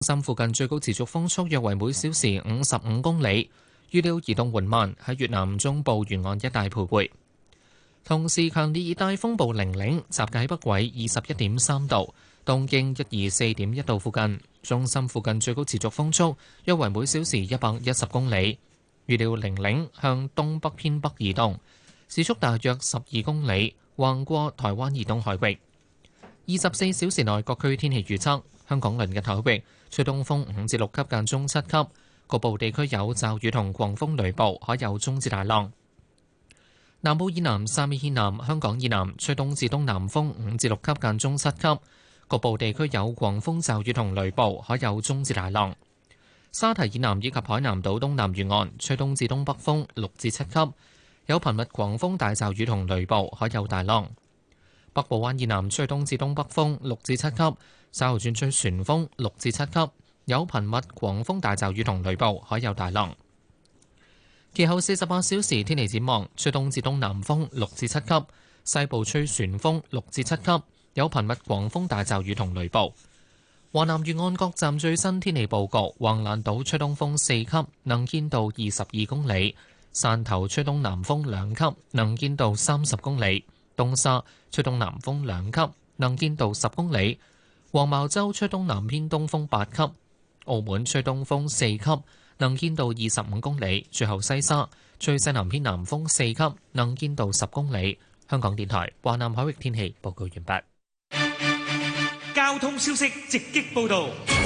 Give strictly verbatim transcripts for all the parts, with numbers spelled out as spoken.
心附近最高持續風速約為每小時五十五公里，預料移動緩慢，喺越南中部沿岸一帶徘徊。同時，強烈熱帶風暴玲玲集結喺北緯二十一點三度、東經一二四點一度附近，中心附近最高持續風速約為每小時一百一十公里。預料玲玲向東北偏北移動，時速大約十二公里，橫過台灣以東海域。二十四小時內各區天氣預測：香港鄰近海域吹東風五至六級間中七級，局部地區有驟雨同狂風雷暴，海有中至大浪。南澳以南、汕尾以南、香港以南吹東至東南風五至六級間中七級，局部地區有狂風驟雨同雷暴，海有中至大浪。沙堤以南以及海南島東南沿岸吹東至東北風六至七級，有頻密狂風大驟雨同雷暴，海有大浪。北部灣以南吹東至東北風六至七級，稍後轉吹旋風六至七級，有頻密狂風大驟雨同雷暴，海有大浪。其後四十八小時天氣展望，吹東至東南風六至七級，西部吹旋風六至七級，有頻密狂風大驟雨同雷暴。華南沿岸各站最新天氣報告：橫瀾島吹東風四級，能見度二十二公里；汕頭吹東南風兩級，能見度三十公里；東沙吹東南風兩級，能見度十公里；黃茅洲吹東南偏東風八級；澳門吹東風四級，能見度二十五公里；最後西沙吹西南偏南風四級，能見度十公里。香港電台華南海域天氣報告完畢。 交通消息直擊報道。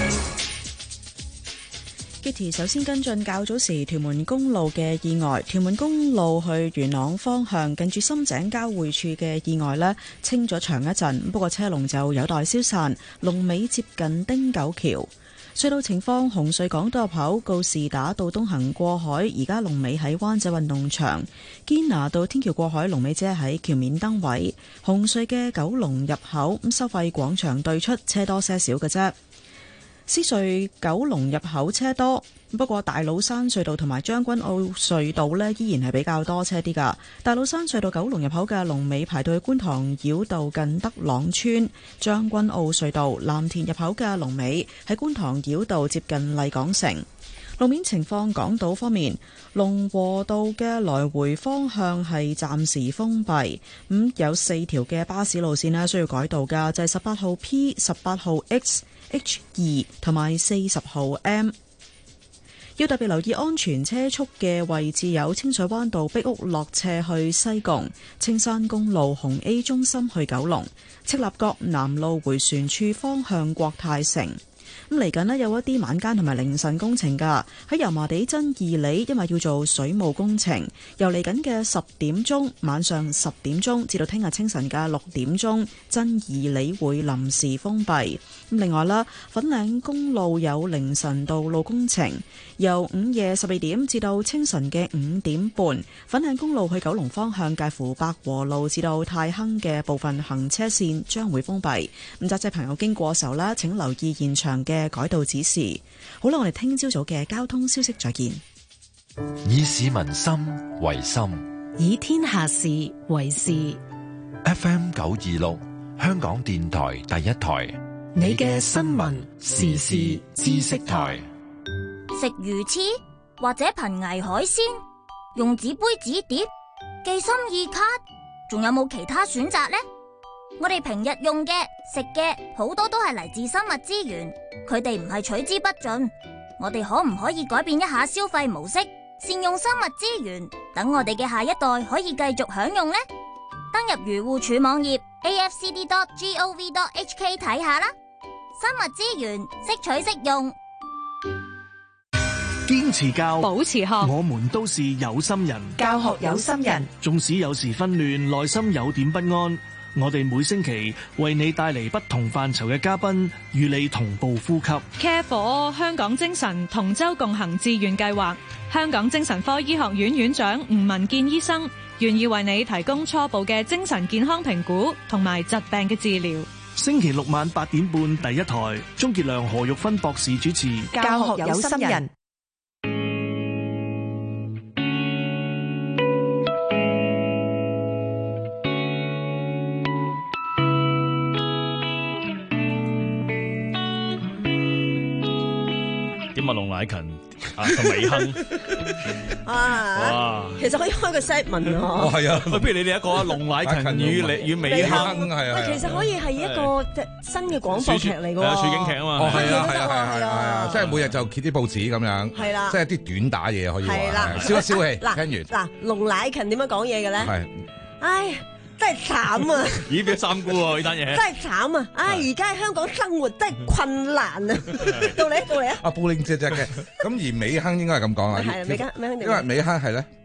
Kitty 首先跟進較早時屯門公路嘅意外，屯門公路去元朗方向近住深井交匯處嘅意外呢，清咗長一陣，不過車龍就有待消散，龍尾接近汀九橋。隧道情況：紅隧港島入口告士打道東行過海，而家龍尾喺灣仔運動場；堅拿道天橋過海龍尾只係喺橋面燈位。紅隧嘅九龍入口咁收費廣場對出車多些少嘅啫。獅隧九龍入口車多，不過大老山隧道同埋將軍澳隧道呢依然係比較多車啲噶。大老山隧道九龍入口嘅龍尾排到去觀塘繞道近德朗村，將軍澳隧道藍田入口嘅龍尾喺觀塘繞道接近麗港城。路面情況，港島方面，龍和道嘅來回方向係暫時封閉，咁有四條嘅巴士路線呢需要改道噶，就係十八號 P、十八號 X、H 二同埋四十號 M。要特別留意安全車速嘅位置有清水灣道壁屋落斜去西貢、青山公路紅 A 中心去九龍、赤鱲角南路迴旋處方向國泰城。咁嚟緊呢有一啲晚間同埋凌晨工程噶，喺油麻地真義里，因為要做水務工程，由嚟緊嘅十點鐘晚上十點鐘至到聽日清晨嘅六點鐘，真義里會臨時封閉。咁另外啦，粉嶺公路有凌晨道路工程，由午夜十二點至到清晨嘅五點半，粉嶺公路去九龍方向介乎百和路至到太坑嘅部分行車線將會封閉。咁揸車朋友經過嘅時候啦，請留意現場嘅改道指示。好啦，我哋聽朝早嘅交通消息再見。 以市民心為心， 以天下事為事。 F M 九二六，香港電台第一台， 你嘅新聞時事知識台。 食魚翅或者瀕危海鮮，用紙杯紙碟，寄心意卡，仲有冇其他選擇呢？我哋平日用嘅食嘅好多都係嚟自生物資源，佢哋唔係取之不盡。我哋可唔可以改變一下消費模式，善用生物資源，等我哋嘅下一代可以繼續享用呢？登入漁護署網頁 a f c d dot gov dot h k 睇下啦。生物資源，識取識用。 堅持教， 保持學， 我們都是有心人。 教學有心人， 縱使有時紛亂，內心有點不安，我哋每星期為你帶嚟不同範疇嘅嘉賓，與你同步呼吸。 Care for 香港精神同舟共行志願計劃，香港精神科醫學院院長吳文健醫生願意為你提供初步嘅精神健康評估同埋疾病嘅治療。 星期六晚八點半，第一台，鍾傑良、何玉芬博士主持。 教學有心人。 點啊，龍乃勤啊同美亨啊， 哇， 其實可以開個 segment 哦， 喎。 係啊， 喂，不如你哋一個啊，龍乃勤與你與美美亨。 亨係啊， 喂，其實可以係一個新嘅廣播劇嚟㗎喎， 係啊，處境劇啊嘛。 哦，係啊，係啊，係係啊，係啊，即係每日就揭啲報紙咁樣， 係啦即係啲短打嘢可以係啦話，消一消氣。 嗱聽完嗱，龍乃勤點樣講嘢嘅咧？ 係唉，真係慘啊！ 咦，變咗三姑喎呢單嘢。 真係慘啊！唉，而家喺香港生活真係困難啊！到你到你啊！ 阿布靈姐姐嘅，咁而美亨應該係咁講啦。 係啊，美亨美亨點因為美亨係咧，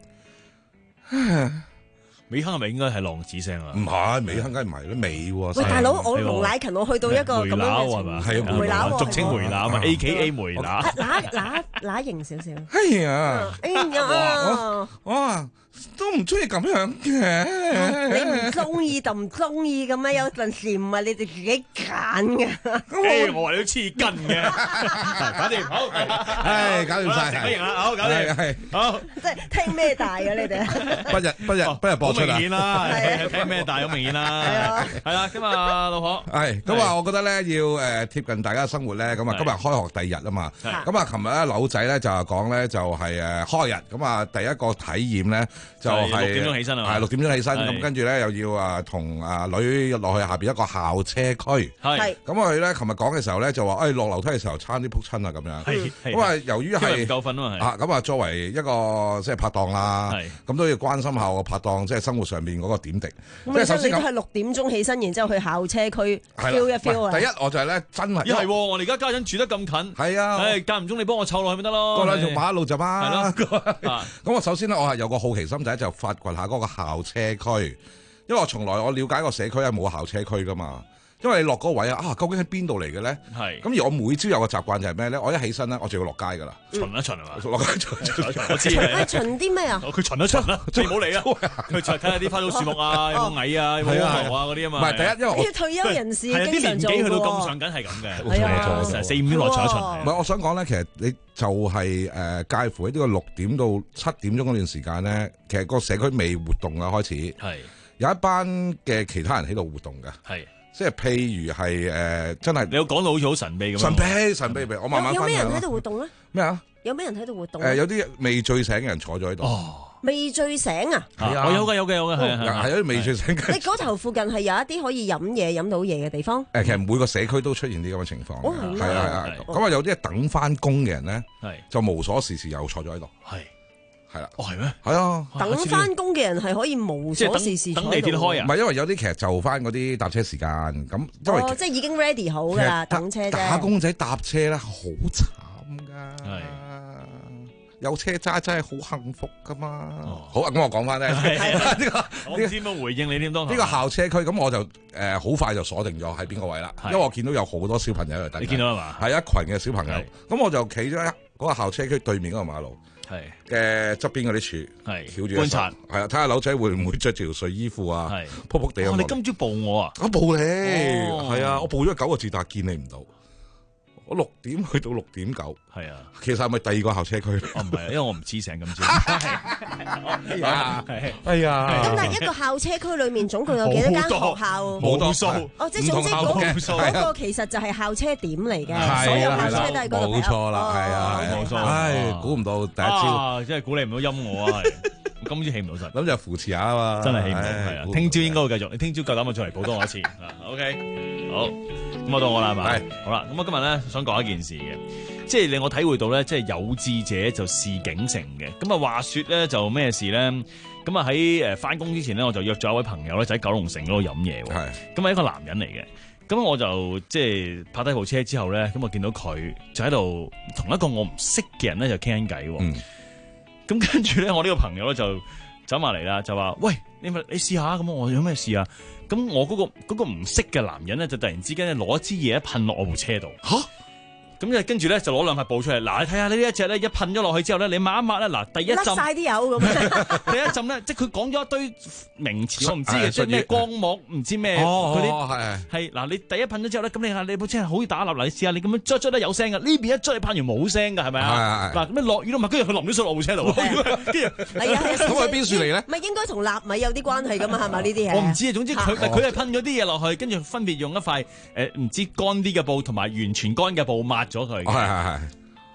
美亨係咪應該係浪子聲啊？ 唔係美亨梗係唔係咧，美喎。 喂，大佬，我係喎龍乃勤我去到一個咁樣梅嘅乸係嘛？ 係啊梅乸喎俗稱梅乸啊嘛，A K A 梅乸。 啊乸乸乸型少少。 哎呀， 哎呀， 哇，都唔中意咁樣嘅。 你唔中意就唔中意咁樣，有陣時唔係你哋自己揀嘅。 誒，我話你都黐筋嘅，搞掂好， 唉，搞掂晒， 成乜型啦，好搞掂， 係好。 即係聽咩大嘅你哋？ 不日不日不日播出好明啊！ 顯啦， 係啊聽咩大好明顯啦， 係啊係啦，今日老婆係咁啊！我覺得咧要誒貼近大家生活咧，咁啊係今日開學第二日啊嘛， 係咁啊琴日咧柳仔咧就係講咧就係誒開日，咁啊第一個體驗咧就係就係六點鐘起身啊嘛係六點鐘起身， 係咁跟住咧又要啊同啊女落去下邊一個校車區， 係咁佢咧琴日講嘅時候咧就話誒落樓梯嘅時候差啲撲親啊咁樣， 係係咁啊由於因為唔係夠瞓啊嘛，係啊咁啊作為一個即係拍檔啦係， 咁都要關心下個拍檔即係生活上面嗰個點滴，即咁你係首先咁真你都係六點鐘起身，然之後去校車區係 feel 一啦 feel 啊！ 第一我就係咧真係一係喎，我哋而家家陣住得咁近， 係啊。 誒間唔中你幫我湊落去咪得咯， 過兩條馬路就係嘛。 咯，啊咁我首先咧，我係有個好奇心，就係就發掘下嗰個校車區，因為我從來我了解個社區係冇校車區噶嘛。因為你落嗰個位啊，啊究竟喺邊度嚟嘅咧？ 係咁而我每朝有個習慣就係咩咧？我一起身咧，我就要落街噶啦， 巡一巡係嘛？ 落街巡巡巡我知喂， 嘅， 巡啲咩啊？ 佢巡一巡啦，你唔好理啊，佢就睇下啲花草樹木啊，有冇蟻啊，有冇係啊毛啊嗰啲啊唔嘛。 係第一，因為我呢啲退休人士係啊，啲經常做年紀去到咁嘅上緊係咁嘅， 係啊冇錯成日四五點落巡一巡。 哦唔係我想講咧，其實你就係誒介乎喺呢個六點到七點鐘嗰段時間咧，其實個社區未活動啊開始， 係有一班嘅其他人喺度活動嘅。 係， 即係譬如係誒、呃、真係你有講到好似好神秘咁樣。 神秘神秘，我慢慢分享有有咩人喺度活動咧？ 咩啊？ 有咩人喺度活動誒、呃、 咧？ 有啲未醉醒嘅人坐咗喺度， 哦， 未醉醒啊！ 係啊我有嘅有嘅有嘅，係係係係有啲未醉醒嘅。 你嗰頭附近係有一啲可以飲嘢飲到嘢嘅地方？ 誒，其實每個社區都出現啲咁嘅情況哦係嘅，係啊係啊係。 咁啊，有啲係等翻工嘅人咧， 係就無所事事又坐咗喺度， 係， 係啦， 哦係咩？ 係啊。 等翻工嘅人係可以無所事事等坐喺度等地鐵開啊唔係因為有啲其實就翻嗰啲搭車時間，咁因為哦，即係已經 ready 好噶啦， 其實等車啫。 打工仔搭車咧好慘噶， 係有車揸真係好幸福噶嘛。 哦好啊，咁我講翻咧， 係呢個。 我唔知點樣回應你點當。 呢個校車區咁我就誒好快就鎖定咗喺邊個位啦， 係因為我見到有好多小朋友喺度等緊。 你見到係嘛？ 係一群嘅小朋友係， 咁我就企咗喺嗰個校車區對面嗰個馬路係嘅側邊嗰啲柱， 係翹住觀察， 係啊，睇下柳仔會唔會着住條睡衣褲啊， 係仆仆地咁哦，你落嚟。 今朝報我啊？ 我報你， 哦係啊，我報咗九個字，但係見你唔到。我六點去到六點九， 係啊， 其實係咪第二個校車區？ 哦唔係，因為我唔知醒今朝。 哎呀， 係哎呀， 咁但係一個校車區裏面總共有幾多間學校？ 冇多無數哦，即係總之嗰個唔同校嘅嗰個其實就係校車點嚟嘅， 係所有啦係啦校車都係嗰度。 冇錯啦，係啊， 冇錯唉，估唔到第一朝啊，真係鼓勵唔到音我啊！係今朝起唔到神， 諗住扶持下啊嘛， 真係起唔到， 唉係啊！ 估唔到聽朝應該會繼續，你聽朝夠膽我再嚟補多我一次啊！OK，好，咁我到我啦，係咪？ 係好啦，咁我今日咧想講一件事嘅，即係令我體會到咧，即係有志者就事竟成嘅。咁啊，話說咧就咩事咧？咁啊喺誒翻工之前咧，我就約咗一位朋友咧，就喺九龍城嗰度飲嘢喎。 係咁係一個男人嚟嘅。咁我就即係泊低部車之後咧，咁我見到佢就喺度同一個我唔識嘅人咧就傾緊偈喎。 嗯咁跟住咧，我呢個朋友咧就走埋嚟啦，就話：喂，你咪你試下咁，我有咩事啊？咁我嗰、個嗰、個唔識嘅男人咧，就突然之間咧攞一支嘢一噴落我部車度。嚇！咁就跟住咧就攞兩塊布出嚟，嗱你睇下呢一隻咧一噴咗落去之後咧，你抹一抹咧，嗱第一浸甩晒啲油咁。 第一浸咧，即係佢講咗一堆名詞，我唔知嘅， 係即係咩術語光膜，唔知咩哦嗰啲。 哦係係嗱，你第一噴咗之後咧，咁你下你部車係好易打蠟，嗱你試下你咁樣捽捽得有聲嘅，呢邊一捽你噴完冇聲㗎，係咪啊？ 係係嗱咁你落雨都唔係，跟住佢淋咗水落部車度，跟住係啊係啊， 咁佢邊樹嚟咧？ 唔係應該同納米有啲關係噶嘛？係咪呢啲嘢？ 我唔知啊，總之佢嚇佢係噴咗啲嘢落去，跟住分別用一塊誒唔知乾啲嘅布同埋完全乾嘅布抹咗佢嘅。 係係係。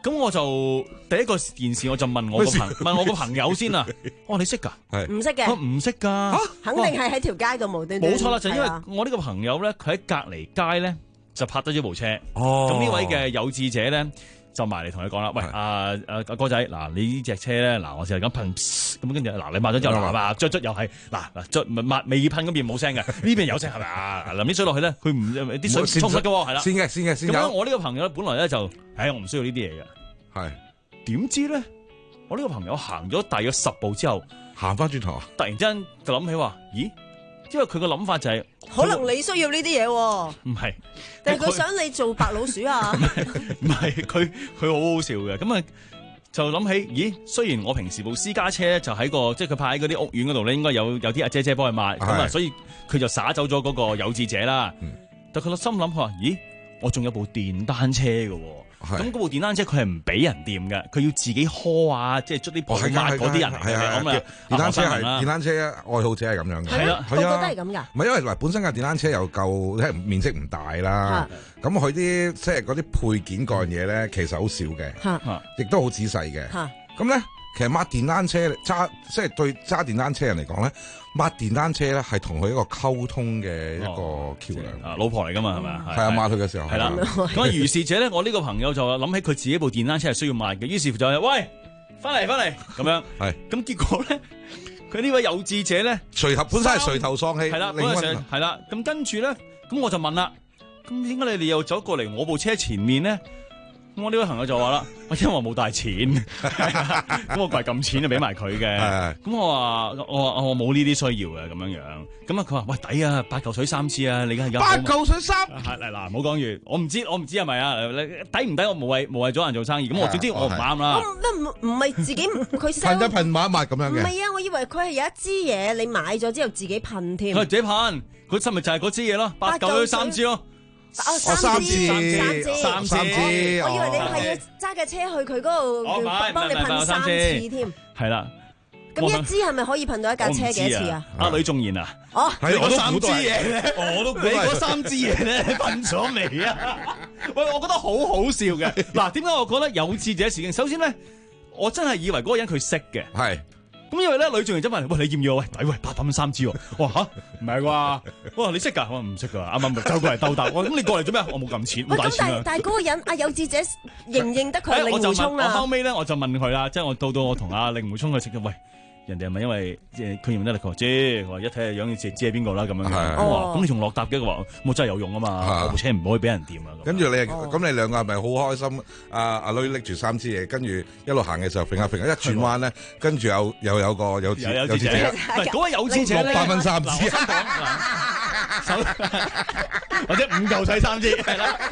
咁我就第一個件事我就問我個朋問我個朋友先啊，我話你識㗎？ 唔識嘅， 唔識㗎， 肯定係喺條街度無端端。 冇錯啦，就因為我呢個朋友咧，佢喺隔離街咧就泊低咗部車。 哦， 咁呢位嘅有志者咧就埋嚟同佢講啦，喂，阿阿阿哥仔，嗱你呢隻車咧，嗱我成日咁噴，咁跟住嗱你抹咗之後啦，係嘛，捽捽又係，嗱嗱捽抹未噴嗰邊冇聲嘅，呢邊有聲係咪啊？淋啲水落去咧，佢唔啲水沖唔得嘅喎，係啦， 先嘅先嘅先有。 咁我呢個朋友咧，本來咧就，唉我唔需要呢啲嘢嘅。 係， 點知咧？我呢個朋友行咗大約十步之後， 行翻轉頭， 突然之間就諗起話：咦？因為佢個諗法就係、是， 可能你需要呢啲嘢喎。 唔係， 但係佢想你做白老鼠啊？ 唔係，佢佢好好笑嘅。咁啊，就諗起：咦？雖然我平時部私家車就喺個，即係佢泊喺嗰啲屋苑嗰度咧，應該有有啲阿姐姐幫佢抹，咁啊，所以佢就灑走咗嗰個有志者啦。嗯、但佢個心諗佢話：咦？我仲有部電單車嘅喎。咁嗰部電單車佢係唔俾人掂嘅，佢要自己呵啊，即係捽啲泡抹嗰啲人嚟嘅。咁啊， 電單車係電單車愛好者係咁樣嘅， 係啦，個個都係咁㗎。 唔係因為嗱，本身架電單車又夠，即係面積唔大啦。咁佢啲即係嗰啲配件嗰樣嘢咧，其實好少嘅，亦都好仔細嘅。咁咧，其實抹電單車揸，即係對揸電單車人嚟講咧，抹電單車咧係同佢一個溝通嘅一個橋梁。 啊，老婆嚟㗎嘛，係咪啊？ 係啊，抹佢嘅時候。係啦。 咁啊，如是者咧，我呢個朋友就諗起佢自己部電單車係需要抹嘅，於是乎就係喂，翻嚟翻嚟咁樣。係。咁結果咧，佢呢位有志者咧， 垂頭本身係垂頭喪氣。 係啦，嗰陣時係啦。咁跟住咧，咁我就問啦，咁點解你哋又走過嚟我部車前面咧？我呢位朋友就話啦，因為我冇帶錢，咁我櫃撳錢就俾埋佢嘅。咁我話我話我冇呢啲需要嘅咁樣樣。咁啊佢話喂抵啊，八嚿水三次啊，你而家八嚿水三。 係嗱嗱，唔好講完，我唔知我唔知係咪啊？抵唔抵？我無謂無謂阻人做生意。咁我總之我唔啱啦。 我唔唔係自己佢 sell 噴一噴抹一抹咁樣嘅。 唔係啊，我以為佢係有一支嘢，你買咗之後自己噴添。 佢自己噴，佢係咪就係嗰支嘢咯？八嚿水三支咯。 哦，三支，三支， 三支， 我以為你係要揸架車去佢嗰度，幫你噴三次添。 係啦， 咁一支係咪可以噴到一架車幾多次啊？ 阿女仲賢啊， 哦， 你嗰三支嘢咧，我都你嗰三支嘢咧噴咗未啊？喂，我覺得好好笑嘅。嗱，點解我覺得有志者事件？首先咧，我真係以為嗰個人佢識嘅，係。咁因為咧，女仲賢真問，喂，你要唔要啊？喂，抵喂，八百蚊三支喎。我話吓，唔係啩？哇，你識㗎？我話唔識㗎，啱啱走過嚟兜搭。我話咁你過嚟做咩？我冇撳錢，冇帶錢啊。 但係嗰個人阿有志者認唔認得佢係令狐沖啊？ 我後尾咧，我就問佢啦，即係我到到我同阿令狐沖去食嘅，喂。人哋係咪因為即係佢認唔得你？佢話知，佢話一睇就樣知知係邊個啦咁樣。咁你仲落搭嘅？佢話我真係有用啊嘛，我部車唔可以俾人掂啊。 跟住你咁你兩個係咪好開心？阿阿女拎住三支嘢，跟住一路行嘅時候，揈下揈下，一轉彎咧，跟住又又有個有有有志者， 嗰位有志者六百蚊三支， 或者五嚿水三支，係啦。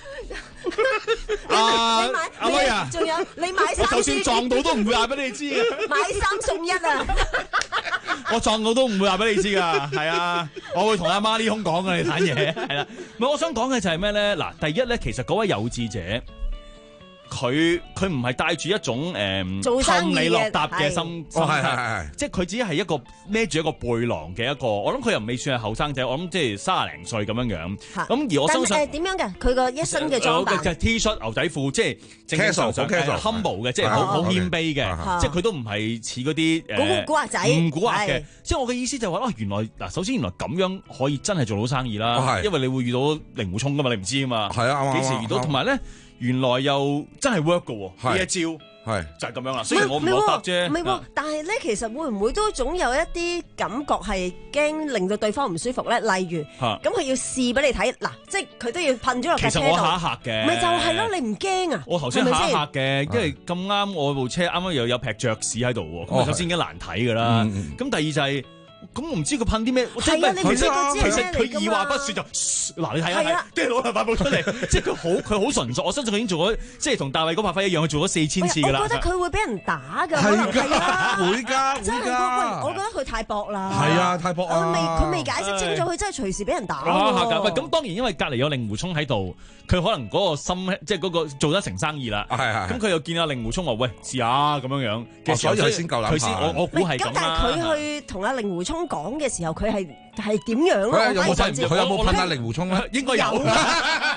啊！你買阿威啊， 仲有你買三支， 我就算撞到都唔會話俾你知嘅。 買三送一啊！ 我撞到都唔會話俾你知噶，係啊，我會同阿媽呢空講嘅你睇嘢，係啦。唔係，我想講嘅就係咩咧？嗱，第一咧，其實嗰位有志者，佢佢唔係帶住一種誒氹你落搭嘅心心態，即係佢只係一個孭住一個背囊嘅一個。我諗佢又未算係後生仔，我諗即係三廿零歲咁樣樣。咁而我相信誒點樣嘅？佢個一身嘅裝扮， 就 T 恤牛仔褲，即係正正常常 humble 嘅，即係好好謙卑嘅，即係佢都唔係似嗰啲誒古惑仔， 唔古惑嘅。即係我嘅意思就係話，哦，原來嗱，首先原來咁樣可以真係做到生意啦，因為你會遇到令狐沖噶嘛，你唔知啊嘛， 係啊， 幾時遇到？同埋咧。原來又真係 work 嘅喎，呢一招係就係咁樣啦。雖然我唔落搭啫， 唔係喎，但係咧其實會唔會都總有一啲感覺係驚令到對方唔舒服咧？例如，咁佢要試俾你睇，嗱，即係佢都要噴咗落架車度。 其實我嚇一嚇嘅， 咪就係咯，你唔驚啊？ 我頭先嚇一嚇嘅，因為咁啱我部車啱啱又有劈雀屎喺度喎，咁首先已經難睇㗎啦。咁第二就係。咁我唔知佢噴啲咩， 係啊！你唔知佢知其實佢二話不說就嗱，你睇下，跟住攞嚟發布出嚟，即係佢好佢好純熟。我相信佢已經做咗，即係同大衛嗰拍飛一樣，佢做咗四千次㗎啦。 我覺得佢會俾人打㗎， 係㗎， 會㗎， 真係㗎。我覺得佢太薄啦， 係啊，太薄啊！ 未佢未解釋清楚，佢真係隨時俾人打。 咁當然因為隔離有令狐沖喺度，佢可能嗰個心即係嗰個做得成生意啦。咁佢又見阿令狐沖話：喂，試下咁樣樣嘅時候， 佢先夠膽。 佢先我我估係咁啦。 咁但係佢去同阿令狐沖講嘅時候，佢係係點樣咧？ 佢有冇噴？佢有冇噴阿令狐沖咧？ 應該有。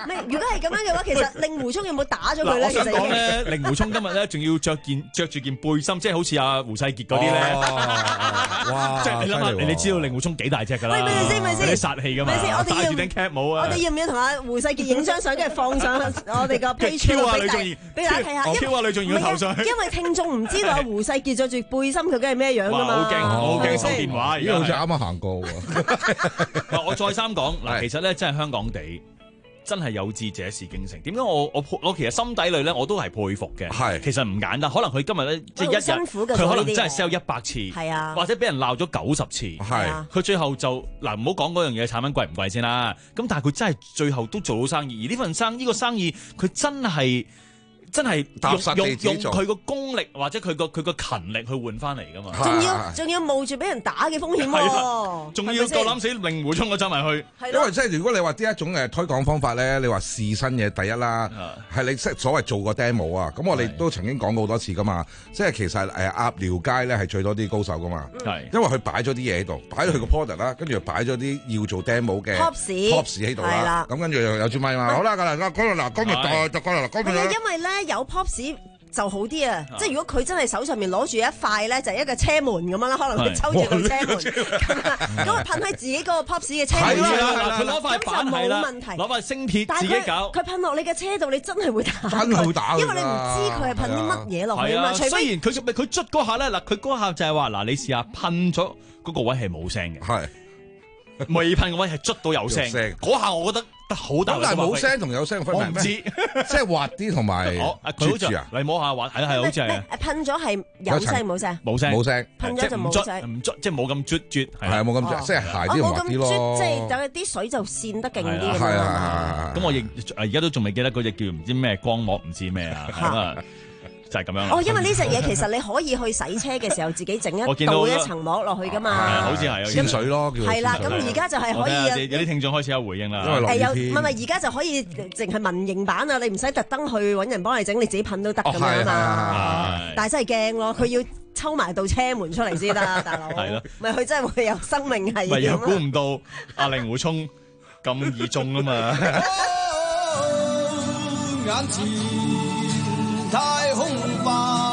唔係，如果係咁樣嘅話，其實令狐沖有冇打咗佢咧？ 我想講咧，令狐沖今日咧仲要着件着住件背心，即係好似阿胡世傑嗰啲咧。哇！即係你諗下，你知道令狐沖幾大隻㗎啦？ 喂，咪先咪先， 有啲殺氣㗎嘛。 我哋戴住頂 cap 帽啊！ 我哋要唔要同阿胡世傑影張相，跟住放上我哋個 page 度俾大家睇下？ 挑下女仲要頭上。 因為聽眾唔知道阿胡世傑着住背心，佢梗係咩樣㗎嘛？ 好驚，好驚收電話。 呢個好似啱啱行過喎。 我再三講嗱，其實咧真係香港地。真係有志者事竟成。點解我我我其實心底裏咧我都係佩服嘅。係其實唔簡單，可能佢今日咧即係一日佢可能真係 sell 一百次，係啊，或者俾人鬧咗九十次，係佢最後就嗱唔好講嗰樣嘢產品貴唔貴先啦。咁但係佢真係最後都做到生意，而呢份生呢、呢個生意佢真係。真係用用用佢個功力或者佢個佢個勤力去換翻嚟噶嘛？ 仲要仲要冒住俾人打嘅風險喎， 仲要夠膽死令狐沖我走埋去。 因為即係如果你話呢一種誒推廣方法咧，你話試新嘢第一啦，係你即係所謂做個 demo 啊。咁我哋都曾經講過好多次噶嘛。即係其實誒鴨寮街咧係最多啲高手噶嘛。係因為佢擺咗啲嘢喺度，擺咗佢個 product 啦，跟住又擺咗啲要做 demo 嘅 pops 喺度啦。咁跟住又有支咪嘛。好啦，嗱嗱嗰度嗱，今日就就過嚟啦，今日因為咧。有 pops 就好啲啊！即係如果佢真係手上面攞住一塊咧，就係一個車門咁樣啦，可能佢抽住個車門咁啊，咁啊噴喺自己嗰個 pops 嘅車門啦， 佢攞塊板係啦，攞塊星鐵自己搞。 佢噴落你嘅車度，你真係會打， 真係會打， 因為你唔知佢係噴啲乜嘢落去啊嘛。 雖然佢佢捽嗰下咧，嗱佢嗰下就係話嗱，你試下噴咗嗰個位係冇聲嘅，係未噴個位係捽到有聲，嗰下我覺得。得好大， 但係冇聲同有聲分別咩？ 我唔知， 即係滑啲同埋啜住啊！ 你摸下滑，係係好似係。 噴咗係有聲冇聲？ 冇聲冇聲， 噴咗就冇聲， 唔捽即係冇咁啜啜， 係啊冇咁啜，即係鞋啲滑啲咯。 即係有啲水就濺得勁啲。 係啊， 咁我亦而家都仲未記得嗰隻叫唔知咩光膜唔知咩啊，咁啊。就係咁樣。 哦，因為呢隻嘢其實你可以去洗車嘅時候自己整一倒一層膜落去噶嘛。 係，好似係鮮水咯。 係啦，咁而家就係可以。 有啲聽眾開始有回應啦。 誒有唔係唔係，而家就可以淨係民營版啊！你唔使特登去揾人幫你整，你自己噴都得咁樣嘛。但係真係驚咯，佢要抽埋道車門出嚟先得，大佬。係咯。咪佢真係會有生命危險。 咪又估唔到阿令狐沖咁易中啊嘛！ 眼前太空泛，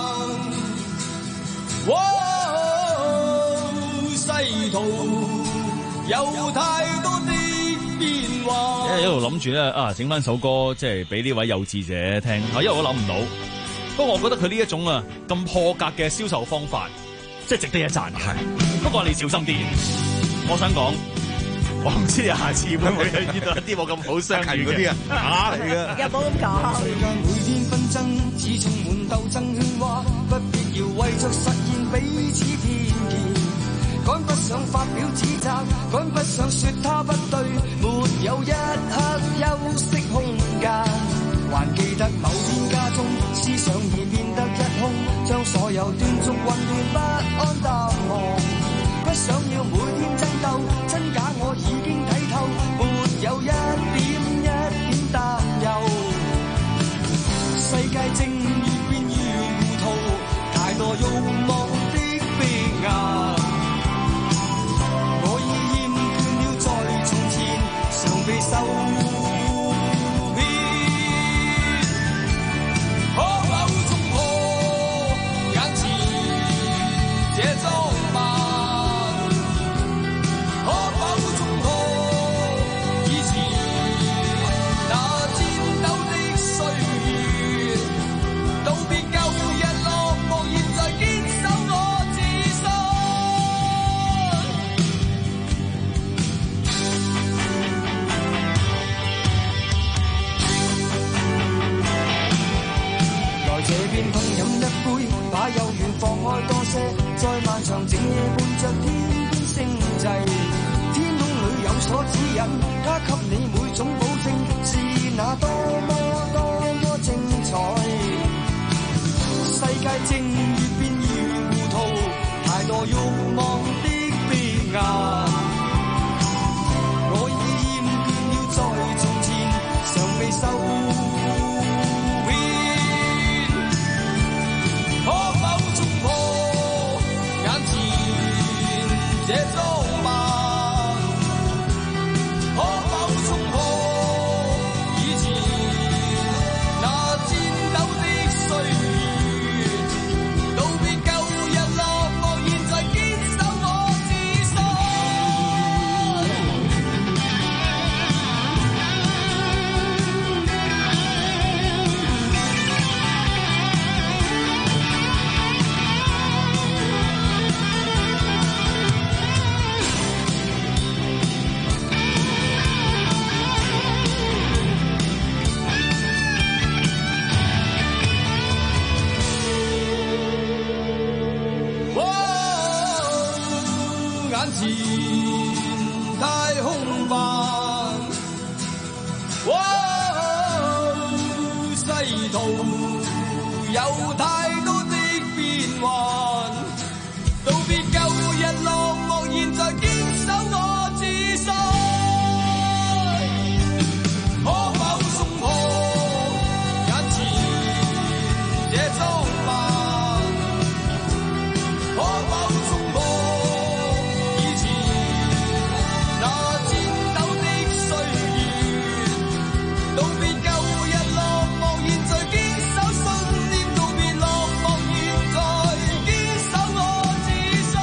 世途有太多的變化。 一路諗住咧啊，整翻首歌即係俾呢位幼稚者聽，因為我諗唔到。不過我覺得佢呢一種啊咁破格嘅銷售方法，即係值得一讚。係，不過你小心啲。我想講，我唔知你下次會唔會遇到一啲冇咁好相遇嗰啲啊嚇嚟嘅。 又冇咁講。 世間每天紛爭，只充滿鬥爭喧嘩，不必要為着實現彼此偏見，趕不上發表指責，趕不上說他不對，沒有一刻休息空間。還記得某天家中，思想已變得一空，將所有斷續混亂不安淡忘。不想要每天爭鬥，真假我已經睇透，沒有一點一點擔憂。世界正越變越糊塗，太多慾望的逼壓，我已厭倦了在從前常被受騙。可否衝破眼前這裝扮？把有緣放開多些，在漫長整夜伴着天邊星際，天空裏有所指引，它給你每種保證，是那多麼多麼精彩。世界正越變越糊塗，太多慾望的逼壓，我已厭倦了在從前常被受這裝扮，可否衝破以前有太多的變幻，道別舊日落寞，現在堅守我自信。可否鬆破眼前這裝扮？可否鬆破以前那顫抖的歲月？道別舊日落寞，現在堅守信念；道別落寞，現在堅守我自信。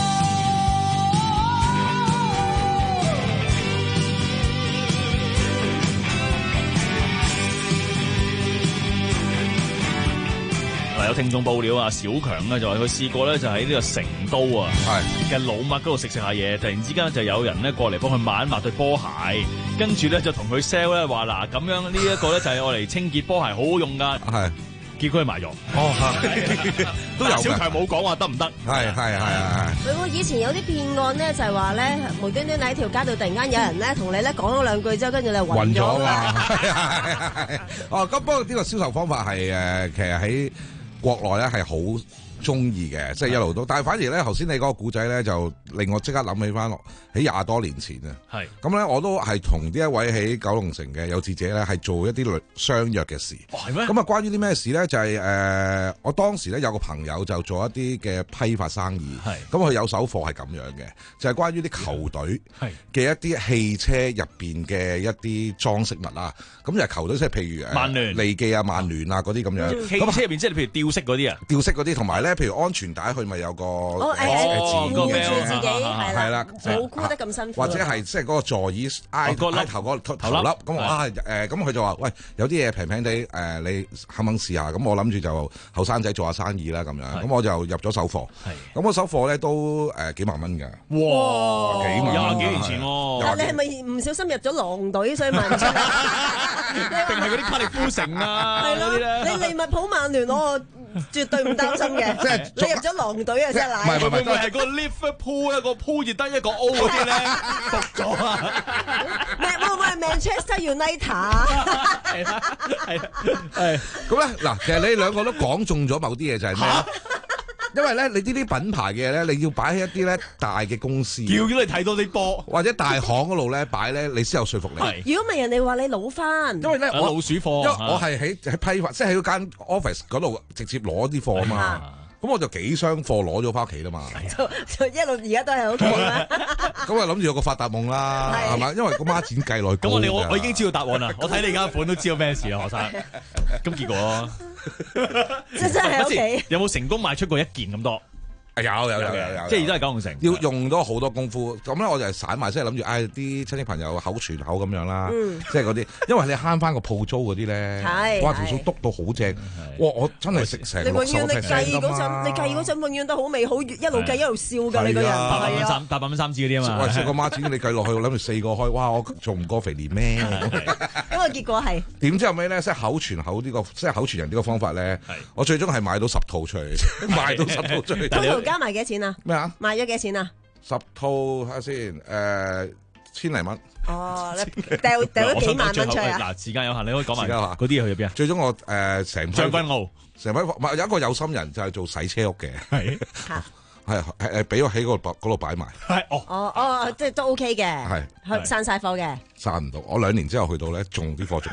嗱，有聽眾報料啊，小強咧就話佢試過咧就喺呢個成都啊嘅老麥嗰度食食下嘢，突然之間就有人咧過嚟幫佢抹一抹對波鞋，跟住咧就同佢 sell 咧話嗱，咁樣呢一個咧就係我嚟清潔波鞋，好好用噶。 係， 結果佢賣咗。 哦，都有嘅。 小強冇講話得唔得？ 係係係係。 佢以前有啲騙案咧，就係話咧無端端喺條街度突然間有人咧同你咧講咗兩句之後，跟住你暈暈咗咗啦。 嘛？係係係。哦，咁不過呢個銷售方法係誒，其實喺國內咧係好中意嘅，即係一路都。但係反而咧，頭先你嗰個古仔咧，就令我即刻諗起翻落喺廿多年前啊。 係咁咧，我都係同呢一位喺九龍城嘅有志者咧，係做一啲類相約嘅事。 哦，係咩？ 咁啊，關於啲咩事咧？就係、是、誒、呃，我當時咧有個朋友就做一啲嘅批發生意。 係咁佢有手貨係咁樣嘅，就係、是、關於啲球隊嘅一啲汽車入邊嘅一啲裝飾物啦。咁就係球隊即係譬如誒曼聯、 利記啊、曼聯啊嗰啲咁樣。 汽車入邊即係譬如吊飾嗰啲啊， 吊飾嗰啲，同埋咧譬如安全帶，佢咪有個哦誒誒護住自己係係啦， 冇箍得咁辛苦。 或者係即係嗰個座椅挨挨頭嗰個頭粒，咁我啊誒，咁佢就話：喂，有啲嘢平平地誒，你肯唔肯試下？咁我諗住就後生仔做下生意啦，咁樣。咁我就入咗手貨。咁個手貨咧都誒幾萬蚊㗎。 哇！ 幾萬廿幾年前喎。 但係你係咪唔小心入咗狼隊，所以賣唔出？ 定係嗰啲卡利夫城啊係咯， 嗰啲咧？ 你利物浦曼聯我絕對唔擔心嘅。 即係你入咗狼隊啊，真係賴。 會唔會係個 Liverpool 一個鋪住得一個 O 嗰啲咧？服咗啊！ 咩？會唔會係 Manchester United？ 係啦，係啦，係。 咁咧嗱，其實你兩個都講中咗某啲嘢就係咩咧？因為咧，你呢啲品牌嘅嘢咧，你要擺喺一啲咧大嘅公司， 叫咗你睇到啲波， 或者大行嗰度咧擺咧，你先有說服力。 如果唔係人哋話你老翻， 因為咧我老鼠貨， 因為我係喺喺批發，即係喺嗰間 office 嗰度直接攞啲貨啊嘛。咁我就幾箱貨攞咗翻屋企啦嘛。 一路而家都係屋企啦。 咁啊諗住有個發達夢啦，係咪？因為個孖展計落去。 咁我哋我我已經知道答案啦。我睇你間款都知道咩事啦，學生。咁結果即真係喺屋企。 有冇成功賣出過一件咁多？ 有有有有有， 即係而家係九龍城， 要用咗好多功夫。咁咧我就係散埋，即係諗住，唉啲親戚朋友口傳口咁樣啦，即係嗰啲，因為你慳翻個鋪租嗰啲咧，哇條數篤到好正，哇我真係食成六十 percent 㗎嘛。 你永遠你計嗰陣，你計嗰陣永遠都好美好，一路計一路笑㗎你個人。 八百蚊三八百蚊三支嗰啲啊嘛。 喂，食個孖展你計落去，我諗住四個開，哇我做唔過肥年咩？ 咁啊結果係點知後尾咧，即係口傳口呢個，即係口傳人呢個方法咧，我最終係買到十套出嚟，賣到十套出嚟。 加埋幾多錢啊？ 咩啊？ 賣咗幾多錢啊？ 十套睇下先，誒千零蚊。 哦，掉掉咗幾萬蚊出嚟啊！ 嗱，時間有限，你可以講埋嗰啲嘢去咗邊啊？ 最終我誒成將軍澳成批，唔係有一個有心人就係做洗車屋嘅，係係係誒俾我喺嗰度嗰度擺埋。 係哦哦哦，即係都 OK 嘅， 係去散晒貨嘅。 散唔到，我兩年之後去到咧，仲啲貨仲。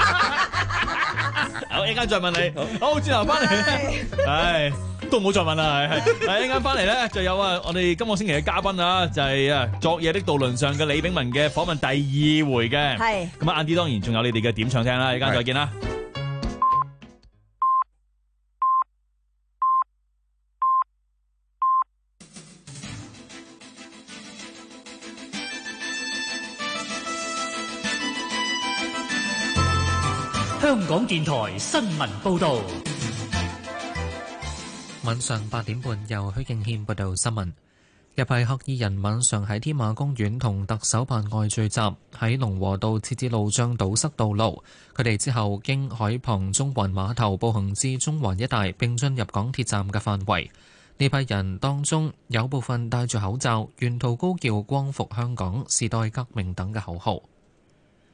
好，一陣間再問你。好，轉頭翻嚟，唉，都唔好再問啦。係係，一陣間翻嚟咧，就有啊，我哋今個星期嘅嘉賓啊，就係啊，昨夜的渡輪上嘅李炳文嘅訪問第二回嘅。係。咁啊，晏啲當然仲有你哋嘅點唱聽啦。一陣間再見啦。 香港電台新聞報導， 晚上八點半由許敬軒報道新聞。一批黑衣人晚上喺天馬公園同特首辦外聚集，喺龍和道設置路障堵塞道路。佢哋之後經海旁中環碼頭步行至中環一帶，並進入港鐵站嘅範圍。呢批人當中有部分戴住口罩，沿途高叫光復香港、時代革命等嘅口號。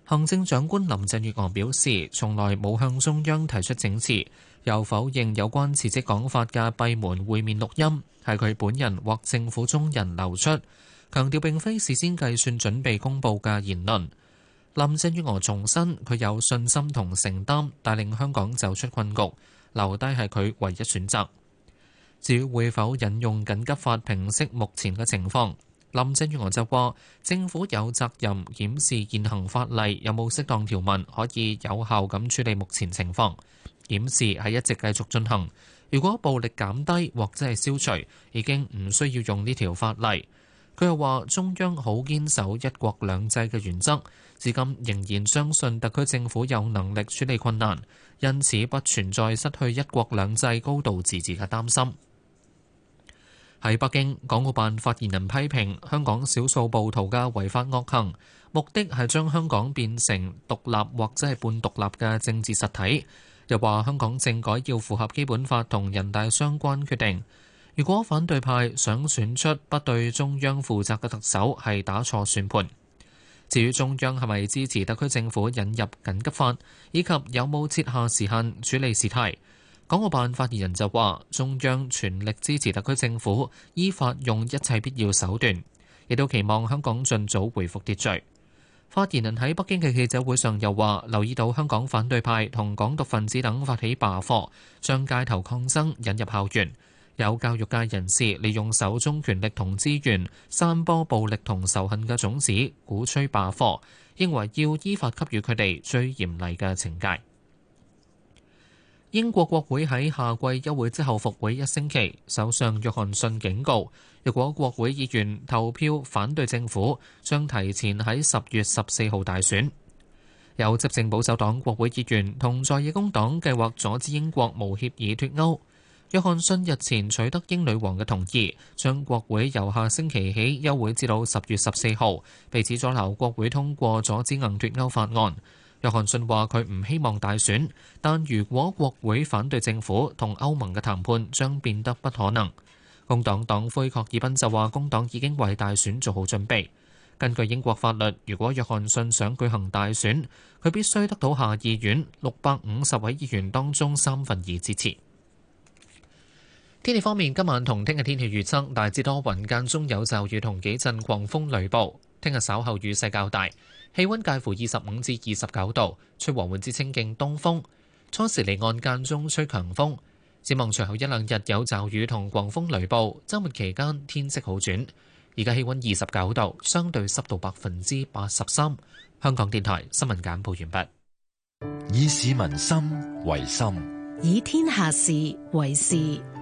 行政長官林鄭月娥表示，從來冇向中央提出請辭，又否認有關辭職講法嘅閉門會面錄音係佢本人或政府中人流出，強調並非事先計算準備公佈嘅言論。林鄭月娥重申佢有信心同承擔帶領香港走出困局，留低係佢唯一選擇。至於會否引用緊急法平息目前嘅情況，林鄭月娥就話：政府有責任檢視現行法例有冇適當條文可以有效咁處理目前情況，檢視係一直繼續進行。如果暴力減低或者係消除，已經唔需要用呢條法例。佢又話：中央好堅守一國兩制嘅原則，至今仍然相信特區政府有能力處理困難，因此不存在失去一國兩制高度自治嘅擔心。喺北京，港澳辦發言人批評香港少數暴徒嘅違法惡行，目的係將香港變成獨立或者係半獨立嘅政治實體。又話香港政改要符合基本法同人大相關決定。如果反對派想選出不對中央負責嘅特首，係打錯算盤。至於中央係咪支持特區政府引入緊急法，以及有冇設下時限處理事態，港澳辦發言人就話：中央全力支持特區政府依法用一切必要手段，亦都期望香港盡早回復秩序。發言人喺北京嘅記者會上又話：留意到香港反對派同港獨分子等發起罷課，將街頭抗爭引入校園，有教育界人士利用手中權力同資源散播暴力同仇恨嘅種子，鼓吹罷課，認為要依法給予佢哋最嚴厲嘅懲戒。英國國會喺夏季休會之後復會一星期，首相約翰遜警告，若果國會議員投票反對政府，將提前喺十月十四號大選。有執政保守黨國會議員同在野工黨計劃阻止英國無協議脫歐。約翰遜日前取得英女王嘅同意，將國會由下星期起休會至到十月十四號，被指阻撓國會通過阻止硬脫歐法案。約翰遜話：佢唔希望大選，但如果國會反對政府，同歐盟嘅談判將變得不可能。工黨黨魁郝爾賓就話：工黨已經為大選做好準備。根據英國法律，如果約翰遜想舉行大選，佢必須得到下議院六百五十位議員當中三分二支持。天氣方面，今晚同聽日天氣預測大致多雲，間中有驟雨同幾陣狂風雷暴。聽日稍後雨勢較大。氣溫介乎二十五至二十九度，吹和緩至清勁東風。初時離岸間中吹強風。展望隨後一兩日有驟雨同狂風雷暴，週末期間天色好轉。而家氣溫二十九度，相對濕度百分之八十三。香港電台新聞簡報完畢。以市民心為心， 以天下事為事。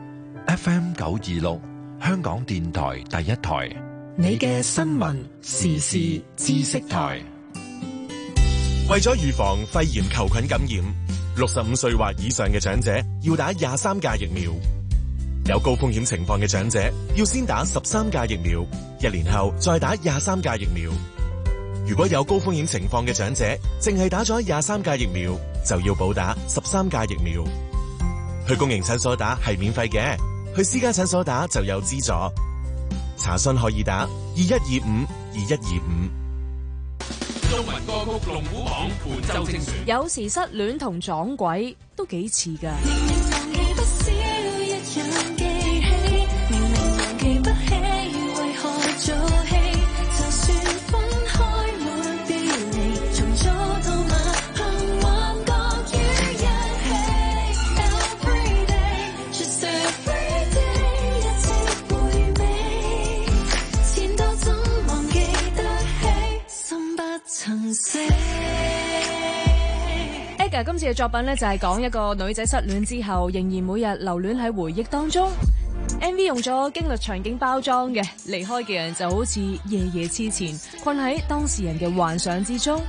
F M 九二六，香港電台第一台。 你嘅新聞時事知識台。 為咗預防肺炎球菌感染，六十五歲或以上嘅長者要打廿三價疫苗。有高風險情況嘅長者要先打十三價疫苗，一年後再打廿三價疫苗。如果有高風險情況嘅長者淨係打咗廿三價疫苗，就要補打十三價疫苗。去公營診所打係免費嘅，去私家診所打就有資助。查詢可以打二一二五二一二五。 中文歌曲龍虎榜本周精選， 有時失戀同撞鬼都幾似㗎。Aga 今次嘅作品呢，就係講一個女仔失戀之後，仍然每日留戀喺回憶當中。M V 用咗驚慄場景包裝嘅，離開嘅人就好似夜夜痴纏，困喺當事人嘅幻想之中。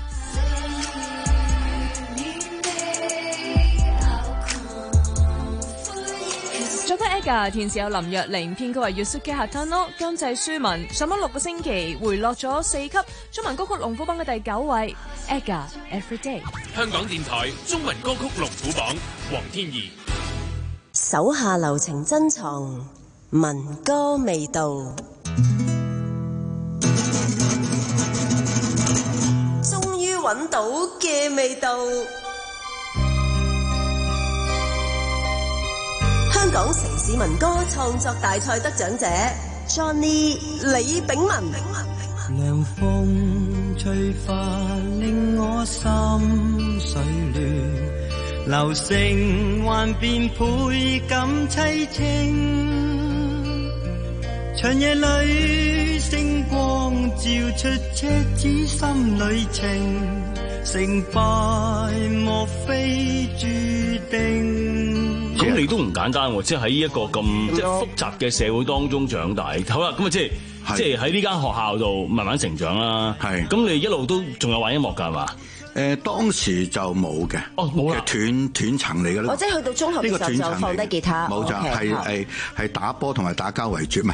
作曲 Aga， 填詞有林若寧，編曲係 Yusuke Hatano， 監製舒文。上榜六個星期，回落咗四級，中文歌曲龍虎榜嘅第九位。Aga Everyday。 香港電台中文歌曲龍虎榜，黃天怡。 手下留情珍藏，民歌味道。終於揾到嘅味道。香港城市民歌創作大賽得獎者 Johnny 李炳文。 涼風吹拂令我心水亂，流星幻變倍感凄清，長夜裏星光照出赤子心裏情，成敗莫非注定。 咁你都唔簡單喎，即係喺一個咁即係複雜嘅社會當中長大。好啦，咁啊即係即係喺呢間學校度慢慢成長啦。係，咁你一路都仲有玩音樂㗎係嘛？ 誒當時就冇嘅， 哦冇啦， 斷斷層嚟嘅啦。 我即係去到中學嘅時候就放低吉他， 冇就係係係打波同埋打交為主，唔係。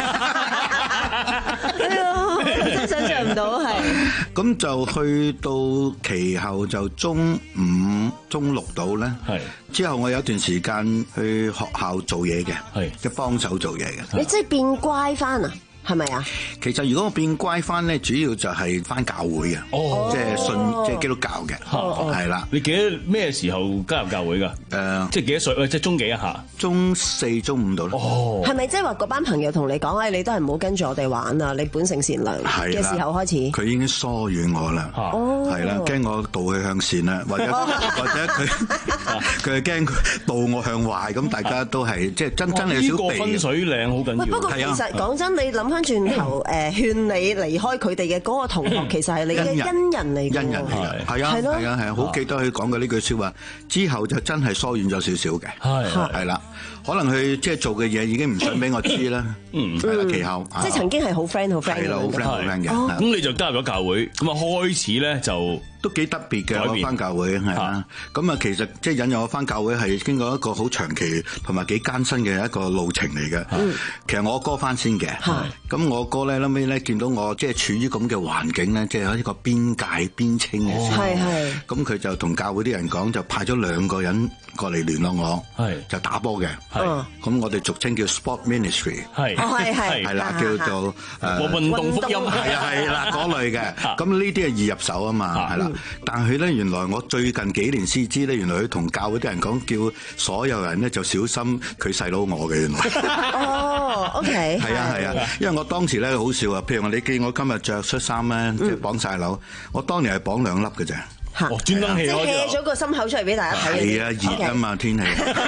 係啊，真想象唔到係。 咁就去到其後就中五、中六度咧，係之後我有一段時間去學校做嘢嘅，係即係幫手做嘢嘅。 你即係變乖翻啊？係咪啊？ 其實如果我變乖翻咧，主要就係翻教會嘅，哦，即係信即係基督教嘅，係啦。 你記得咩時候加入教會㗎？誒，即係幾多歲？喂，即係中幾啊？嚇， 中四、中五度咯。 哦，係咪即係話嗰班朋友同你講，誒，你都係唔好跟住我哋玩啊！你本性善良嘅時候開始， 佢已經疏遠我啦。哦，係啦，驚我導佢向善啦，或者或者佢佢係驚佢導我向壞，咁大家都係即係真真係有少避。呢個分水嶺好緊要。 不過其實講真，你諗翻轉頭，誒勸你離開佢哋嘅嗰個同學，其實係你嘅恩人嚟嘅。恩人係啊，係啊，係啊，好記得佢講嘅呢句説話。之後就真係疏遠咗少少嘅，係係啦。可能佢即係做嘅嘢已經唔想俾我知啦。嗯，係啦，其後即係曾經係好 friend 好 friend 係啦，好 friend 好 friend 嘅。 咁你就加入咗教會，咁啊開始咧就都幾特別嘅。我翻教會係啦，咁啊其實即係引誘我翻教會係經過一個好長期同埋幾艱辛嘅一個路程嚟嘅。其實我哥翻先嘅，咁我哥咧後尾咧見到我即係處於咁嘅環境咧，即係喺一個邊界邊清嘅時候，係係。咁佢就同教會啲人講，就派咗兩個人過嚟聯絡我，係就打波嘅。咁我哋俗稱叫 sport ministry， 係係係係啦，叫做誒運動福音， 係啊係啦嗰類嘅。咁呢啲係易入手啊嘛，係啦。但係咧，原來我最近幾年先知咧，原來佢同教會啲人講，叫所有人咧就小心佢細佬我嘅原來。 哦 ，OK， 係啊係啊，因為我當時咧好笑啊，譬如話你見我今日着恤衫咧，即係綁晒紐，我當年係綁兩粒嘅啫。 哦，專登 hea 即係 hea 咗個心口出嚟俾大家睇。 係啊，熱啊嘛天氣。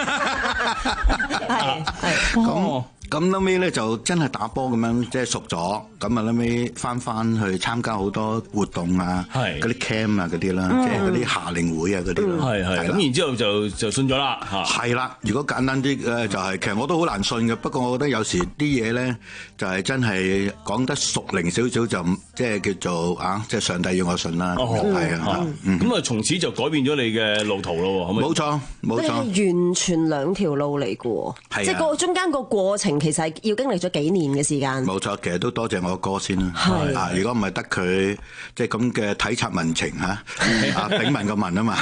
係係咁。咁後尾咧就真係打波咁樣，即係熟咗。咁啊後尾翻翻去參加好多活動啊，嗰啲 camp 啊嗰啲啦，即係嗰啲夏令會啊嗰啲咯。係係。 咁然之後就就信咗啦。 係啦，如果簡單啲誒就係，其實我都好難信嘅。不過我覺得有時啲嘢咧就係真係講得熟靈少少就即係叫做啊，即係上帝要我信啦。係啊。 咁啊，從此就改變咗你嘅路途咯，係咪？ 冇錯，冇錯。 完全兩條路嚟嘅喎，即係個中間個過程。其實係要經歷咗幾年嘅時間。冇錯，其實都多謝我哥先啦。係啊，如果唔係得佢即係咁嘅體察民情嚇，啊炳文個文啊嘛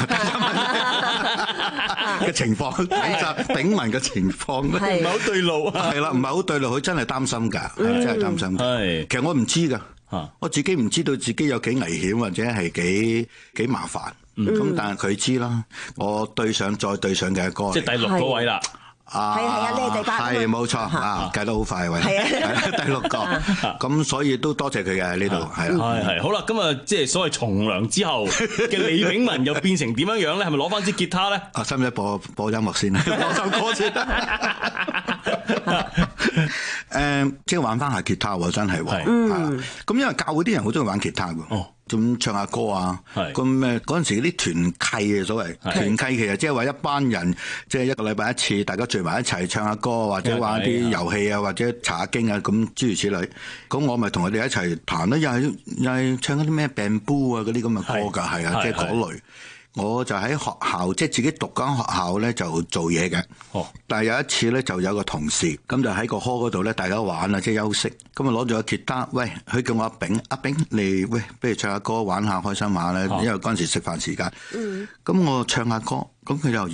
嘅情況，體察炳文嘅情況，唔係好對路啊。係啦，唔係好對路，佢真係擔心㗎，真係擔心。係，其實我唔知㗎，我自己唔知道自己有幾危險或者係幾幾麻煩。咁但係佢知啦，我對上再對上嘅哥， 即係第六嗰位啦。 啊，係啊係啊，你係第八，係冇錯啊，計得好快喂，係啊，第六個，咁所以都多謝佢嘅喺呢度，係啦， 係係，好啦，咁啊，即係所謂從良之後嘅李炳文又變成點樣樣咧？係咪攞翻支吉他咧？ 啊，使唔使播播音樂先啊？播首歌先。誒，即係玩翻下吉他喎，真係喎，嗯，咁因為教會啲人好中意玩吉他㗎。哦。咁唱下歌啊，咁咩嗰陣時嗰啲團契啊，所謂團契其實即係話一班人，即係一個禮拜一次，大家聚埋一齊唱下歌，或者玩啲遊戲啊，或者查下經啊，咁諸如此類。咁我咪同佢哋一齊彈啦，又係又係唱嗰啲咩 Bamboo 啊嗰啲咁嘅歌㗎，係啊，即係嗰類。我就喺學校，即係自己讀間學校咧，就做嘢嘅。哦，但係有一次咧，就有個同事咁就喺個 hall 嗰度咧，大家玩啊，即係休息。咁啊攞住個吉他，喂，佢叫我阿炳，阿炳嚟，喂，不如唱下歌玩下，開心下咧。因為嗰陣時食飯時間。嗯。咁我唱下歌，咁佢就咦，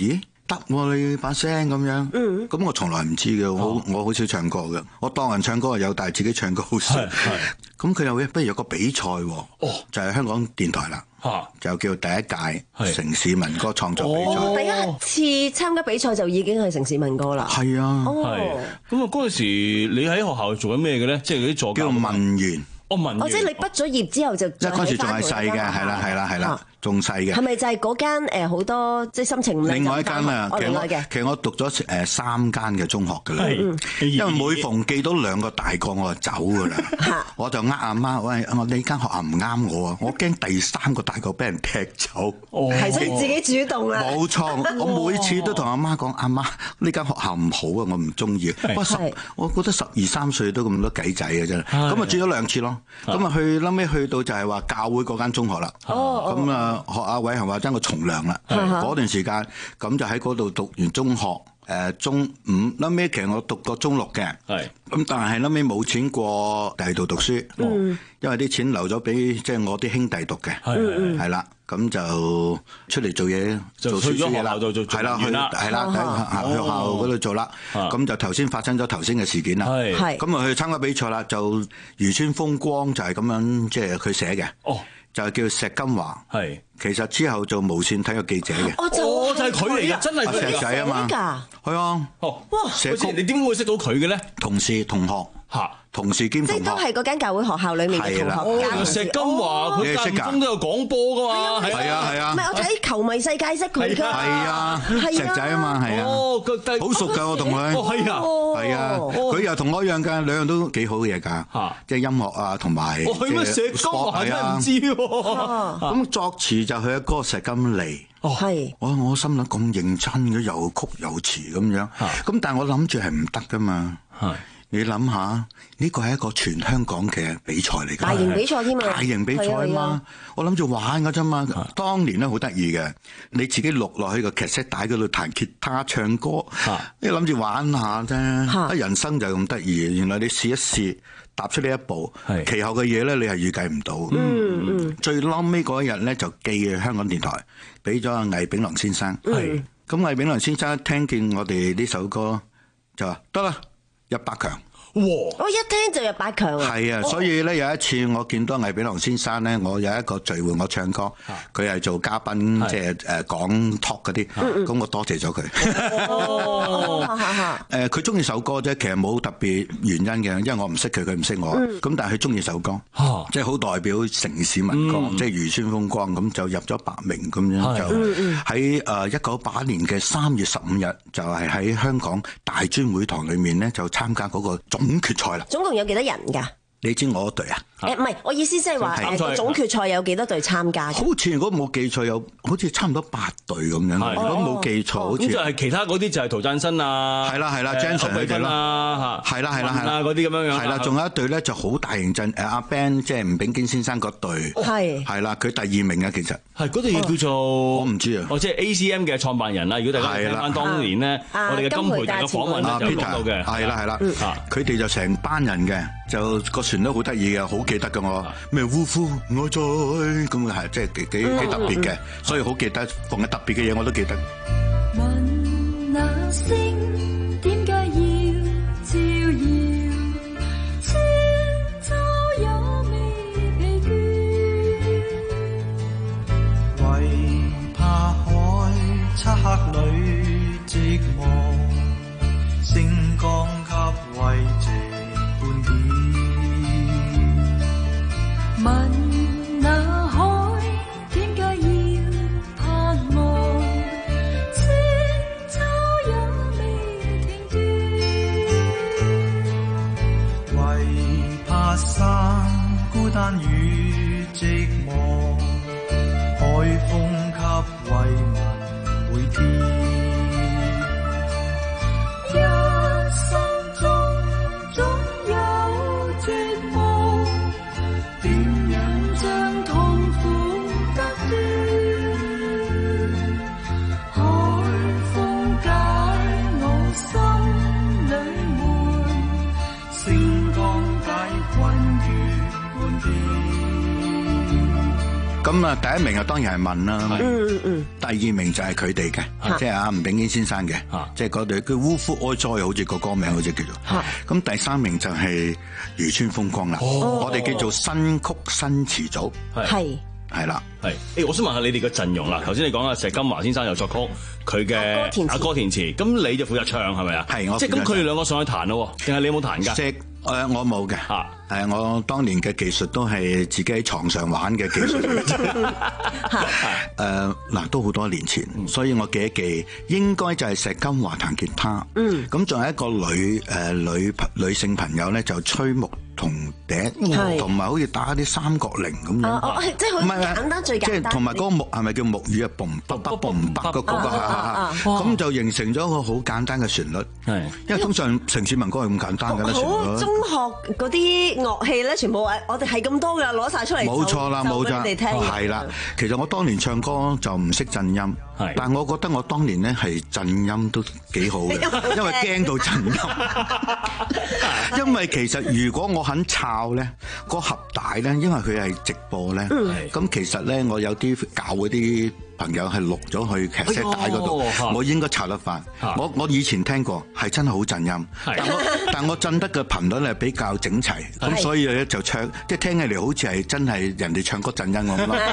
得喎，你把聲咁樣。嗯。咁我從來唔知嘅，我我好少唱歌嘅。我當人唱歌有，但係自己唱歌好少。咁佢又不如有個比賽喎。哦。就係香港電台啦。嚇。就叫第一屆城市民歌創作比賽。 哦。第一次參加比賽就已經係城市民歌啦。 係啊。 哦。咁啊，嗰陣時你喺學校做緊咩嘅咧？即係嗰啲助教。 叫文員。 哦，文員。 哦，即係你畢咗業之後就。 即係嗰時仲係細嘅，係啦，係啦，係啦。仲細嘅， 係咪就係嗰間誒好多即係心情唔靚？ 另外一間啊，其實我其實我讀咗誒三間嘅中學㗎啦，因為每逢記到兩個大個我就走㗎啦，我就呃阿媽，喂，我呢間學校唔啱我啊，我驚第三個大個俾人踢走， 係所以自己主動啊！ 冇錯，我每次都同阿媽講，阿媽呢間學校唔好啊，我唔中意。不過十，我覺得十二三歲都咁多計仔嘅真係，咁啊轉咗兩次咯，咁啊去後尾去到就係話教會嗰間中學啦，咁啊。學阿偉係話爭個從良啦，嗰段時間咁就喺嗰度讀完中學，誒中五，後尾其實我讀過中六嘅，咁但係後尾冇錢過第二度讀書，因為啲錢留咗俾即係我啲兄弟讀嘅，係啦，咁就出嚟做嘢做書書嘢啦，係啦，去係啦，喺學校嗰度做啦，咁就頭先發生咗頭先嘅事件啦，咁啊去參加比賽啦，就漁村風光就係咁樣，即係佢寫嘅。就係叫石金華，係其實之後做無線體育記者嘅， 哦就就係佢嚟嘅，真係石仔啊嘛，係啊， 哇，寫曲你點會識到佢嘅咧？ 同事同學嚇。同事兼同學， 即係都係嗰間教會學校裏面嘅同學。 哦，石金華佢間中都有廣播噶嘛， 係啊係啊。 唔係我睇球迷世界識佢㗎。 係啊，石仔啊嘛，係啊。 哦， 好熟㗎我同佢。 哦，係啊， 係啊，佢又同我一樣㗎，兩樣都幾好嘅嘢㗎。嚇，即係音樂啊，同埋即係石金華真係唔知喎。 咁作詞就係一個石金利。 哦，係。 我我心諗咁認真嘅，又曲又詞咁樣。咁但係我諗住係唔得㗎嘛。係。你諗下，呢個係一個全香港嘅比賽嚟㗎， 大型比賽添啊！ 大型比賽啊嘛，我諗住玩㗎啫嘛。當年咧好得意嘅，你自己錄落去個劇色帶嗰度彈吉他唱歌，你諗住玩下啫。人生就係咁得意，原來你試一試，踏出呢一步，其後嘅嘢咧你係預計唔到。嗯嗯。最撈尾嗰一日咧就寄香港電台，俾咗阿魏炳良先生。係。咁魏炳良先生聽見我哋呢首歌，就話得啦。一百強， 哇！我一聽就入八強啊！ 係啊，所以咧有一次我見到魏炳良先生咧，我有一個聚會，我唱歌，佢係做嘉賓，即係誒講 talk 嗰啲，咁我多謝咗佢。誒，佢中意首歌啫，其實冇特別原因嘅，因為我唔識佢，佢唔識我。咁但係佢中意首歌，即係好代表城市民歌，即係漁村風光，咁就入咗百名咁樣，就喺誒一九八一年嘅三月十五日，就係喺香港大專會堂裏面咧，就參加嗰個總決賽啦。 總共有幾多人㗎？ 你知我隊啊？ 誒唔係，我意思即係話誒總決賽有幾多隊參加？ 好似如果冇記錯，有好似差唔多八隊咁樣。如果冇記錯，好似咁就係其他嗰啲就係陶贊新啊， 係啦係啦 Jensen 佢哋啦嚇， 係啦係啦係啦嗰啲咁樣樣。 係啦，仲有一隊咧就好大型陣誒阿 Ben 即係吳炳堅先生嗰隊， 係係啦，佢第二名啊其實。 係嗰隊叫做我唔知啊。 哦，即係 A C M 嘅創辦人啦。如果大家聽翻當年咧，我哋嘅金培大嘅訪問咧就講到嘅。 係啦係啦，佢哋就成班人嘅，就個旋律好得意嘅，好記得㗎我。咩嗚呼我在咁啊，係即係幾幾幾特別嘅，所以好記得，逢係特別嘅嘢我都記得。 問那星點解要照耀，千秋也未疲倦，為怕海漆黑裏寂寞，星光給慰藉半點。問那海點解要盼望，千秋也未停斷，為怕山孤單與寂寞，海風給慰問每天。一生中總有寂寞，將痛苦得斷，海風解我心裏悶，星光解困於半點。 咁啊，第一名啊當然係問啦， 嗯嗯， 第二名就係佢哋嘅，即係阿吳炳堅先生嘅，即係嗰隊叫烏夫哀哉，好似個歌名好似叫做。咁第三名就係漁村風光啦，我哋叫做新曲新詞組， 係係啦， 係。誒，我想問下你哋嘅陣容啦，頭先你講啊石金華先生有作曲，佢嘅阿歌填詞，咁你就負責唱係咪啊？ 係我即係咁，佢哋兩個上去彈咯，定係你有冇彈㗎？ 誒，我冇嘅，誒，我當年嘅技術都係自己喺床上玩嘅技術。誒，嗱，都好多年前，所以我記一記，應該就係石金華彈吉他，嗯，咁仲有一個女誒女女性朋友咧就吹木同笛，同埋好似打啲三角鈴咁樣， 哦，即係好簡單，最簡單， 即係同埋嗰個木係咪叫木魚啊？嘣卜卜嘣卜嗰個啊，咁就形成咗一個好簡單嘅旋律，係，因為通常城市民歌係咁簡單嘅啦，旋律。 好中學嗰啲樂器咧，全部我哋係咁多㗎，攞晒出嚟。 冇錯啦，冇錯， 你哋聽。 係啦，其實我當年唱歌就唔識震音，但係我覺得我當年咧係震音都幾好嘅，因為驚到震音。因為其實如果我肯抄咧，個盒帶咧，因為佢係直播咧，咁其實咧我有啲教嗰啲朋友係錄咗去劇 set 帶嗰度，我應該抄得翻。我我以前聽過係真係好震音，但我但我震得嘅頻率係比較整齊，咁所以咧就唱，即係聽起嚟好似係真係人哋唱歌震音咁咯。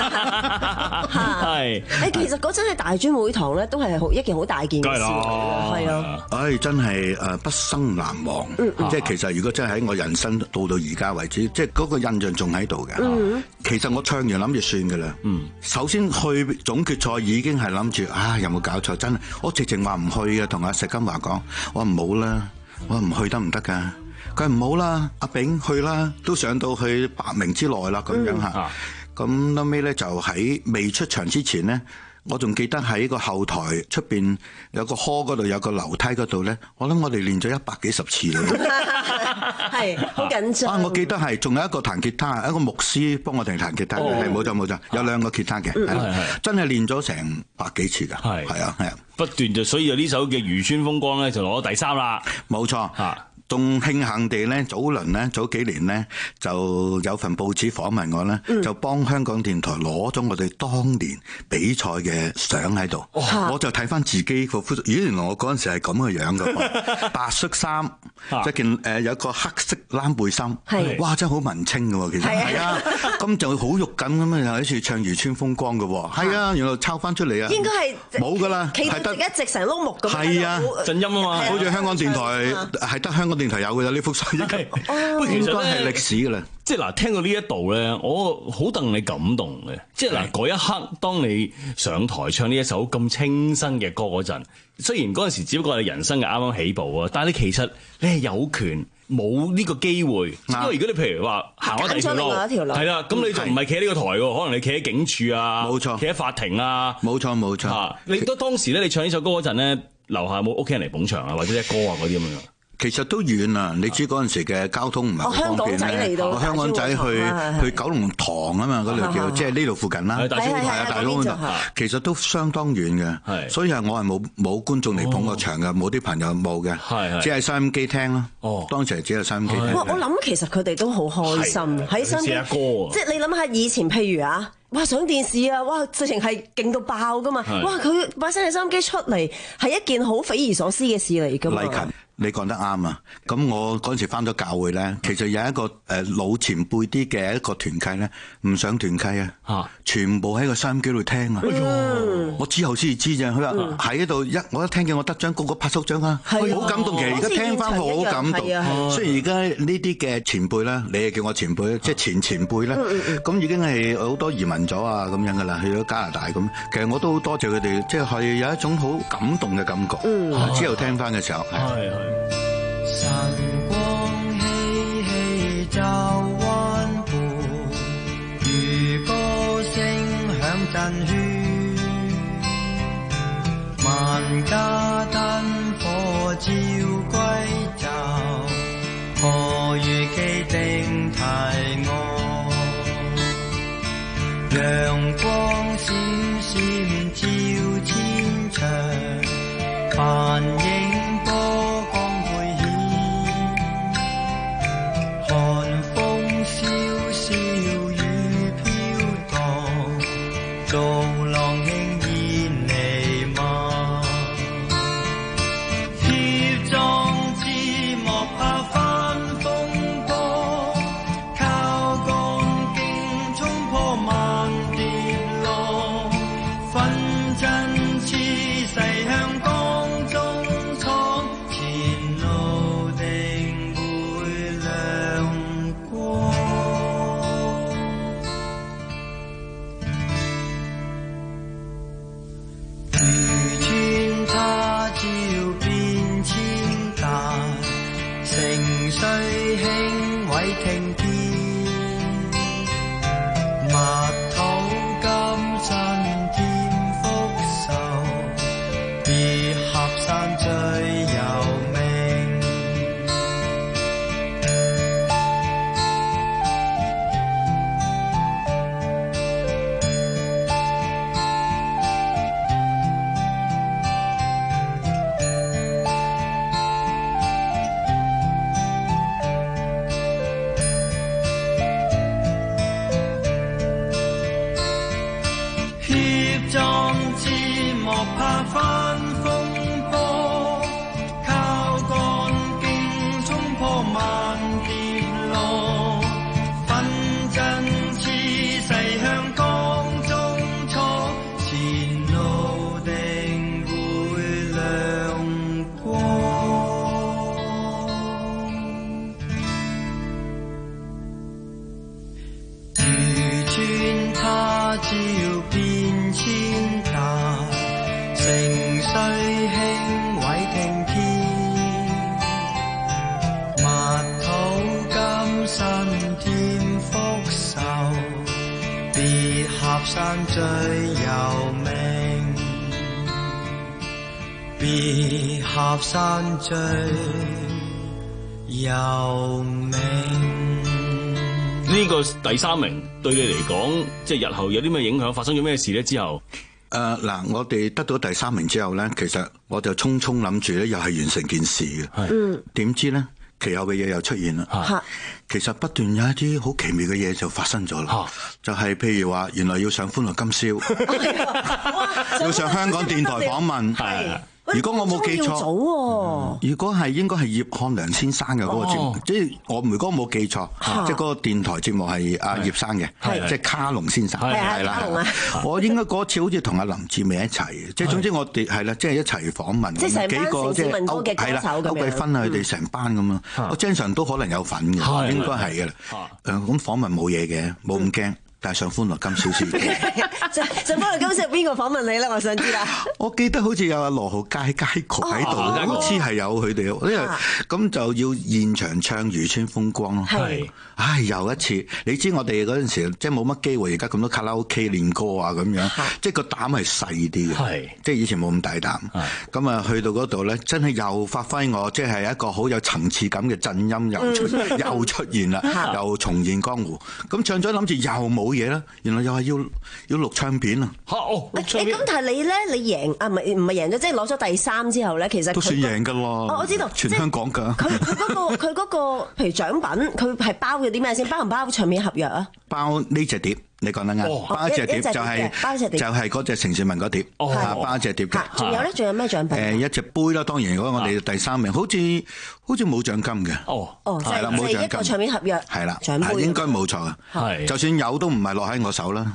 係，誒其實嗰陣喺大專會堂咧，都係好一件好大件嘅事嚟嘅，係啊， 唉真係誒畢生難忘，即係其實如果真係喺我人生到到而家為止，即係嗰個印象仲喺度嘅。其實我唱完諗住算㗎啦，首先去總決賽已經係諗住啊，有冇搞錯？真係我直情話唔去嘅，同阿石金華講，我唔好啦，我唔去得唔得㗎？佢唔好啦，阿炳去啦，都上到去百名之內啦，咁樣嚇。咁後尾咧就喺未出場之前咧，我仲記得喺個後台出邊有個 hall 嗰度有個樓梯嗰度咧，我諗我哋練咗一百幾十次啦， 係好緊張。 啊，我記得係仲有一個彈吉他，一個牧師幫我哋彈吉他嘅，係冇錯冇錯，有兩個吉他嘅，係係真係練咗成百幾次㗎，係係啊係啊， 不斷就所以呢首嘅漁村風光咧就攞咗第三啦， 冇錯嚇。仲慶幸地咧，早輪咧，早幾年咧，就有份報紙訪問我咧，嗯、就幫香港電台攞咗我哋當年比賽嘅相喺度。哦、我就睇翻自己個，咦，原來我嗰陣時係咁嘅樣㗎，白恤衫，着件誒有個黑色冷背心，係哇，真係好文青㗎喎，其實係啊，咁就好肉緊咁樣，又好似唱漁村風光㗎喎，係啊，原來抄翻出嚟啊， 應該係冇㗎啦， 係得一直成碌木咁， 係啊， 震音啊嘛， 好似香港電台係得香港電台有嘅，有呢幅相，應該應該係歷史嘅啦。 即係嗱，聽到呢一度咧，我好戥你感動嘅。即係嗱，嗰一刻，當你上台唱呢一首咁清新嘅歌嗰陣，雖然嗰陣時只不過係人生嘅啱啱起步啊，但係你其實你係有權冇呢個機會，因為如果你譬如話行開第二條路，係啦，咁你就唔係企喺呢個台喎，可能你企喺警署啊，冇錯，企喺法庭啊， 冇錯冇錯。 你都當時咧，你唱呢首歌嗰陣咧，樓下有冇屋企人嚟捧場啊，或者隻歌啊嗰啲咁樣？ 其實都遠啊！你知嗰陣時嘅交通唔係好方便咧。我香港仔去去九龍塘啊嘛，嗰度叫即係呢度附近啦。係啊，大佬，其實都相當遠嘅。所以係我係冇冇觀眾嚟捧個場嘅，冇啲朋友冇嘅，只係收音機聽咯。哦，當時係只係收音機聽。 我諗其實佢哋都好開心喺收音機。即係你諗下以前，譬如啊，哇上電視啊，哇直情係勁到爆噶嘛！哇佢把聲喺收音機出嚟係一件好匪夷所思嘅事嚟噶嘛。 你講得啱啊！咁我嗰陣時返咗教會咧，其實有一個誒老前輩啲嘅一個團契咧，唔上團契啊，嚇，全部喺個收音機度聽啊！我之後先至知啫，佢話喺度一，我一聽見我得獎，個個拍手掌啊，好感動。其實而家聽返好感動。雖然而家呢啲嘅前輩啦，你係叫我前輩，即係前前輩啦，咁已經係好多移民咗啊咁樣噶啦，去咗加拿大咁。其實我都好多謝佢哋，即係有一種好感動嘅感覺。之後聽返嘅時候係。 晨光熙熙照灣湖，漁歌聲響震喧，萬家燈火照歸晝，何如記定題我，陽光閃閃照千場，繁影波寒風蕭蕭雨飄蕩， 歲興偉聽見，默禱今生添福壽，別合山最有名。山最有名，別合山最有名。 呢個第三名對你嚟講，即係日後有啲咩影響？發生咗咩事咧？之後， 誒嗱、呃，我哋得到第三名之後咧，其實我就匆匆諗住咧，又係完成件事嘅。嗯，點知咧？其後嘅嘢又出現啦，啊、其實不斷有一啲好奇妙嘅嘢就發生咗啦，啊、就係譬如話，原來要上歡樂今宵，要上香港電台訪問。如果我冇記錯，如果係應該係葉漢良先生嘅嗰個節目，哦、即係我如果冇記錯，啊、即係嗰個電台節目係阿葉生嘅，即係卡龍先生，係啦。我應該嗰次好似同阿林志美一齊，即係總之我哋係啦，即係一齊訪問， 即係幾個即係歐係啦，歐桂芬啊，佢哋成班咁啊，我經常都可能有份嘅，應該係嘅啦。誒咁訪問冇嘢嘅，冇咁驚。但係上歡樂今宵先， 上歡樂今宵邊個訪問你咧？我想知啦。 我記得好似有阿羅浩佳佳曲喺度，好似係有佢哋，因為咁就要現場唱《漁村風光》咯。係，唉，又一次，你知我哋嗰陣時即係冇乜機會，而家咁多卡拉 OK 練歌啊咁樣，即係個膽係細啲嘅，即係以前冇咁大膽。咁啊，去到嗰度咧，真係又發揮我即係一個好有層次感嘅震音又出又出現啦，又重現江湖。咁唱咗諗住又冇嘢啦，原來又係要要錄唱片啊！ 嚇哦，誒咁但係你咧，你贏啊？唔係唔係贏咗，即係攞咗第三之後咧，其實都算贏㗎喎。 哦，我知道， 全香港㗎。 佢佢嗰個佢嗰個，譬如獎品，佢係包咗啲咩先？包唔包唱片合約啊？ 包呢隻碟。你講得啱，包一隻碟就係就係嗰隻程倩文嗰碟，包一隻碟嘅。 仲有咧，仲有咩獎品？ 誒一隻杯啦，當然如果我哋第三名，好似好似冇獎金嘅。哦哦，係啦，冇獎金。一個唱片合約係啦，獎杯應該冇錯啊。係，就算有都唔係落喺我手啦。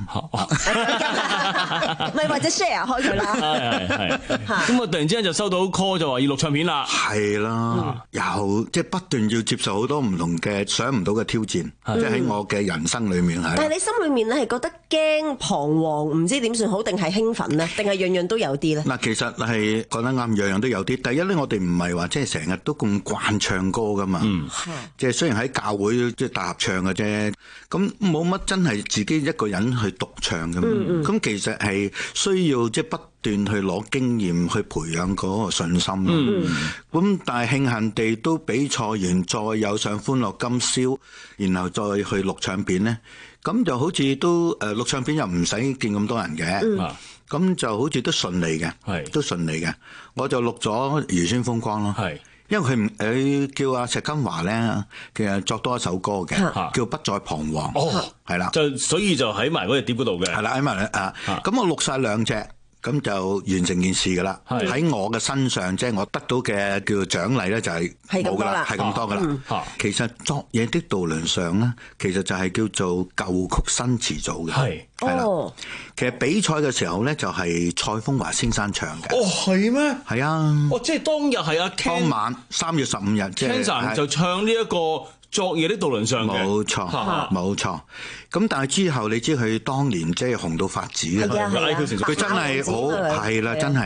咪或者 share 開佢啦。係係係。咁我突然之間就收到 call 就話要錄唱片啦。 係啦，又即係不斷要接受好多唔同嘅想唔到嘅挑戰，即係喺我嘅人生裡面係。 但係你心裡面咧，係覺得驚、彷徨，唔知點算好，定係興奮呢？定係樣樣都有啲咧？ 嗱，其實係講得啱，樣樣都有啲。第一咧，我哋唔係話即係成日都咁慣唱歌噶嘛，嗯、即係雖然喺教會即係大合唱嘅啫，咁冇乜真係自己一個人去獨唱嘅。咁、嗯嗯、其實係需要即係不斷去攞經驗去培養嗰個信心。咁、嗯、但係慶幸地都比賽完，再有上歡樂今宵，然後再去錄唱片咧。咁就好似都誒錄唱片又唔使見咁多人嘅，咁、嗯、就好似都順利嘅，是都順利嘅。我就錄咗《漁村風光》咯，是因為佢唔誒叫阿石金華咧，其實作多一首歌嘅，是叫《不再彷徨》，係啦、哦， 就所以就喺埋嗰隻碟嗰度嘅， 係啦喺埋咧啊，咁我錄晒兩隻。咁就完成件事噶啦，喺我嘅身上，即係我得到嘅叫做獎勵咧，就係冇噶啦，係咁多噶啦。其實作嘢的渡輪上咧，其實就係叫做舊曲新詞組嘅，係係啦。其實比賽嘅時候咧，就係蔡楓華先生唱嘅。 哦，係咩？ 係啊。 哦，即係當日係阿 Ken 當晚三月十五日，即係 Ken 就唱呢一個作嘢的渡輪上嘅。 冇錯，冇錯。咁但係之後你知佢當年即係紅到發紫嘅，佢真係好係啦，真係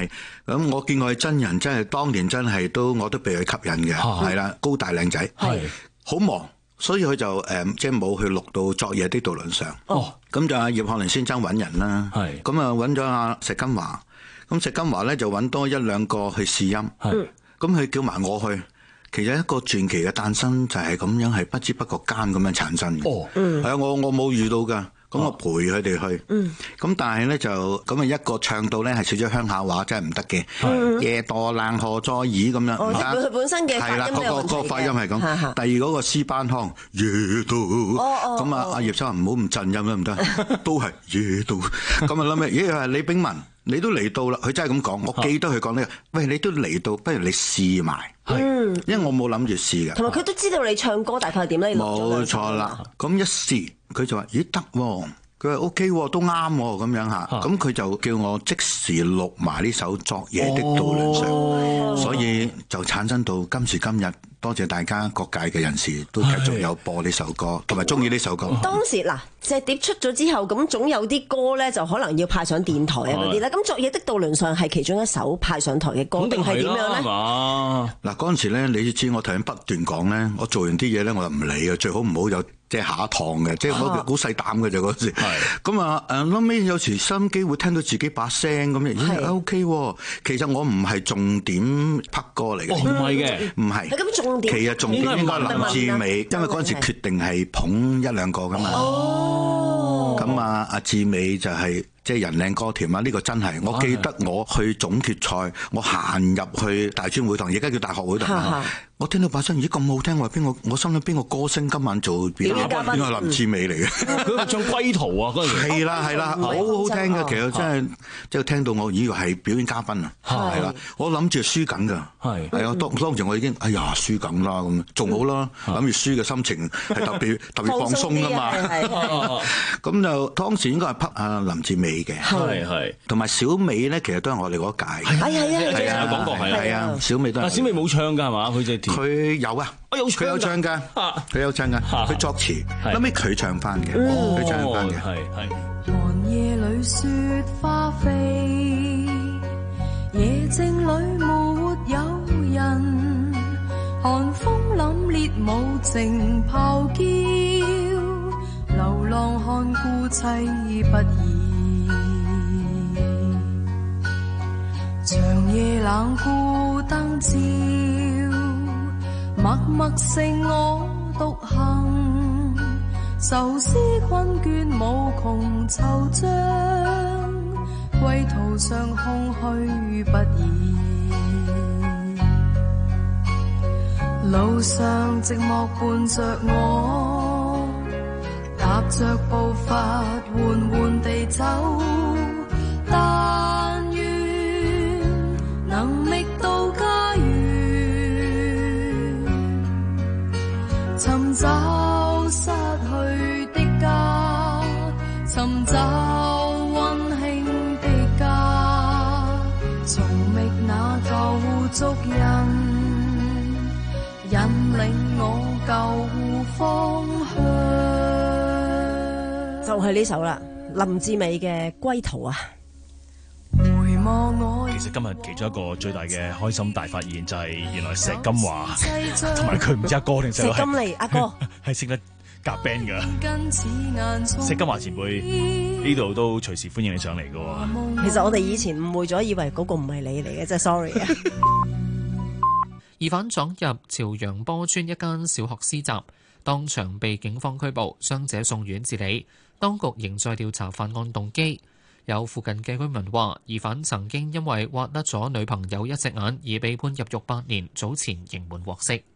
咁我見過佢真人，真係當年真係都我都被佢吸引嘅，係啦、啊，高大靚仔，係好忙，所以佢就誒、呃、即係冇去錄到昨夜的渡輪上。哦，咁就阿葉漢麟先生揾人啦，係咁啊揾咗阿石金華，咁石金華咧就揾多一兩個去試音，係咁佢叫埋我去。其實一個傳奇嘅誕生就係咁樣，係不知不覺間咁樣產生嘅。哦，係啊，我我冇遇到噶，咁我陪佢哋去。嗯，咁但係咧就咁啊一個唱到咧係少咗鄉下話，真係唔得嘅。夜墮冷河再耳咁樣，唔得。 佢本身嘅發音都有問題嘅。係啦，嗰個嗰個發音係咁。第二嗰個詩班腔夜墮，咁啊阿葉生話唔好咁震音啦，唔得，都係夜墮。咁啊諗咩？咦係李炳文。你都嚟到啦，佢真係咁講，我記得佢講呢個，喂，你都嚟到，不如你試埋，嗯，因為我冇諗住試嘅。同埋佢都知道你唱歌大概係點咧， 冇錯啦。咁一試，佢就話：咦得喎，佢話 O K 喎，都啱喎，咁樣嚇。咁佢就叫我即時錄埋呢首《昨夜的渡輪上》，所以就產生到今時今日。多謝大家各界嘅人士都繼續有播呢首歌，同埋中意呢首歌。 當時嗱，隻碟出咗之後，咁總有啲歌咧就可能要派上電台啊嗰啲啦。咁昨夜的渡輪上係其中一首派上台嘅歌，定係點樣咧？嗱， 嗰陣時咧，你知我頭先不斷講咧，我做完啲嘢咧，我就唔理嘅，最好唔好有即係下一堂嘅，即係好好細膽嘅啫嗰時。咁啊誒，後尾有時收音機會聽到自己把聲咁，咦 O K 喎。其實我唔係重點拍歌嚟嘅，唔係嘅，唔係。 咁重點其實重點應該林志美，因為嗰陣時決定係捧一兩個噶嘛。哦，咁啊，阿志美就係、是。即係人靚歌甜啊！呢個真係，我記得我去總決賽，我行入去大專會堂，而家叫大學會堂。我聽到把聲咦咁好聽，我話邊個？我心諗邊個歌星今晚做表演嘉賓？應該係林志美嚟嘅。 佢係唱歸途啊！嗰陣時係啦係啦，好好聽嘅。其實真係即係聽到我以為係表演嘉賓啊！係啦，我諗住輸緊㗎。係係啊，當當時我已經哎呀輸緊啦咁，仲好啦，諗住輸嘅心情係特別特別放鬆㗎嘛。咁就當時應該係拍阿林志美。 係係， 同埋小美咧，其實都係我哋嗰屆。 係係啊， 係啊，講過係啊， 係啊，小美都係。 但小美冇唱㗎係嘛？佢就佢有啊，佢有唱㗎，佢有唱㗎，佢作詞，後尾佢唱翻嘅，佢唱翻嘅。係係。 寒夜裏雪花飛，夜靜裏沒有人，寒風凜冽無情咆哮，流浪看孤凄不已。長夜冷孤燈照，默默剩我獨行，愁思困倦無窮惆悵，歸途上空虛不已，路上寂寞伴着我，踏着步伐緩緩地走，但能覓到家園，尋找失去的家，尋找溫馨的家，重覓那舊足印，引領我舊方向。 就係呢首啦，林志美嘅《歸途》啊。 其實今日其中一個最大嘅開心大發現就係原來石金華同埋佢唔知阿哥定石金利阿哥係識得夾 band 噶。石金華前輩呢度都隨時歡迎你上嚟噶。 其實我哋以前誤會咗，以為嗰個唔係你嚟嘅，真係 sorry 啊。 疑犯闖入朝陽坡村一間小學施襲，當場被警方拘捕，傷者送院治理。當局仍在調查犯案動機。有附近嘅居民話，疑犯曾經因為挖甩咗女朋友一隻眼而被判入獄八年，早前刑滿獲釋。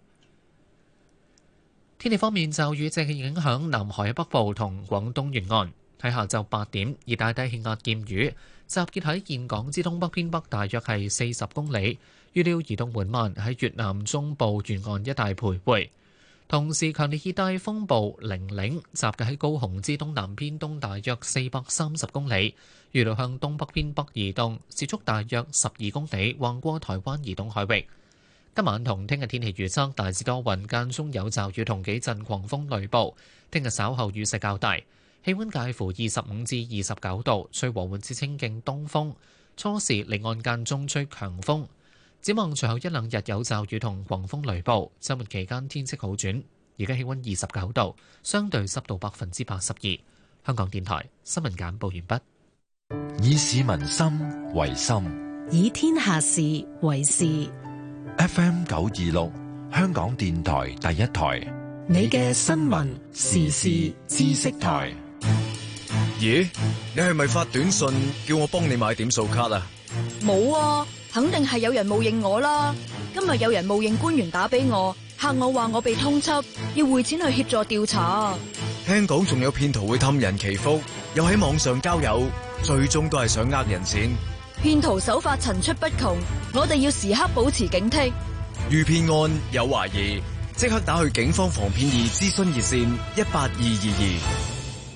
天氣方面，驟雨正影響南海北部同廣東沿岸。喺下晝八點，熱帶低氣壓劍雨集結喺峴港之東北偏北，大約係四十公里，預料移動緩慢，喺越南中部沿岸一帶徘徊。同時，強烈熱帶風暴玲玲集結喺高雄之東南偏東大約四百三十公里，預料向東北偏北移動，時速大約十二公里，橫過台灣以東海域。今晚同聽日天氣預測大致多雲，間中有驟雨同幾陣狂風雷暴。聽日稍後雨勢較大，氣溫介乎二十五至二十九度，吹和緩至清勁東風。 初時離岸間中吹強風。展望隨後一兩日有驟雨同狂風雷暴，週末期間天色好轉。而家氣溫二十九度，相對濕度百分之八十二。香港電台新聞簡報完畢。 以市民心為心， 以天下事為事。 F M 九二六，香港電台第一台， 你嘅新聞時事知識台。 咦，你係咪發短信叫我幫你買點數卡啊？ 冇啊，肯定係有人冒認我啦。今日有人冒認官員打俾我，嚇我話我被通緝，要匯錢去協助調查。 聽講仲有騙徒會氹人祈福，又喺網上交友，最終都係想呃人錢。 騙徒手法層出不窮，我哋要時刻保持警惕。 遇騙案有懷疑，即刻打去警方防騙易諮詢熱線一八二二二。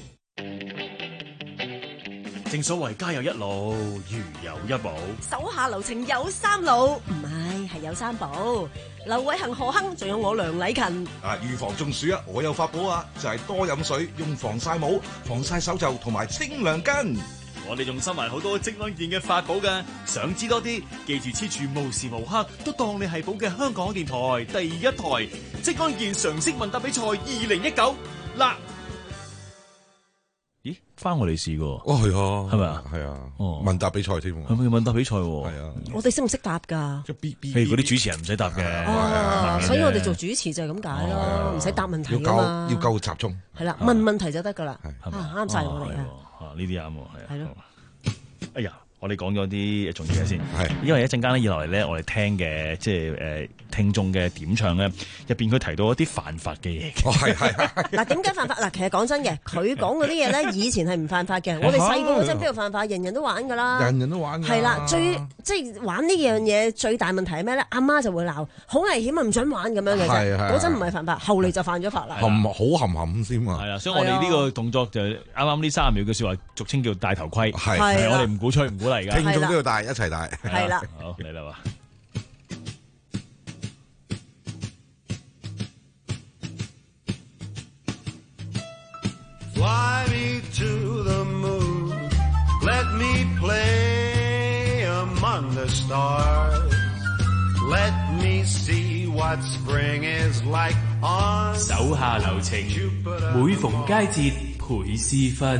正所謂家有一老，如有一寶。 手下留情有三老，唔係係有三寶。劉偉恒、何亨，仲有我梁禮勤。 啊，預防中暑啊，我有法寶啊，就係、是、多飲水，用防曬帽、防曬手袖同埋清涼巾。 我哋仲收埋好多職安健嘅法寶㗎，想知多啲，記住黐住無時無刻都當你係寶嘅香港電台第一台職安健常識問答比賽二零一九嗱。咦，翻我哋試過？ 哦，係啊， 係咪啊？ 係啊， 哦， 問答比賽添， 係咪問答比賽？係啊， 我哋識唔識答㗎？ 即係 B B， 嗰啲主持人唔使答嘅， 哦，所以我哋做主持就係咁解咯，唔使答問題啊嘛， 要夠集中， 係啦，問問題就得㗎啦， 啊， 啱晒我哋啊， 呢啲啱喎，係啊， 係咯， 哎呀！我哋講咗啲重要嘢先，係因為一陣間咧，以來咧，我哋聽嘅即係誒聽眾嘅點唱咧，入邊佢提到一啲犯法嘅嘢。 哦，係係。 嗱，點解犯法？嗱，其實講真嘅，佢講嗰啲嘢咧，以前係唔犯法嘅。我哋細個嗰陣邊度犯法？人人都玩㗎啦。 人人都玩㗎。 係啦，最即係玩呢樣嘢最大問題係咩咧？阿媽就會鬧，好危險啊，唔準玩咁樣嘅啫。嗰陣唔係犯法，後嚟就犯咗法啦。 含好含含先啊。 係啦，所以我哋呢個動作就啱啱呢三十秒嘅説話，俗稱叫戴頭盔。 係係我哋唔鼓吹唔鼓勵㗎。 聽眾都要戴，一齊戴。 係啦， 好嚟啦嘛。 Fly me to the moon, let me play among the stars, let me see what spring is like on 手下留情，每逢佳節倍思分。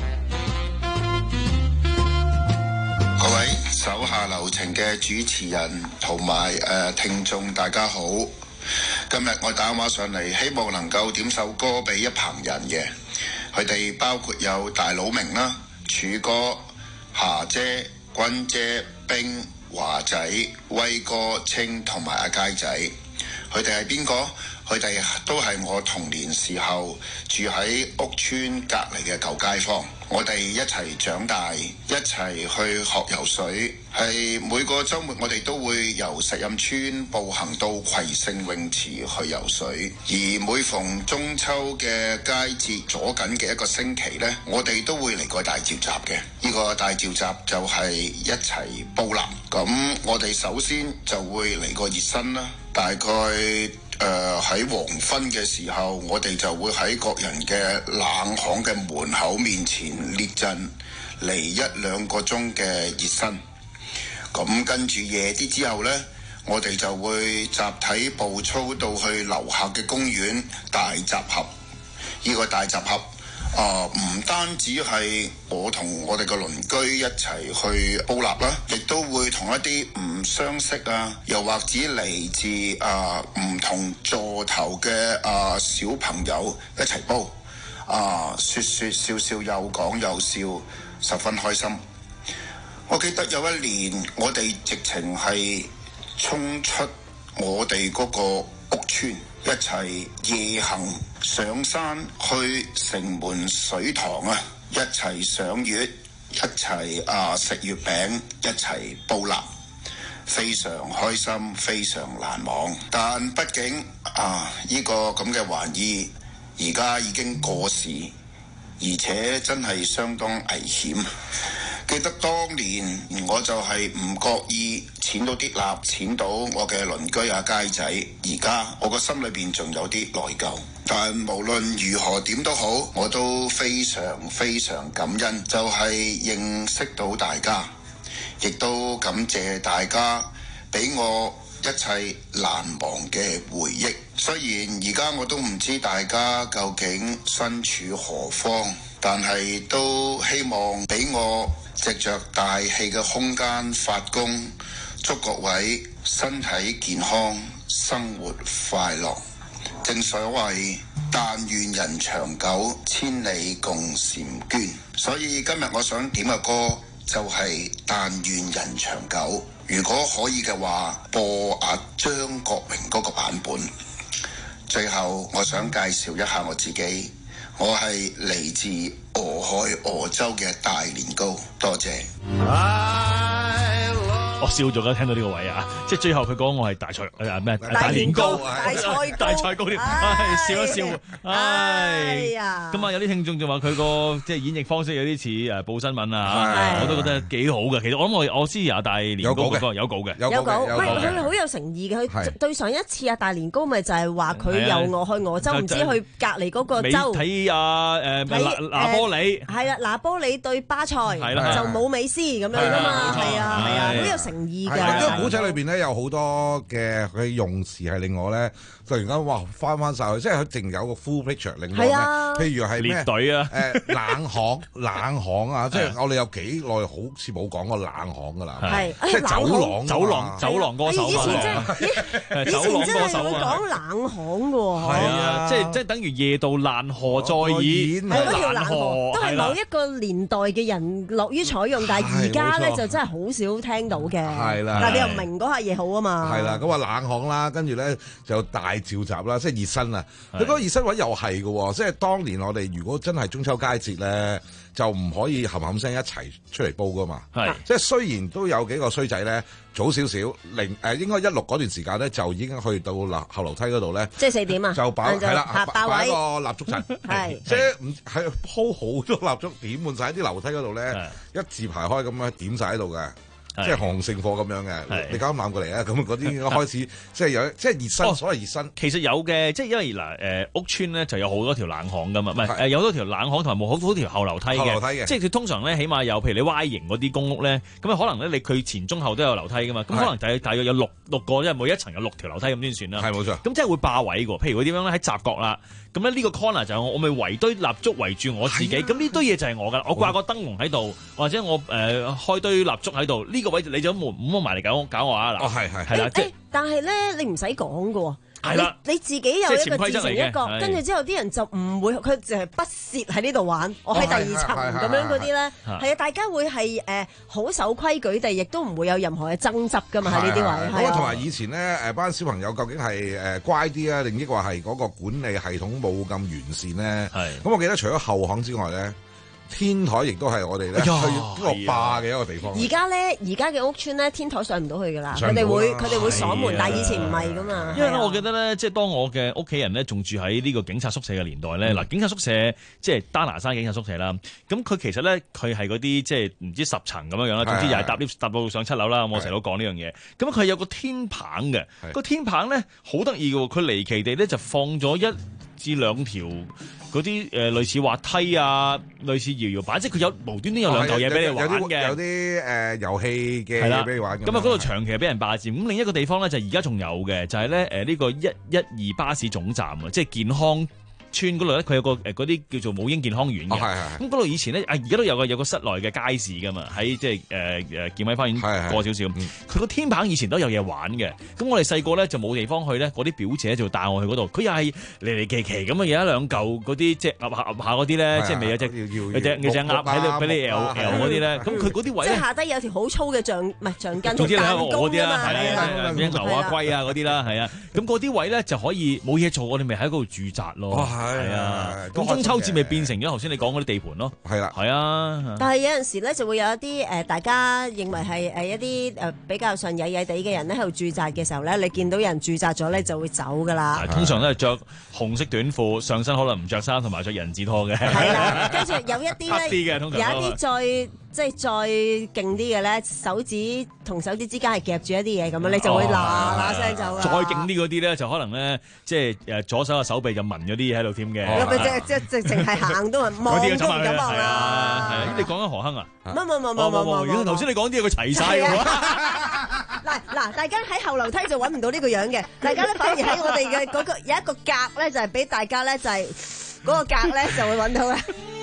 各位手下留情嘅主持人同埋誒聽眾，大家好。今日我打電話上嚟，希望能夠點首歌俾一棚人嘅，佢哋包括有大佬明啦、柱哥、霞姐、君姐、冰、華仔、威哥、清同埋阿佳仔。佢哋係邊個？佢哋都係我童年時候住喺屋村隔離嘅舊街坊，我哋一齊長大，一齊去學游水，係每個週末我哋都會由石蔭村步行到葵盛泳池去游水，而每逢中秋嘅佳節左緊嘅一個星期呢，我哋都會嚟個大召集嘅。呢個大召集就係一齊煲蠟，咁我哋首先就會嚟個熱身啦，大概誒喺黃昏嘅時候，我哋就會喺各人嘅冷巷嘅門口面前列陣嚟一兩個鐘嘅熱身。咁跟住夜啲之後呢，我哋就會集體步操到去樓下嘅公園大集合。呢個大集合啊，唔單止係我同我哋個鄰居一齊去煲蠟啦，亦都會同一啲唔相識啊，又或者嚟自啊唔同座頭嘅啊小朋友一齊煲啊，説説笑笑，又講又笑，十分開心。我記得有一年，我哋直情係衝出我哋嗰個屋村，一齊夜行上山去城門水塘啊，一齊賞月，一齊啊食月餅，一齊煲蠟，非常開心，非常難忘。但畢竟啊，呢個咁嘅玩意而家已經過時，而且真係相當危險。記得當年我就係唔覺意濺到啲蠟，濺到我嘅鄰居阿佳仔，而家我個心裏邊仲有啲內疚。但無論如何點都好，我都非常非常感恩，就係認識到大家， 亦都感謝大家俾我一切難忘嘅回憶。雖然而家我都唔知大家究竟身處何方，但係都希望俾我藉着大氣嘅空間發功，祝各位身體健康，生活快樂。正所謂但願人長久，千里共嬋娟。所以今日我想點嘅歌就係但願人長久。如果可以嘅話，播阿張國榮嗰個版本。最後我想介紹一下我自己，我係嚟自俄亥俄州嘅大年糕。多謝。 我笑咗啦，聽到呢個位啊，即係最後佢講我係大菜誒咩大年糕， 大菜大菜糕添，唉笑一笑，唉呀， 咁啊有啲聽眾就話佢個即係演繹方式有啲似誒報新聞啊，我都覺得幾好嘅。其實我諗我我知有大年糕嗰個有稿嘅， 有稿，唔係佢好有誠意嘅。佢對上一次啊大年糕咪就係話佢由俄亥俄州唔知去隔離嗰個州睇啊誒拿波里， 係啦拿波里對巴塞，就冇美斯咁樣噶嘛，係啊係啊，好有誠意㗎。 呢個古仔裏邊咧有好多嘅佢用詞係令我咧突然間哇翻翻曬去，即係佢淨有個 full picture 令我咧，譬如係咩隊啊誒冷巷冷巷啊，即係我哋有幾耐好似冇講過冷巷㗎啦，即係走廊走廊走廊歌手以前真係以前真係會講冷巷㗎喎， 係啊，即係即係等於夜到爛河再演， 係嗰條冷河都係某一個年代嘅人樂於採用，但係而家咧就真係好少聽到嘅。係啦，但係你又明嗰下嘢好啊嘛。 係啦，咁話冷巷啦，跟住咧就大召集啦，即係熱身啊。佢嗰個熱身位又係嘅，即係當年我哋如果真係中秋佳節咧，就唔可以冚冚聲一齊出嚟煲噶嘛。係，即係雖然都有幾個衰仔咧，早少少零誒應該一六嗰段時間咧，就已經去到樓後樓梯嗰度咧。 即係四點啊？ 就擺係啦，擺擺個蠟燭陣，係即係唔係鋪好多蠟燭點滿晒啲樓梯嗰度咧，一字排開咁樣點晒喺度嘅。即係行勝貨咁樣嘅，你啱攬過嚟啊！咁嗰啲開始即係有即係熱身，哦、所謂熱身。其實有嘅，即係因為嗱誒屋村咧就有好多條冷巷噶嘛，唔係誒有好多條冷巷同埋冇好多條後樓梯嘅。後樓梯嘅，即係佢通常咧，起碼有譬如你 Y 型嗰啲公屋咧，咁啊可能咧你佢前中後都有樓梯噶嘛，咁可能大約大約有六六個，即係每一層有六條樓梯咁先算啦。係冇錯。咁即係會霸位㗎，譬如佢點樣咧喺閘角啦。咁咧呢個 corner 就係我，我咪圍堆蠟燭圍住我自己，咁呢堆嘢就係我噶，我掛個燈籠喺度，或者我誒、呃、開堆蠟燭喺度，呢、這個位你就唔好埋嚟搞搞我啊嗱！哦係係係啦，即係但係咧你唔使講噶喎。 係啦， 你自己有一個自成一角，跟住之後啲人就唔會，佢淨係不屑喺呢度玩。我喺第二層咁樣嗰啲咧，係啊，大家會係誒好守規矩地，亦都唔會有任何嘅爭執噶嘛喺呢啲位。 咁啊，同埋以前咧誒班小朋友究竟係誒乖啲啊，定抑或係嗰個管理系統冇咁完善咧？係。咁我記得除咗後巷之外咧，天台亦都係我哋咧去呢個霸嘅一個地方。 而家咧，而家嘅屋邨咧，天台上唔到去噶啦，佢哋會佢哋會鎖門，但係以前唔係噶嘛。 因為咧，我記得咧，即係當我嘅屋企人咧，仲住喺呢個警察宿舍嘅年代咧，嗱，警察宿舍即係丹拿山警察宿舍啦。咁佢其實咧，佢係嗰啲即係唔知十層咁樣樣啦，總之又係搭 lift 搭到上七樓啦。我成日都講呢樣嘢。咁佢有個天棚嘅，個天棚咧好得意嘅，佢離奇地咧就放咗一至兩條嗰啲誒類似滑梯啊，類似搖搖板，即係佢有無端端有兩嚿嘢俾你玩嘅， 有啲誒遊戲嘅嘢俾你玩。 咁啊，嗰度長期係俾人霸佔。咁另一個地方咧就而家仲有嘅，就係咧誒呢個一一二巴士總站啊，即係健康村嗰度咧，佢有個誒嗰啲叫做母嬰健康院嘅。咁嗰度以前咧，啊而家都有個有個室內嘅街市噶嘛，喺即係誒誒健威花園過少少。佢個天棚以前都有嘢玩嘅。咁我哋細個咧就冇地方去咧，嗰啲表姐就帶我去嗰度。佢又係離離奇奇咁啊，有一兩嚿嗰啲即係鴨下鴨下嗰啲咧，即係未有隻有隻有隻鴨喺度俾你 L L 嗰啲咧。咁佢嗰啲位即係下低有條好粗嘅橡唔係橡筋， 總之你彈弓啲啦， 係啊，咩牛啊龜啊嗰啲啦，係啊。咁嗰啲位咧就可以冇嘢做，我哋咪喺嗰度駐紮咯。係啊，咁中秋節咪變成咗頭先你講嗰啲地盤咯。係啦，係啊。 但係有陣時咧就會有一啲誒，大家認為係誒一啲誒比較上曳曳地嘅人咧喺度駐紮嘅時候咧，你見到有人駐紮咗咧就會走噶啦。 通常都係着紅色短褲，上身可能唔着衫，同埋着人字拖嘅。 係啦，跟住有一啲咧，有一啲再即係再勁啲嘅咧，手指同手指之間係夾住一啲嘢咁樣，你就會嗱嗱聲就啦。 再勁啲嗰啲咧，就可能咧，即係誒左手嘅手臂就紋咗啲嘢喺度添嘅。 咁即即即直情係行都係望都唔敢望啦。 係啊，你講緊何亨啊？ 唔唔唔唔唔唔， 如果頭先你講啲嘢佢齊晒嘅話。 嗱嗱，大家喺後樓梯就揾唔到呢個樣嘅，大家咧反而喺我哋嘅嗰個有一個格咧，就係俾大家咧就係嗰個格咧就會揾到啦。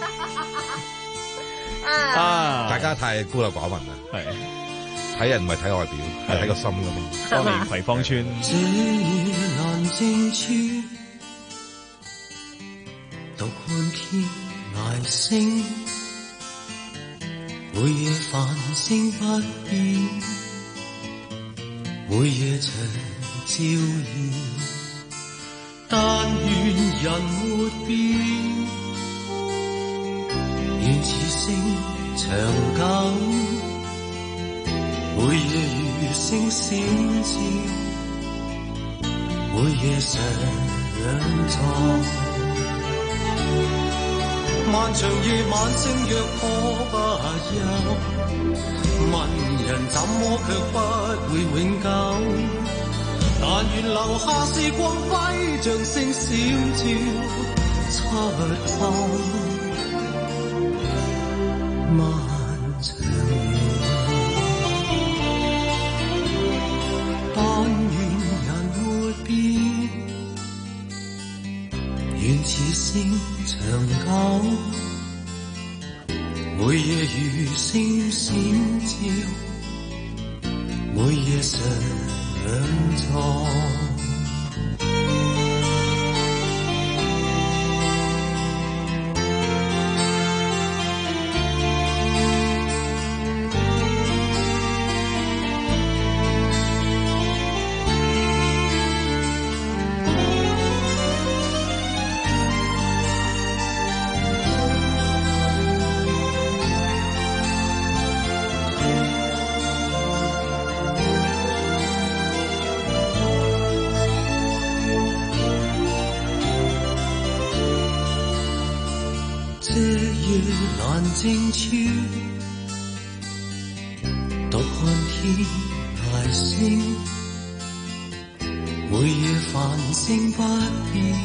啊！大家太孤陋寡聞啦，係睇人唔係睇外表，係睇個心噶嘛。 當年葵芳村。 這夜闌靜處，獨看天涯星，每夜繁星不變，每夜長照耀，但願人沒變。願此星長久，每夜如星閃照，每夜常在。漫長夜晚星若可不休，問人怎麼卻不會永久。但願留下時光輝，像星閃照出口。漫長夜，但願人沒變，願此星長久，每夜如星閃照，每夜常在。靜處，獨看天涯星，每夜繁星不變，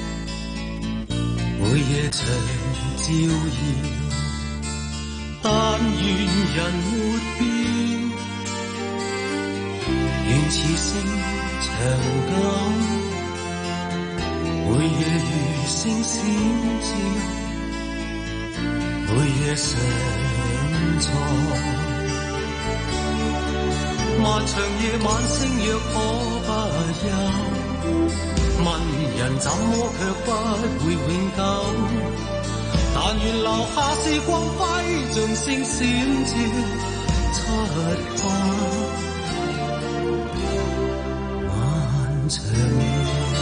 每夜長照耀，但願人沒變，願此星長久，每夜如星閃照，每夜常在。漫長夜晚星若可不休，問人怎麼卻不會永久。但願留下時光輝，像星閃照出口。漫長夜，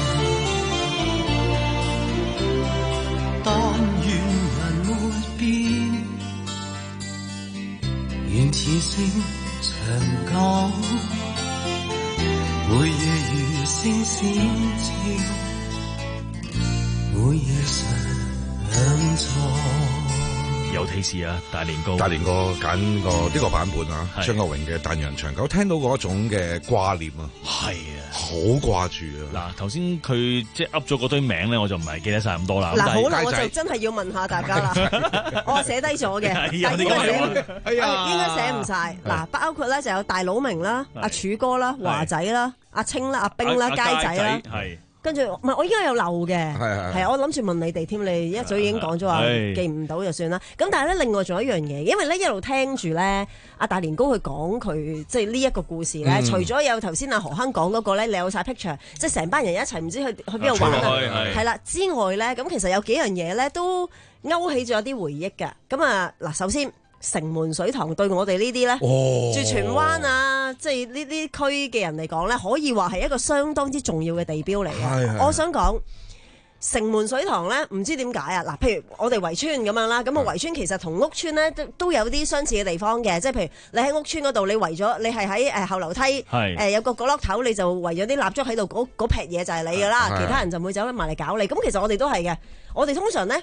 但願人沒變，願此星長久，每夜如星閃照，每夜常在。 有提示啊，大年糕， 大年糕揀個呢個版本啊，張國榮嘅《但願長久》，聽到嗰種嘅掛念啊， 係啊， 好掛住啊！ 嗱，頭先佢即係噏咗嗰堆名咧，我就唔係記得晒咁多啦。 嗱，好啦，我就真係要問下大家啦，我寫低咗嘅，但係應該寫，係啊，應該寫唔晒。嗱，包括咧就有大佬明啦、阿柱哥啦、華仔啦、阿青啦、阿冰啦、佳仔啦，係。跟住唔係，我應該有漏嘅，係係，我諗住問你哋添，你一早已經講咗話記唔到就算啦。咁但係咧，另外仲有一樣嘢，因為咧一路聽住咧，阿大年糕去講佢即係呢一個故事咧，除咗有頭先阿何亨講嗰個咧，你有晒 picture，即係成班人一齊唔知去去邊度玩啊，係啦之外咧，咁其實有幾樣嘢咧都勾起咗啲回憶嘅。咁啊嗱，首先。城門水塘對我哋呢啲咧，哦、住荃灣啊，即係呢啲區嘅人嚟講咧，可以話係一個相當之重要嘅地標嚟嘅。我想講城門水塘咧，唔知點解啊？嗱，譬如我哋圍村咁樣啦，咁啊圍村其實同屋村咧都都有啲相似嘅地方嘅，即係譬如你喺屋村嗰度，你圍咗，你係喺誒後樓梯，誒、呃、有個角落頭，你就圍咗啲蠟燭喺度，嗰嗰撇嘢就係你噶啦，其他人就唔會走埋嚟搞你。咁其實我哋都係嘅，我哋通常咧。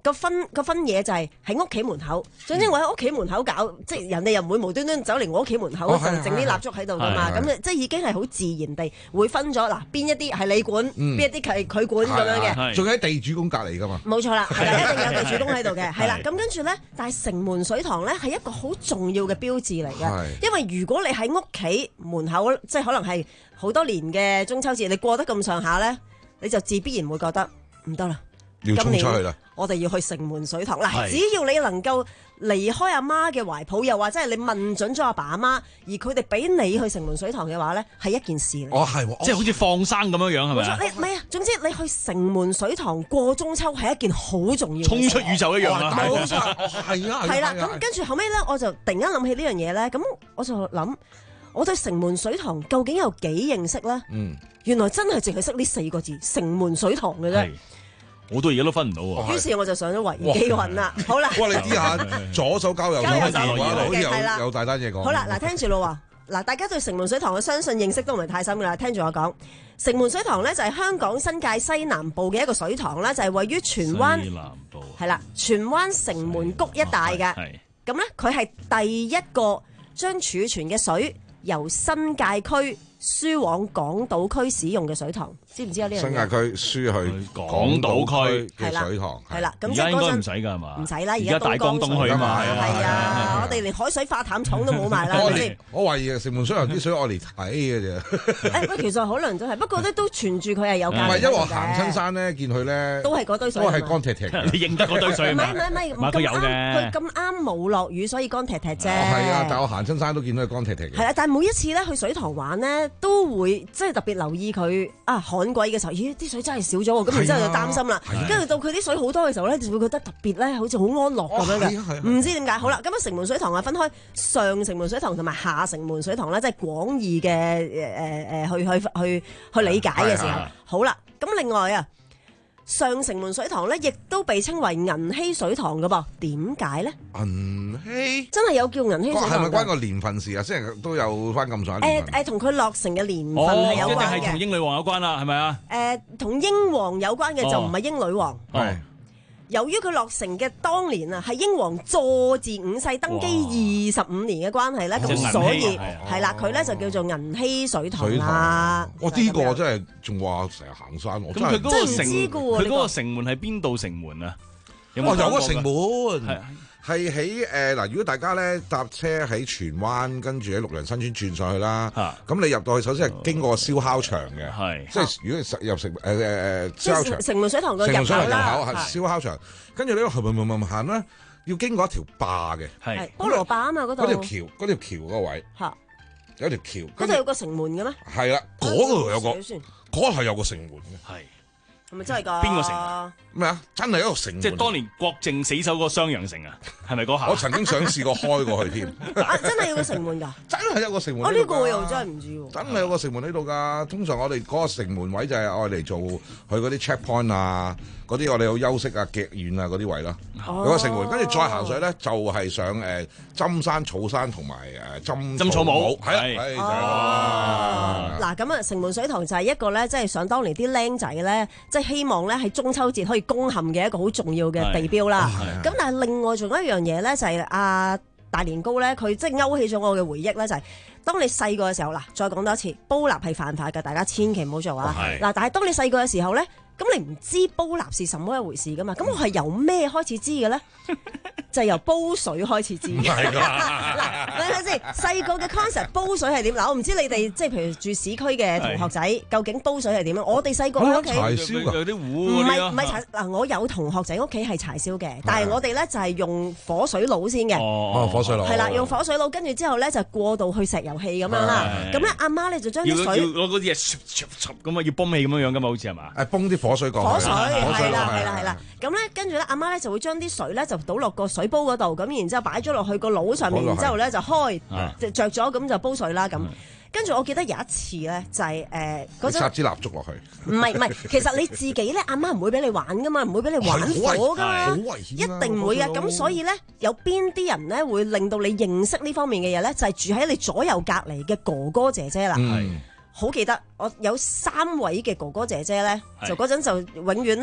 個分個分野就係喺屋企門口。總之我喺屋企門口搞，即係人哋又唔會無端端走嚟我屋企門口就整啲蠟燭喺度噶嘛。咁即係已經係好自然地會分咗嗱，邊一啲係你管，邊一啲係佢管咁樣嘅。 仲喺地主公隔離噶嘛？ 冇錯啦，係啦，一定有地主公喺度嘅，係啦。咁跟住咧，但係城門水塘咧係一個好重要嘅標誌嚟嘅，因為如果你喺屋企門口，即係可能係好多年嘅中秋節，你過得咁上下咧，你就自必然會覺得唔得啦， 要衝出去啦！ 我哋要去城門水塘嗱，只要你能夠離開阿媽嘅懷抱，又或者係你問準咗阿爸阿媽，而佢哋俾你去城門水塘嘅話咧，係一件事嚟。 哦，係， 即係好似放生咁樣樣係咪啊？ 你唔係啊，總之你去城門水塘過中秋係一件好重要嘅事， 衝出宇宙一樣啊！ 冇錯， 係啊， 係啦。咁跟住後尾咧，我就突然間諗起呢樣嘢咧，咁我就諗，我對城門水塘究竟有幾認識咧？嗯，原來真係淨係識呢四個字，城門水塘嘅啫。 我到而家都分唔到喎。 於是我就上咗維基雲啦。好啦， 哇！你知下左手交右手，好似有有大單嘢講。 好啦，嗱，聽住咯喎，嗱，大家對城門水塘嘅相信認識都唔係太深噶啦。聽住我講，城門水塘咧就係香港新界西南部嘅一個水塘啦，就係位於荃灣西南部係啦，荃灣城門谷一帶嘅。咁咧，佢係第一個將儲存嘅水由新界區輸往港島區使用嘅水塘，知唔知啊？呢樣新界區輸去港島區嘅水塘， 係啦，咁而家應該唔使㗎係嘛？ 唔使啦，而家大江東去啊嘛， 係啊，我哋連海水化淡廠都冇埋啦，係咪先？ 我懷疑城門水塘啲水我嚟睇嘅啫。 誒，不，其實可能真係，不過咧都傳住佢係有價值嘅。 唔係，因為我行親山咧，見佢咧都係嗰堆水， 都係乾踢踢。 你認得嗰堆水？ 唔係唔係唔係，咁啱佢咁啱冇落雨，所以乾踢踢啫。 係啊，但係我行親山都見到佢乾踢踢嘅。 係啊，但係每一次咧去水塘玩咧，都會即係特別留意佢啊旱季嘅時候，咦啲水真係少咗喎，咁然之後就擔心啦。跟住到佢啲水好多嘅時候咧，就會覺得特別咧，好似好安樂咁樣嘅。唔知點解。好啦，咁啊城門水塘啊分開上城門水塘同埋下城門水塘咧，即係廣義嘅誒誒去去去去理解嘅時候。好啦，咁另外啊。上城門水塘咧，亦都被稱為銀禧水塘嘅噃，點解咧？ 銀禧真係有叫銀禧水塘嘅， 係咪關個年份事啊？即係都有翻咁上下年份。 誒誒，同佢落成嘅年份係有關嘅。 一定係同英女王有關啦，係咪啊？ 誒，同英皇有關嘅就唔係英女王。 係。 由於佢落成嘅當年啊，係英皇佐治五世登基二十五年嘅關係咧，咁所以係啦，佢咧就叫做銀禧水塘啦。 哇！呢個真係仲話成日行山，我真係真係唔知噶喎。佢嗰個城門係邊度城門啊？ 有冇有個城門？係喺誒嗱，如果大家咧搭車喺荃灣，跟住喺綠楊新村轉上去啦，咁你入到去首先係經過燒烤場嘅，即係如果入城誒誒誒燒烤場， 城門水塘個入口啦，係燒烤場，跟住你行行行行咧，要經過一條壩嘅， 係菠蘿壩啊嘛嗰度， 嗰條橋嗰條橋嗰個位，有條橋， 嗰度有個城門嘅咩？ 係啦，嗰度有個，嗰度係有個城門嘅，係。 係咪真係㗎？ 邊個城？ 咩啊？真係一個城， 即係當年郭靖死守個襄陽城啊？係咪嗰下？ 我曾經想試過開過去添。 啊！真係有個城門㗎？ 真係有個城門。 我呢個我又真係唔知喎。 真係有個城門喺度㗎。通常我哋嗰個城門位就係愛嚟做去嗰啲 checkpoint 啊，嗰啲我哋要休息啊、極遠啊嗰啲位啦。有個城門，跟住再行上去咧，就係上誒針山、草山同埋誒針針草帽。 係係就係啦。 嗱咁啊，城門水塘就係一個咧，即係想當年啲僆仔咧，即係希望咧喺中秋節可以攻陷嘅一個好重要嘅地標啦。咁但係另外仲有一樣嘢咧，就係阿大年糕咧，佢即係勾起咗我嘅回憶咧，就係當你細個嘅時候，嗱，再講多一次，煲蠟係犯法嘅，大家千祈唔好做啊！嗱，但係當你細個嘅時候咧，咁你唔知煲蠟是什麼一回事噶嘛？咁我係由咩開始知嘅咧？就係由煲水開始知嘅。嗱，睇下先，細個嘅 concept 煲水係點？嗱，我唔知你哋即係譬如住市區嘅同學仔，究竟煲水係點樣？我哋細個喺屋企柴燒有啲壺唔係唔係柴嗱，我有同學仔屋企係柴燒嘅，但係我哋咧就係用火水爐先嘅。 哦，火水爐係啦，用火水爐，跟住之後咧就過渡去石油氣咁樣啦。咁咧阿媽咧就將啲水要攞嗰啲嘢咁啊，要泵氣咁樣樣噶嘛，好似係嘛？ 誒，泵啲火水過去。 火水係啦係啦係啦。咁咧跟住咧阿媽咧就會將啲水咧就倒落個水煲嗰度，咁然之後擺咗落去個爐上面，然之後咧就開就着咗，咁就煲水啦咁。跟住我記得有一次咧，就係誒嗰陣插支蠟燭落去。 唔係唔係，其實你自己咧，阿媽唔會俾你玩噶嘛，唔會俾你玩火噶嘛， 好危險， 一定唔會嘅。咁所以咧，有邊啲人咧會令到你認識呢方面嘅嘢咧？就係住喺你左右隔離嘅哥哥姐姐啦。好記得我有三位嘅哥哥姐姐咧，就嗰陣就永遠咧。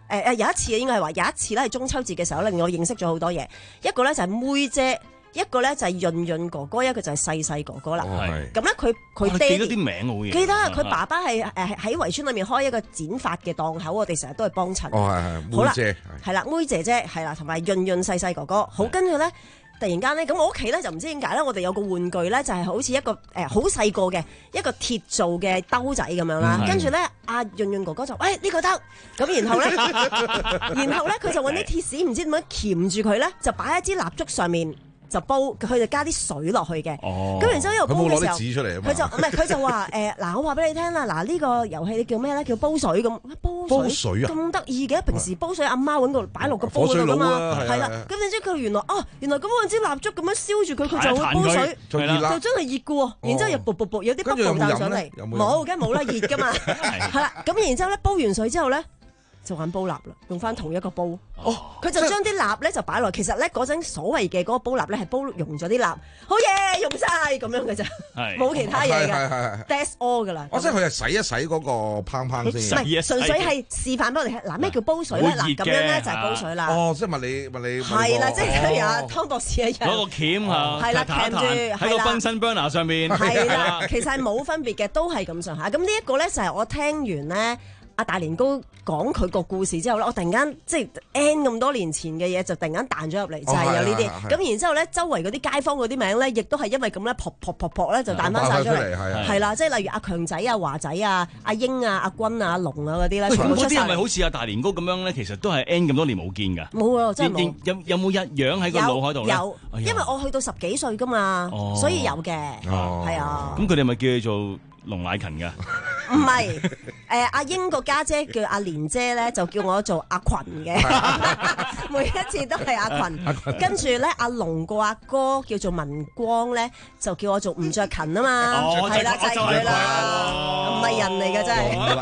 誒誒有一次應該係話有一次咧係中秋節嘅時候令我認識咗好多嘢，一個咧就係妹姐。一個咧就係潤潤哥哥，一個就係細細哥哥啦。咁咧佢佢爹記得啲名好嘢。 記得佢爸爸係誒喺圍村裏面開一個剪髮嘅檔口，我哋成日都係幫襯。 哦係係，妹姐係啦，妹姐姐係啦，同埋潤潤細細哥哥。好，跟住咧突然間咧，咁我屋企咧就唔知點解咧，我哋有個玩具咧就係好似一個誒好細個嘅一個鐵做嘅兜仔咁樣啦。跟住咧阿潤潤哥哥就誒呢個得，咁然後咧然後咧佢就揾啲鐵絲唔知點樣鉗住佢咧，就擺喺支蠟燭上面。就煲，佢就加啲水落去嘅。咁然之後一路煲嘅時候，佢就唔係佢就話誒嗱，我話俾你聽啦，嗱呢個遊戲你叫咩咧？叫煲水咁，煲水咁得意嘅。平時煲水阿媽揾個擺落個煲嗰度㗎嘛，係啦。咁然之後佢原來哦，原來咁揾支蠟燭咁樣燒住佢，佢就會煲水，就真係熱嘅喎。然之後又卜卜卜有啲卜卜彈上嚟，冇梗係冇啦，熱㗎嘛。係啦，咁然之後咧煲完水之後咧。就玩煲蠟啦，用翻同一個煲。哦，佢就將啲蠟咧就擺落，其實咧嗰陣所謂嘅嗰個煲蠟咧係煲溶咗啲蠟，好嘢，用晒咁樣嘅啫，冇其他嘢嘅。That's all 噶啦。 哦，即係佢係洗一洗嗰個烹烹先。 唔係，純粹係示範俾我哋聽。嗱，咩叫煲水咧？嗱，咁樣咧就係煲水啦。 哦，即係物理物理。 係啦，即係譬如阿湯博士一樣。 攞個鉗嚇， 係啦，鉗住喺個分身 burner 上面。 係啦，其實係冇分別嘅，都係咁上下。咁呢一個咧就係我聽完咧。阿大年糕講佢個故事之後咧，我突然間即係 N 咁多年前嘅嘢就突然間彈咗入嚟，就係有呢啲。咁然之後咧，周圍嗰啲街坊嗰啲名咧，亦都係因為咁咧，噗噗噗噗咧就彈翻晒出嚟。係啦，即係例如阿強仔啊、華仔啊、阿英啊、阿君啊、阿龍啊嗰啲咧，全部出晒。 嗰啲係咪好似阿大年糕咁樣咧？其實都係 N 咁多年冇見㗎。 冇啊，真係冇。 有有冇一樣喺個腦海度咧？ 有，因為我去到十幾歲㗎嘛，所以有嘅。係啊。 咁佢哋咪叫你做龍乃勤㗎？ 唔係，誒阿英個家姐叫阿蓮姐咧，就叫我做阿群嘅，每一次都係阿群。跟住咧，阿龍個阿哥叫做文光咧，就叫我做吳卓勤啊嘛，係啦，就係佢啦，唔係人嚟嘅真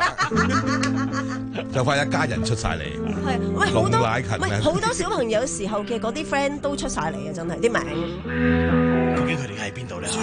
係。 就快一家人出晒嚟， 係喂好多， 喂好多小朋友時候嘅嗰啲 friend 都出晒嚟嘅，真係啲名。 究竟佢哋喺邊度咧？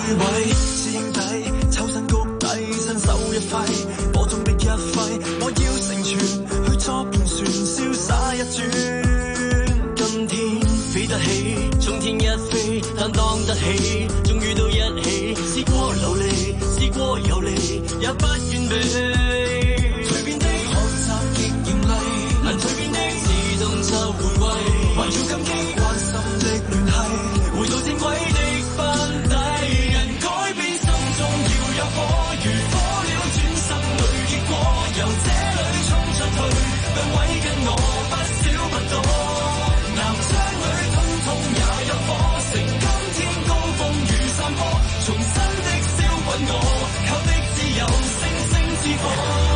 伸手一揮，火中的一揮，我要成全，去作便船，瀟灑一轉。今天飛得起，衝天一飛，擔當得起，終於到一起，試過流離，試過遊離，也不願避。隨便的學習極嚴厲，能隨便的自動就換位，還要感激關心的聯繫，回到正軌的班底，人改變心中要有火。由這裏衝出去，兩位跟我不少不多，男雙女通通也有火，乘今天高峰與山坡，重新的燒滾我，靠的只有星星之火。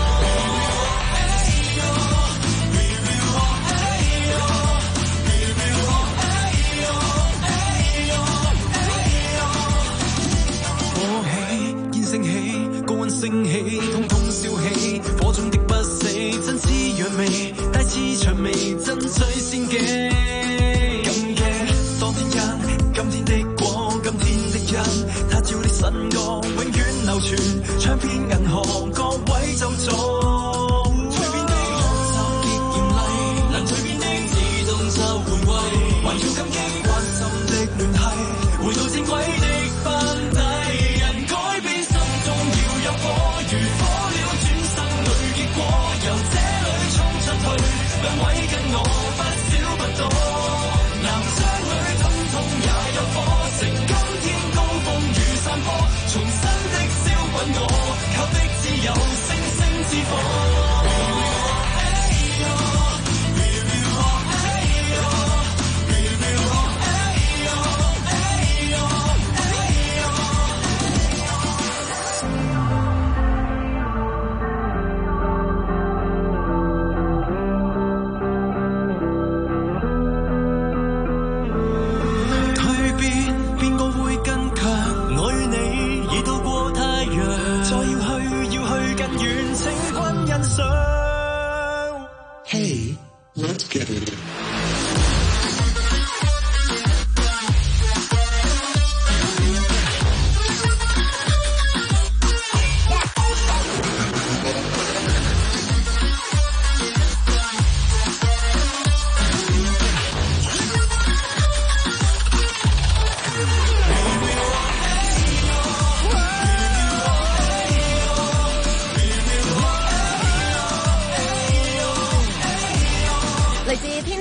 火起，煙升起，高溫升起，通通燒起。火中的不死，真似揚眉，帶刺薔薇，真取仙境。感激當天因，今天的光，今天的因，他照的新歌永遠流傳，唱遍銀河各位就做。隨便的學習極嚴厲，能隨便的自動就換位，還要感激關心的聯繫，回到正軌的班底，人改變心中要有火，如火了轉生裏結果，由這裏衝出去，兩位跟我不少不多，男雙女通通也有火，乘今天高峰與山坡，重新的燒滾我，靠的只有星星之火。 Hey, let's get it.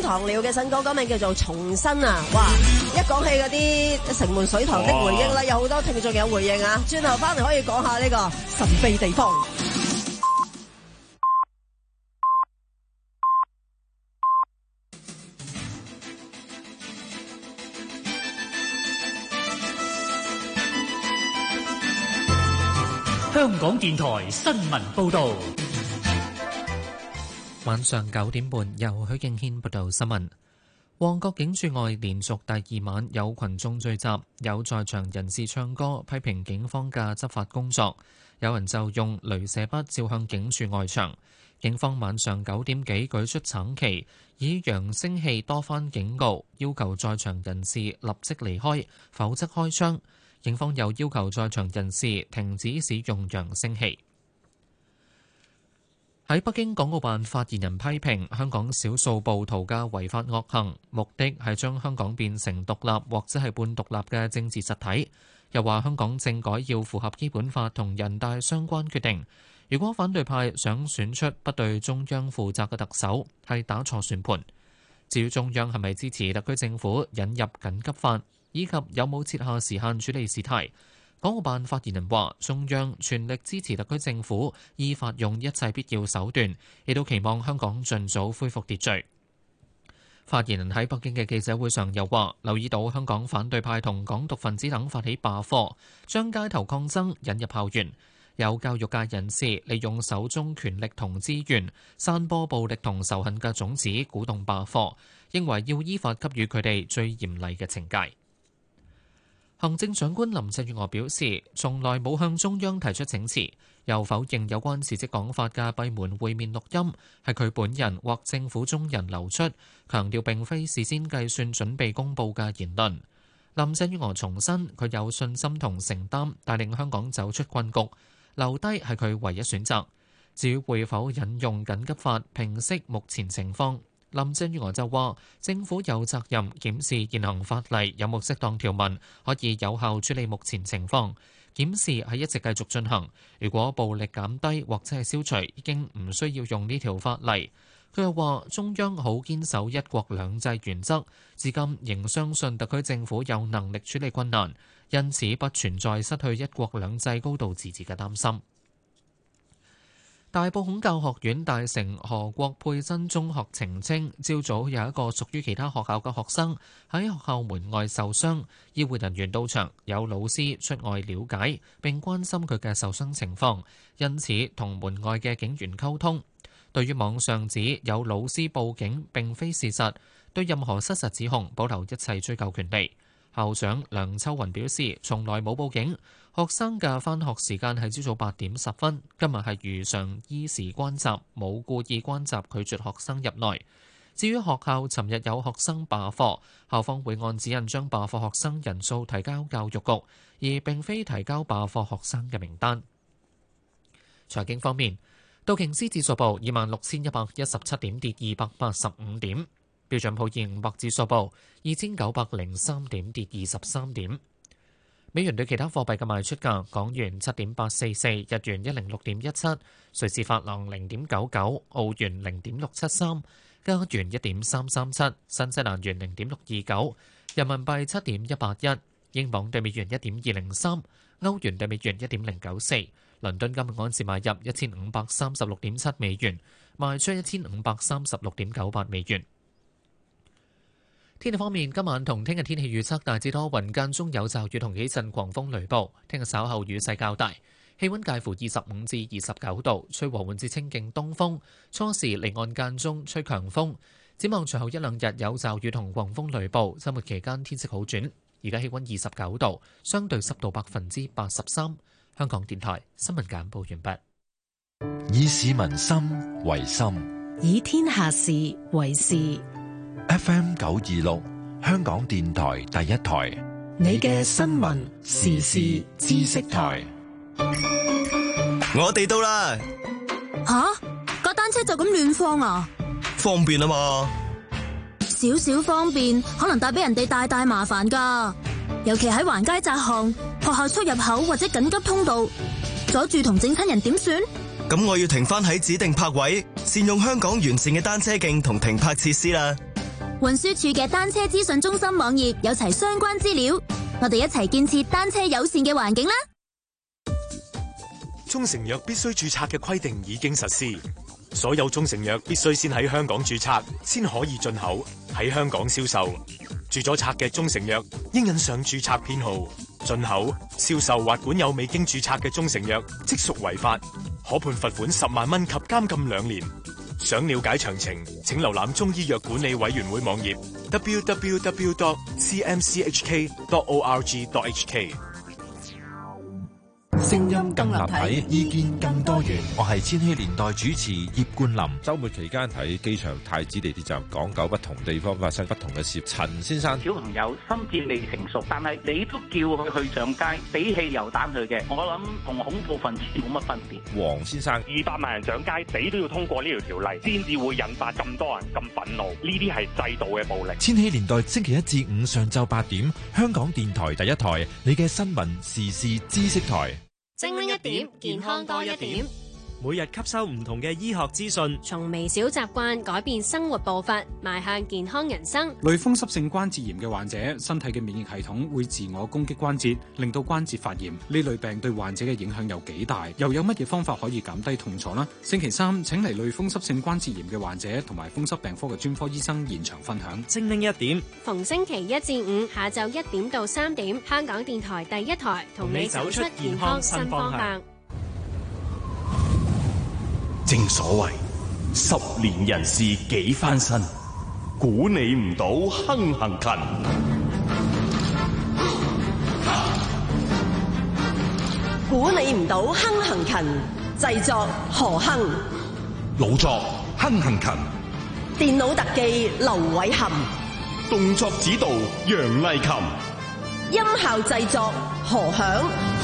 堂了嘅新歌，歌名叫做《重生》啊！哇，一講起嗰啲城門水塘的回憶啦，有好多聽眾有回應啊！轉頭翻嚟可以講下呢個神秘地方。 香港電台新聞報導。 晚上九點半，由許敬軒報道新聞。旺角警署外連續第二晚有群眾聚集，有在場人士唱歌批評警方嘅執法工作，有人就用鐳射筆照向警署外牆。警方晚上九點幾舉出橙旗，以揚聲器多番警告，要求在場人士立即離開，否則開槍。警方又要求在場人士停止使用揚聲器。喺北京，港澳辦發言人批評香港少數暴徒嘅違法惡行，目的係將香港變成獨立或者係半獨立嘅政治實體。又話香港政改要符合基本法同人大相關決定。如果反對派想選出不對中央負責嘅特首，係打錯算盤。至於中央係咪支持特區政府引入緊急法，以及有冇設下時限處理事態，港澳辦發言人話：中央全力支持特區政府依法用一切必要手段，亦都期望香港盡早恢復秩序。發言人喺北京嘅記者會上又話：留意到香港反對派同港獨分子等發起罷課，將街頭抗爭引入校園，有教育界人士利用手中權力同資源，散播暴力同仇恨嘅種子，鼓動罷課，認為要依法給予佢哋最嚴厲嘅懲戒。行政長官林鄭月娥表示，從來冇向中央提出請辭，又否認有關辭職講法嘅閉門會面錄音係佢本人或政府中人流出，強調並非事先計算準備公佈嘅言論。林鄭月娥重申，佢有信心同承擔帶領香港走出困局，留低係佢唯一選擇。至於會否引用緊急法平息目前情況，林鄭月娥就話：政府有責任檢視現行法例有冇適當條文可以有效處理目前情況，檢視係一直繼續進行。如果暴力減低或者係消除，已經唔需要用呢條法例。佢又話：中央好堅守一國兩制原則，至今仍相信特區政府有能力處理困難，因此不存在失去一國兩制高度自治嘅擔心。大埔孔教學院大成何國佩珍中學澄清，朝早有一個屬於其他學校嘅學生喺學校門外受傷，醫護人員到場，有老師出外了解並關心佢嘅受傷情況，因此同門外嘅警員溝通。對於網上指有老師報警並非事實，對任何失實指控保留一切追究權利。校長梁秋雲表示，從來冇報警，學生嘅返學時間係朝早八點十分，今日係如常依時關閘，冇故意關閘拒絕學生入內。至於學校尋日有學生罷課，校方會按指引將罷課學生人數提交教育局，而並非提交罷課學生嘅名單。財經方面，道瓊斯指數報二萬六千一百一十七點，跌二百八十五點。標準普爾五百指數報二千九百零三點，跌二十三點。美元對其他貨幣嘅賣出價：港元七點八四四，日元一零六點一七，瑞士法郎零點九九，澳元零點六七三，加元一點三三七，新西蘭元零點六二九，人民幣七點一八一，英鎊對美元一點二零三，歐元對美元一點零九四。倫敦金按時買入一千五百三十六點七美元，賣出一千五百三十六點九八美元。天氣方面，今晚同聽日天氣預測大致多雲，間中有驟雨同幾陣狂風雷暴。聽日稍後雨勢較大，氣溫介乎二十五至二十九度，吹和緩至清勁東風。初時離岸間中吹強風。展望隨後一兩日有驟雨同狂風雷暴，週末期間天色好轉。而家氣溫二十九度，相對濕度百分之八十三。香港電台新聞簡報完畢。 以市民心為心， 以天下事為事。 F M 九二六，香港電台第一台， 你嘅新聞時事知識台。 我哋到啦！ 吓，架單車就咁亂放啊？ 方便啊嘛！ 少少方便，可能帶俾人哋大大麻煩噶。尤其喺橫街窄巷、學校出入口或者緊急通道，阻住同整親人點算？ 咁我要停翻喺指定泊位，善用香港完善嘅單車徑同停泊設施啦。 運輸署嘅單車資訊中心網頁有齊相關資料，我哋一齊建設單車友善嘅環境啦。 中成藥必須註冊嘅規定已經實施，所有中成藥必須先喺香港註冊，先可以進口，喺香港銷售。註咗冊嘅中成藥應印上註冊編號。進口、銷售或管有未經註冊嘅中成藥，即屬違法，可判罰款十萬蚊及監禁兩年。想了解詳情，請瀏覽中醫藥管理委員會網頁 double-u double-u double-u dot c m c h k dot org dot h k。 聲音更立體，意見更多元。我係千禧年代主持葉冠霖。 周末期間喺機場太子地鐵站，港九不同地方發生不同嘅事。陳先生， 小朋友心智未成熟，但係你都叫佢去上街，俾汽油彈佢嘅，我諗同恐怖分子冇乜分別。 黃先生， 二百萬人上街，你都要通過呢條條例，先至會引發咁多人咁憤怒。呢啲係制度嘅暴力。 千禧年代星期一至五上晝八點，香港電台第一台，你嘅新聞時事知識台。 精靈一點，健康多一點。 每日吸收唔同嘅醫學資訊， 從微小習慣改變生活步伐，邁向健康人生。 類風濕性關節炎嘅患者，身體嘅免疫系統會自我攻擊關節，令到關節發炎。呢類病對患者嘅影響有幾大？又有乜嘢方法可以減低痛楚呢？星期三請嚟類風濕性關節炎嘅患者同埋風濕病科嘅專科醫生現場分享。 精靈一點， 逢星期一至五下晝一點到三點，香港電台第一台同你走出健康新方向。 正所謂十年人事幾翻身，估你唔到亨行勤。 估你唔到亨行勤，製作何亨， 老作亨行勤， 電腦特技劉偉含， 動作指導楊麗琴， 音效製作何響。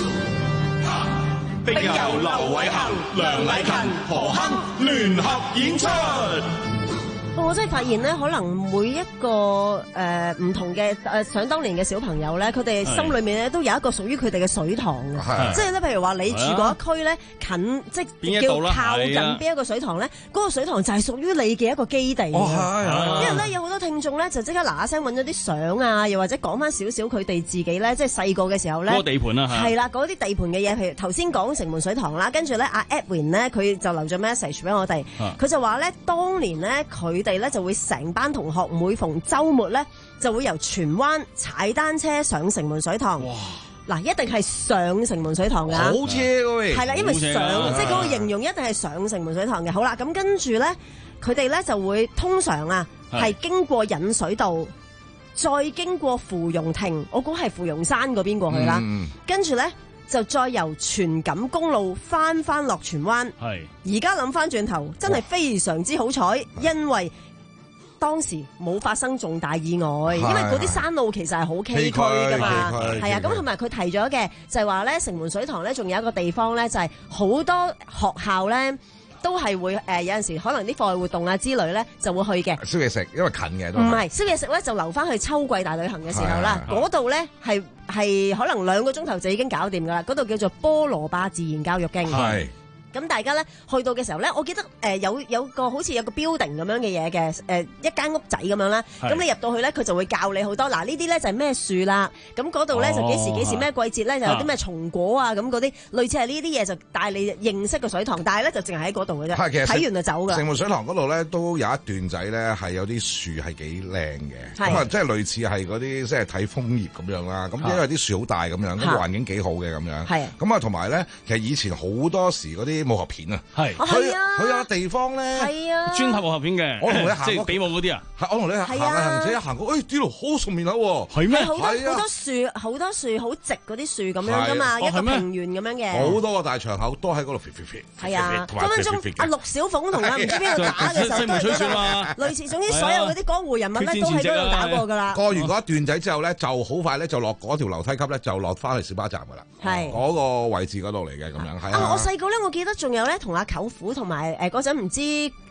並由劉偉恒、梁禮勤、何亨聯合演出。 我真係發現咧，可能每一個誒唔同嘅誒想當年嘅小朋友咧，佢哋心裏面咧都有一個屬於佢哋嘅水塘嘅。即係咧，譬如話你住嗰一區咧，近即係叫靠近邊一個水塘咧，嗰個水塘就係屬於你嘅一個基地。因為咧有好多聽眾咧就即刻嗱嗱聲揾咗啲相啊，又或者講翻少少佢哋自己咧，即係細個嘅時候咧， 嗰個地盤啦， 係啦，嗰啲地盤嘅嘢，譬如頭先講城門水塘啦，跟住咧阿 Edwin 咧佢就留咗 message 俾我哋，佢就話咧當年咧佢哋咧就會成班同學每逢週末咧就會由荃灣踩單車上城門水塘。嗱，一定係上城門水塘㗎， 好車喎， 係啦，因為上即係嗰個形容一定係上城門水塘嘅。好啦，咁跟住咧，佢哋咧就會通常啊係經過引水道，再經過芙蓉亭，我估係芙蓉山嗰邊過去啦。嗯、跟住咧就再由荃錦公路翻翻落荃灣。係而家諗翻轉頭，真係非常之好彩，因為當時冇發生重大意外，因為嗰啲山路其實係好崎嶇噶嘛，係啊，咁同埋佢提咗嘅就係話咧，城門水塘咧仲有一個地方咧，就係好多學校咧都係會誒、呃、有陣時可能啲課外活動啊之類咧就會去嘅。 燒嘢食，因為近嘅都唔係燒嘢食咧，就留翻去秋季大旅行嘅時候啦。嗰度咧係係可能兩個鐘頭就已經搞掂噶啦。嗰度叫做菠蘿壩自然教育徑。係。咁大家咧去到嘅時候咧，我記得誒、呃、有有個好似有個 building 咁樣嘅嘢嘅誒一間屋仔咁樣啦。咁你入到去咧，佢就會教你好多。嗱呢啲咧就係咩樹啦。咁嗰度咧就幾時幾時咩季節咧就有啲咩松果啊咁嗰啲類似係呢啲嘢就帶你認識個水塘。但係咧就淨係喺嗰度嘅啫。睇完就走㗎。 城門水塘嗰度咧都有一段仔咧係有啲樹係幾靚嘅。咁啊即係類似係嗰啲即係睇楓葉咁樣啦。咁因為啲樹好大咁樣，咁個環境幾好嘅咁樣。係。咁啊同埋咧，其實以前好多時嗰啲武俠片啊，係佢佢有地方咧，係啊， 專拍武俠片嘅， 我同你行， 即係比武嗰啲啊， 係我同你行下行者一行過，誒啲路好熟面口喎， 係咩？ 好多好多樹，好多樹好直嗰啲樹咁樣噶嘛，一個平原咁樣嘅， 好多個大場口都喺嗰度， 係啊，分分鐘阿陸小鳳同阿唔知邊個打嘅時候都喺度，類似總之所有嗰啲江湖人物咧都喺嗰度打過噶啦。 過完嗰一段仔之後咧，就好快咧就落嗰條樓梯級咧，就落翻去小巴站噶啦，係嗰個位置嗰度嚟嘅咁樣，係啊。 我細個咧，我記得仲有咧。同阿舅父同埋誒嗰陣唔知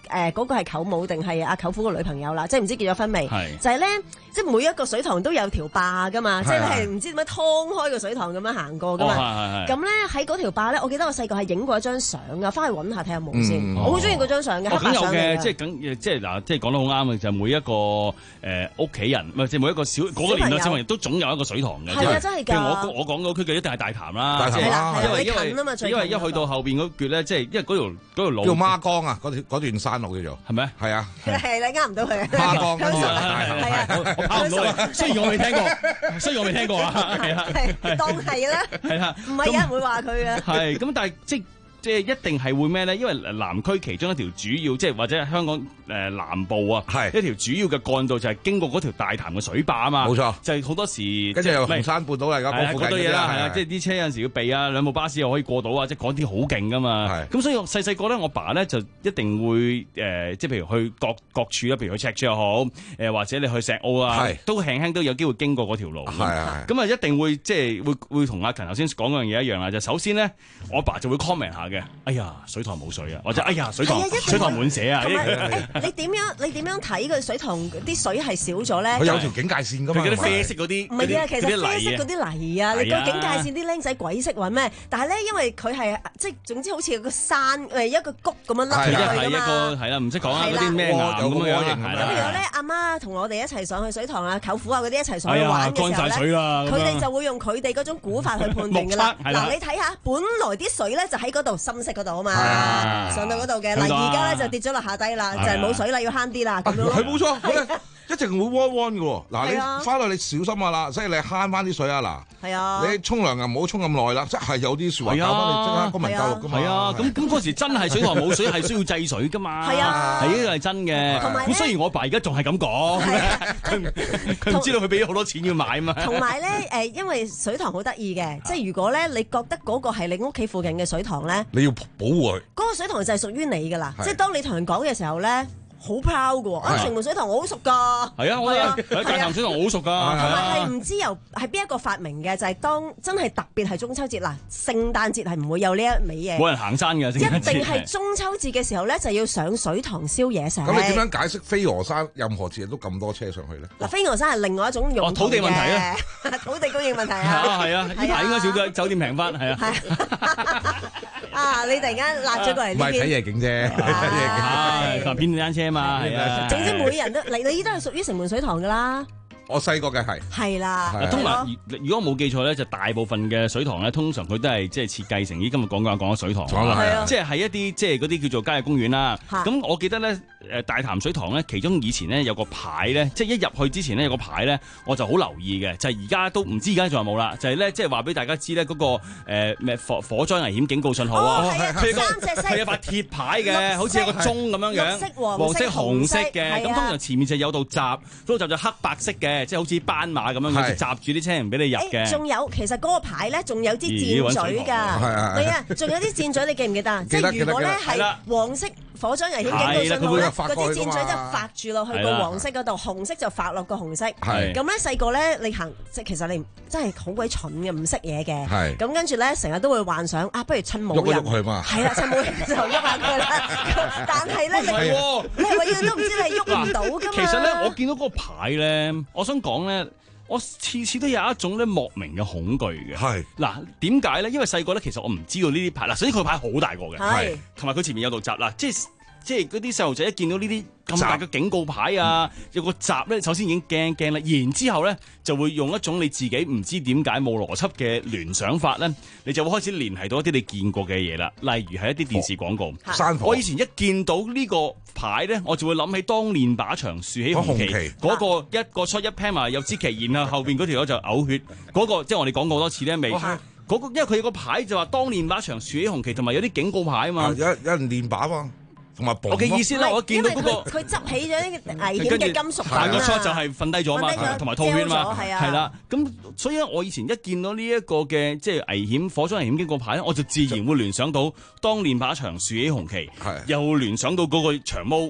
誒嗰個係舅母定係阿舅父個女朋友啦，即係唔知結咗婚未？就係咧，即係每一個水塘都有條壩噶嘛，即係你係唔知點樣劏開個水塘咁樣行過噶嘛。咁咧喺嗰條壩咧，我記得我細個係影過一張相噶，翻去揾下睇下冇先。我好中意嗰張相嘅，黑白相嚟嘅。 即係咁，即係嗱，即係講得好啱嘅，就係每一個誒屋企人，唔係即係每一個小嗰個年代小朋友都總有一個水塘嘅。係啊，真係㗎。譬如我我講嗰區嘅一定係大潭啦， 大潭啦， 因為因為因為一去到後邊嗰橛咧，即係因為嗰條嗰條路叫孖江啊，嗰條嗰段山路叫做係咪？ 係啊， 係你呃唔到佢。 孖江跟住大潭， 係啊， 我跑唔到你。雖然我未聽過，雖然我未聽過啊，係啊， 當係啦， 係啦， 唔係有人會話佢嘅。 係咁，但係即即係一定係會咩咧？因為南區其中一條主要，即係或者係香港誒南部啊，係一條主要嘅幹道就係經過嗰條大潭嘅水壩啊嘛。冇錯，就係好多時跟住又紅山半島嚟㗎，嗰好多嘢啦，係啊，即係啲車有陣時要避啊，兩部巴士又可以過到啊，即係嗰啲好勁㗎嘛。係咁，所以我細細個咧，我爸咧就一定會誒，即係譬如去各各處啦，譬如去赤柱又好，誒或者你去石澳啊，都輕輕都有機會經過嗰條路。係係。咁啊，一定會即係會會同阿勤頭先講嗰樣嘢一樣啦。就首先咧，我爸就會 comment 下。哎呀，水塘冇水啊，或者哎呀，水塘水塘滿瀉啊！ 你點樣你點樣睇佢水塘啲水係少咗咧？ 佢有條警戒線㗎嘛？ 佢嗰啲啡色嗰啲， 唔係啊，其實啡色嗰啲泥啊，你個警戒線啲僆仔鬼識揾咩？但係咧，因為佢係即係總之好似個山誒一個谷咁樣凹入去㗎嘛。係一個係啦，唔識講啊嗰啲咩岩咁樣樣。咁如果咧阿媽同我哋一齊上去水塘啊，舅父啊嗰啲一齊上去玩嘅時候咧，佢哋就會用佢哋嗰種估法去判斷㗎啦。嗱，你睇下，本來啲水咧就喺嗰度深色嗰度啊嘛。上到嗰度嘅，嗱而家咧就跌咗落下低啦，就係冇水啦，要慳啲啦，咁樣。 係冇錯，一直會彎彎嘅喎。嗱，你翻去你小心啊啦，即係你慳翻啲水啊嗱。係啊。你沖涼又唔好沖咁耐啦，即係有啲説話教翻你即刻公民教育㗎嘛。係啊，咁咁嗰時真係水塘冇水係需要制水㗎嘛。係啊，係呢個係真嘅。咁雖然我爸而家仲係咁講，佢佢唔知道佢俾咗好多錢要買嘛。 同埋咧誒，因為水塘好得意嘅，即係如果咧你覺得嗰個係你屋企附近嘅水塘咧， 你要保護佢。 嗰個水塘就係屬於你㗎啦，即係當你同人講嘅時候咧，好 proud 㗎喎！啊，城門水塘我好熟㗎。係啊，我啊， 喺大潭水塘我好熟㗎。 同埋係唔知由係邊一個發明嘅，就係當真係特別係中秋節嗱，聖誕節係唔會有呢一味嘢。 冇人行山㗎， 一定係中秋節嘅時候咧，就要上水塘燒嘢食。 咁你點樣解釋飛鵝山任何節日都咁多車上去咧？ 嗱，飛鵝山係另外一種用土地問題啊， 土地供應問題啊。 啊，係啊，呢排應該少咗酒店平翻，係啊。 啊！你突然間辣咗過嚟呢邊， 唔係睇夜景啫， 係搭電單車嘛，係啊。 總之每人都你你都係屬於城門水塘噶啦。 我細個嘅係係啦， 通常如果我冇記錯咧，就大部分嘅水塘咧，通常佢都係即係設計成依今日講講講咗水塘，即係係一啲即係嗰啲叫做郊野公園啦。咁我記得咧，誒大潭水塘咧，其中以前咧有個牌咧，即係一入去之前咧有個牌咧，我就好留意嘅，就係而家都唔知而家仲有冇啦，就係咧即係話俾大家知咧嗰個誒咩火火災危險警告信號啊，佢有個佢有塊鐵牌嘅，好似有個鐘咁樣樣，黃色紅色嘅，咁通常前面就有道閘，嗰道閘就黑白色嘅。即係好似斑馬咁樣，佢就閘住啲車唔俾你入嘅。 仲有其實嗰個牌咧，仲有啲箭嘴㗎。係啊，仲有啲箭嘴，你記唔記得？即係如果咧係黃色火災危險警告信號咧，嗰啲箭嘴就發住落去個黃色嗰度，紅色就發落個紅色。咁咧細個咧，你行即係其實你真係好鬼蠢嘅，唔識嘢嘅。咁跟住咧，成日都會幻想啊，不如趁冇人。喐喐佢嘛。係啦，趁冇人就喐下佢啦。但係咧，你你係永遠都唔知你喐唔到㗎嘛。 其實咧，我見到嗰個牌咧，我想講咧，我次次都有一種咧莫名嘅恐懼嘅。係嗱，點解咧？因為細個咧，其實我唔知道呢啲牌。嗱，首先佢牌好大個嘅，係同埋佢前面有道閘啦，即係即係嗰啲細路仔一見到呢啲咁大嘅警告牌啊，嗯、有個閘咧，首先已經驚驚啦，然之後咧就會用一種你自己唔知點解冇邏輯嘅聯想法咧，你就會開始聯繫到一啲你見過嘅嘢啦，例如係一啲電視廣告。山火。我以前一見到呢個牌咧，我就會諗起當年靶場豎起紅旗嗰個一個出一 pan 埋有支旗，然後後邊嗰條友就嘔血嗰、嗰個，即係我哋講過好多次咧未？嗰、嗰個因為佢有個牌就話當年靶場豎起紅旗，同埋有啲警告牌啊嘛。有有人練靶嘛？我嘅意思咧，我見到嗰個佢執起咗啲危險嘅金屬板啊， 個 shot 就係瞓低咗嘛，同埋吐血嘛，係啦。咁所以咧，我以前一見到呢一個嘅即係危險火災危險警告牌咧，我就自然會聯想到當年靶場豎起紅旗，又聯想到嗰個長毛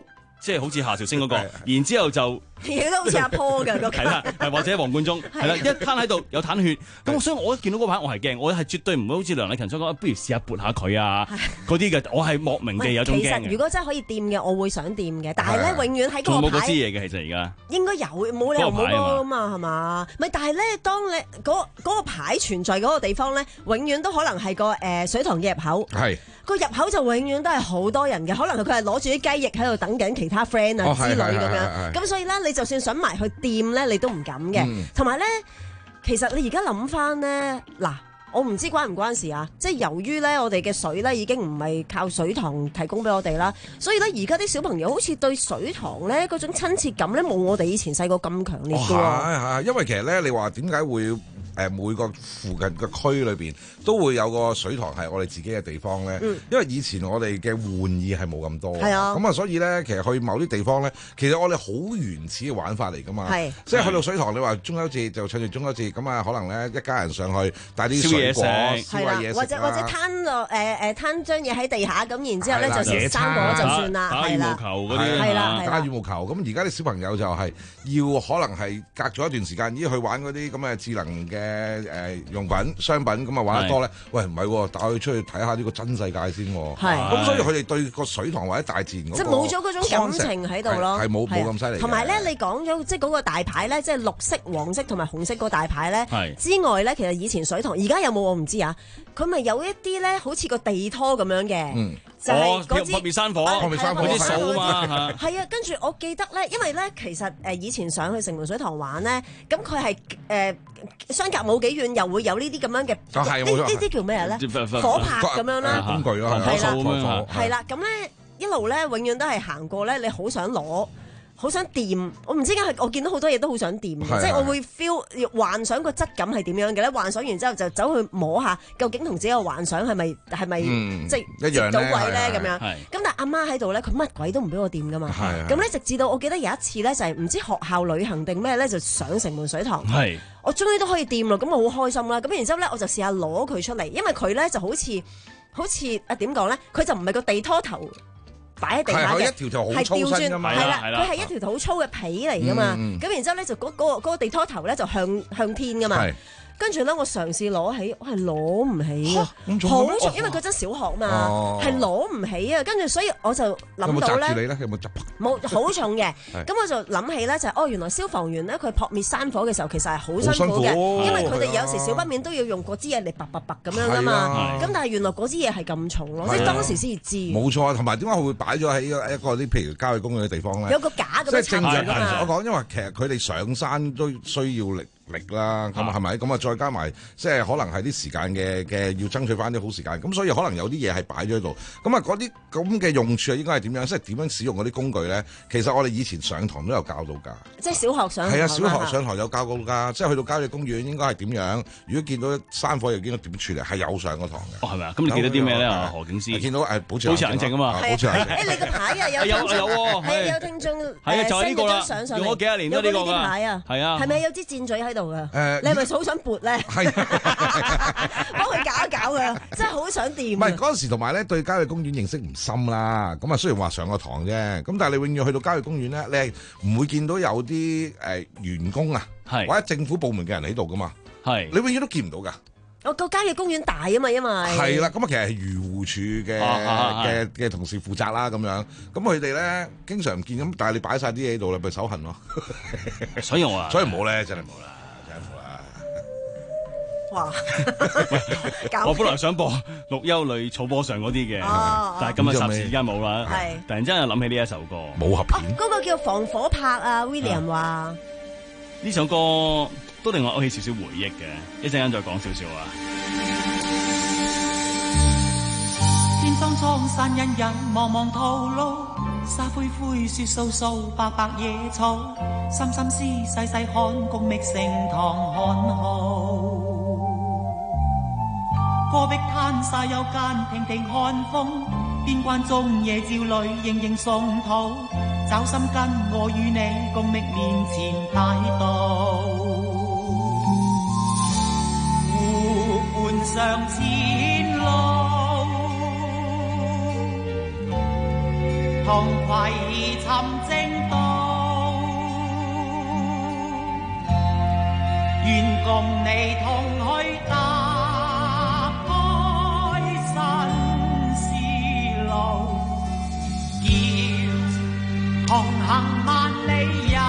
即係好似夏韶聲嗰個，然之後就亦都好似阿坡㗎嗰個， 係啦，係或者黃貫中，係啦，一攤喺度有攤血，咁所以我一見到嗰牌我係驚，我係絕對唔會好似梁禮勤所講，不如試下撥下佢啊嗰啲嘅，我係莫名地有種驚嘅。 其實如果真係可以掂嘅，我會想掂嘅，但係咧永遠喺嗰個牌。 仲冇嗰支嘢嘅，其實而家應該有，冇理由冇嗰個嘛，係嘛？咪但係咧，當你嗰嗰個牌存在嗰個地方咧，永遠都可能係個誒水塘嘅入口。 係個入口就永遠都係好多人嘅，可能佢係攞住啲雞翼喺度等緊其他 friend 啊之類咁樣。咁所以咧，你就算想埋去掂咧，你都唔敢嘅。同埋咧，其實你而家諗翻咧，嗱，我唔知關唔關事啊。即係由於咧，我哋嘅水咧已經唔係靠水塘提供俾我哋啦，所以咧而家啲小朋友好似對水塘咧嗰種親切感咧冇我哋以前細個咁強烈嘅喎。 係係，因為其實咧，你話點解會？誒每個附近嘅區裏邊都會有個水塘係我哋自己嘅地方咧，嗯、因為以前我哋嘅玩意係冇咁多，咁啊、嗯、所以咧其實去某啲地方咧，其實我哋好原始嘅玩法嚟噶嘛，是即係去到水塘，你話中秋節就趁住中秋節，咁啊可能咧一家人上去帶啲水果、燒下嘢食， 或者或者攤落誒誒攤張嘢喺地下，咁然之後咧就食生果就算啦， 打羽毛球嗰啲， 係啦， 打羽毛球。咁而家啲小朋友就係要可能係隔咗一段時間，依去玩嗰啲咁嘅智能嘅。嘅誒用品商品咁啊玩得多咧，喂唔係喎，帶佢出去睇下呢個真世界先喎。係，咁所以佢哋對個水塘或者大自然嗰個，即係冇咗嗰種感情喺度咯。係冇冇咁犀利。同埋咧，你講咗即係嗰個大牌咧，即係綠色、黃色同埋紅色嗰個大牌咧，之外咧，其實以前水塘而家有冇我唔知啊。佢咪有一啲咧，好似個地拖咁樣嘅。嗯。就係嗰支撲滅山火，撲滅山火啲數啊嘛， 係啊，跟住我記得咧，因為咧其實誒以前上去城門水塘玩咧，咁佢係誒相隔冇幾遠，又會有呢啲咁樣嘅，呢呢啲叫咩咧？火拍咁樣啦， 工具咯， 係啦，係啦，咁咧一路咧永遠都係行過咧，你好想攞。好想掂，我唔知點解我見到好多嘢都好想掂，即係我會 feel 幻想個質感係點樣嘅咧？幻想完之後就走去摸下，究竟同自己個幻想係咪係咪即係接到位咧咁樣？咁但係阿媽喺度咧，佢乜鬼都唔俾我掂噶嘛。咁咧直至到我記得有一次咧，就係唔知學校旅行定咩咧，就上城門水塘。我終於都可以掂咯，咁我好開心啦。咁然之後咧，我就試下攞佢出嚟，因為佢咧就好似好似啊點講咧？佢就唔係個地拖頭。擺喺地下嘅，係調轉，係啦，佢係一條好粗嘅皮嚟噶嘛，咁然之後咧就嗰嗰個嗰個地拖頭咧就向向天噶嘛，跟住咧我嘗試攞起，我係攞唔起啊，好重，因為嗰陣小學嘛，係攞唔起啊，跟住所以我就諗到咧， 有冇冇好重嘅，咁我就諗起咧就係哦，原來消防員咧佢撲滅山火嘅時候其實係好辛苦嘅，因為佢哋有時少不免都要用嗰支嘢嚟拔拔拔咁樣噶嘛，咁但係原來嗰支嘢係咁重咯，即係當時先至知。冇錯，同埋點解會擺咗喺一個一個啲譬如郊野公園嘅地方咧？ 有個架咁樣撐住㗎嘛。 我講因為其實佢哋上山都需要力。力啦，咁啊係咪？咁啊再加埋，即係可能係啲時間嘅嘅，要爭取翻啲好時間。咁所以可能有啲嘢係擺咗喺度。咁啊嗰啲咁嘅用處啊，應該係點樣？即係點樣使用嗰啲工具咧？其實我哋以前上堂都有教到㗎。 即係小學上係啊，小學上堂有教到㗎。即係去到郊野公園應該係點樣？如果見到山火又應該點處理？係有上過堂嘅。 哦，係咪啊？咁你記得啲咩咧？何警司見到誒保持保持冷靜啊嘛， 保持冷靜。 誒你個牌啊有有有喎， 係有聽眾係啊，就係呢個啦，用咗幾廿年都呢個㗎。 牌啊， 係啊， 係咪有支箭嘴喺度㗎？ 誒。 係咪好想撥咧？係，幫佢搞一搞佢，真係好想掂。 唔係嗰陣時，同埋咧對郊野公園認識唔深啦。咁啊，雖然話上個堂啫，咁但係你永遠去到郊野公園咧，你係唔會見到有啲誒員工啊，或者政府部門嘅人喺度噶嘛。係，你永遠都見唔到㗎。 我個郊野公園大啊嘛，因為係啦，咁啊其實係漁護署嘅嘅嘅同事負責啦，咁樣，咁佢哋咧經常唔見咁，但係你擺晒啲嘢喺度啦，咪手痕咯。 所以我話， 所以冇咧，真係冇啦。 哇！ 我本來想播綠幽淚草坡上嗰啲嘅，哦、但係今日霎時間冇啦。係突然之間又諗起呢一首歌， 武俠片。 嗰、哦嗰個叫防火拍啊 ，William 話呢首歌都令我勾起少少回憶嘅，一陣間再講少少啊。 天蒼蒼，山隱隱，茫茫途路，沙灰灰，雪掃掃，白白野草，深深思，細細看，共覓成塘看號。戈壁灘沙丘間，亭亭看風，邊關中夜照裏，盈盈送土，找心跟我與你共覓面前大道，湖畔上前路。 同攜尋正道，願共你同去踏開新絲路，叫同行萬里人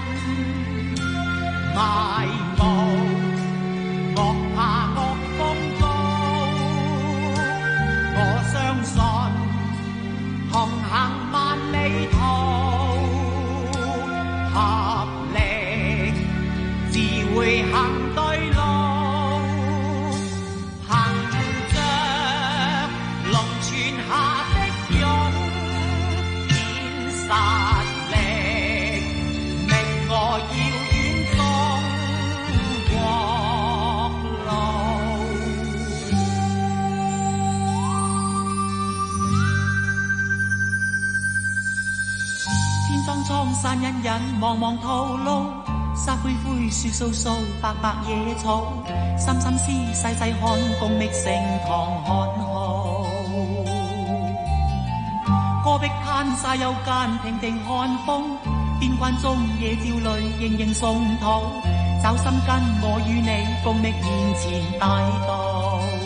邁步，惡怕惡風高，我相信同行萬里途，合力自會行對路，憑着龍泉下的勇顯實力，令我遙遠中國路。天當蒼山隱隱，茫茫途路，沙灰灰，樹掃掃，白白野草，深深思，細細看，共覓成堂看號。戈壁灘沙丘間，亭亭看風，邊關中野照淚，盈盈送土，找心跟我與你，共覓面前大道。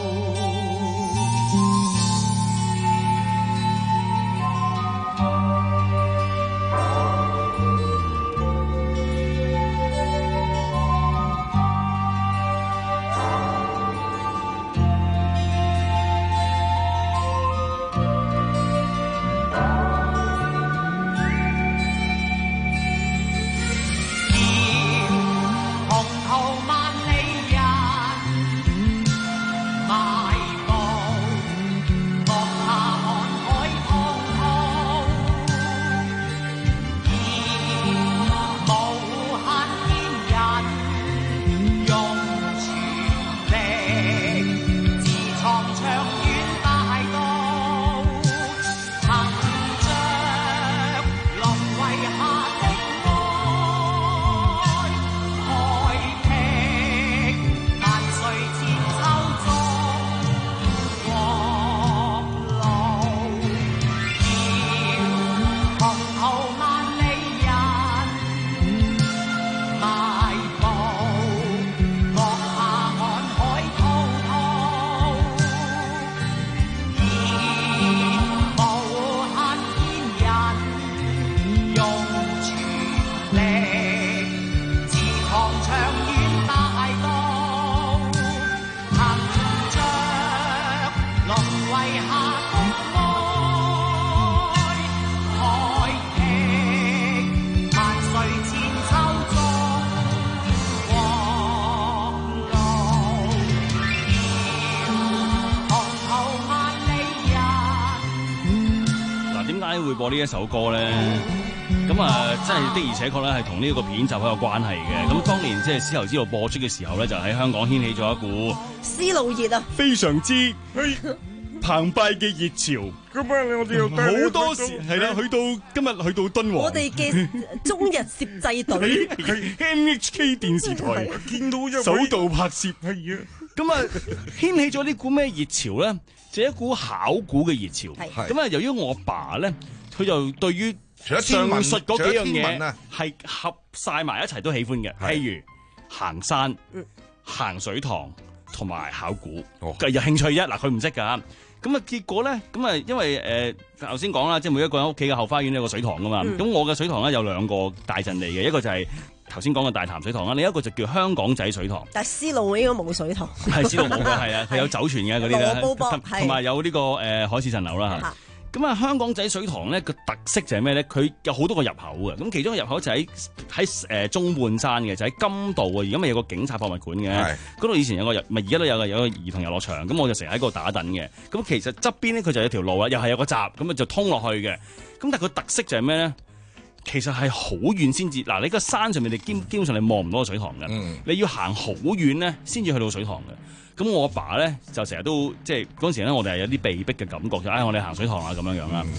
會播呢一首歌咧，咁啊，真係的而且確咧係同呢個片集好有關係嘅。咁當年即係《絲綢之路》播出嘅時候咧，就喺香港掀起咗一股絲路熱啊， 非常之澎湃嘅熱潮。 咁啊，我哋又好多時係啦，去到今日去到敦煌， 我哋嘅中日攝製隊係 N H K 電視台見到首度拍攝，係啊，咁啊掀起咗呢股咩熱潮咧？就係一股考古嘅熱潮。咁啊，由於我爸咧，佢就對於上述嗰幾樣嘢係合晒埋一齊都喜歡嘅，譬如行山、行水塘同埋考古，有興趣啫。嗱，佢唔識㗎。咁啊，結果咧，咁啊，因為誒頭先講啦，即係每一個人屋企嘅後花園有個水塘噶嘛。咁、嗯、我嘅水塘咧有兩個大陣地嘅，一個就係頭先講嘅大潭水塘啦，另一個就叫香港仔水塘。 但係絲路應該冇水塘。 係絲路冇嘅，係啊，佢有酒泉嘅嗰啲咧，同埋有呢、這個誒、呃、海市蜃樓啦嚇。咁啊，香港仔水塘咧個特色就係咩咧？佢有好多個入口嘅，咁其中個入口就喺喺誒中半山嘅，就喺金道啊。而家咪有個警察博物館嘅，嗰度以前有個咪而家都有嘅，有個兒童遊樂場。咁我就成日喺嗰度打躉嘅。咁其實側邊咧佢就有條路啦，又係有個閘，咁啊就通落去嘅。咁但係佢特色就係咩咧？其實係好遠先至嗱，你個山上面你基基本上你望唔到個水塘嘅，嗯、你要行好遠咧先至去到水塘嘅。咁我阿爸咧就成日都即係嗰陣時咧，我哋係有啲被逼嘅感覺，就唉、哎，我哋行水塘啊咁樣樣啦。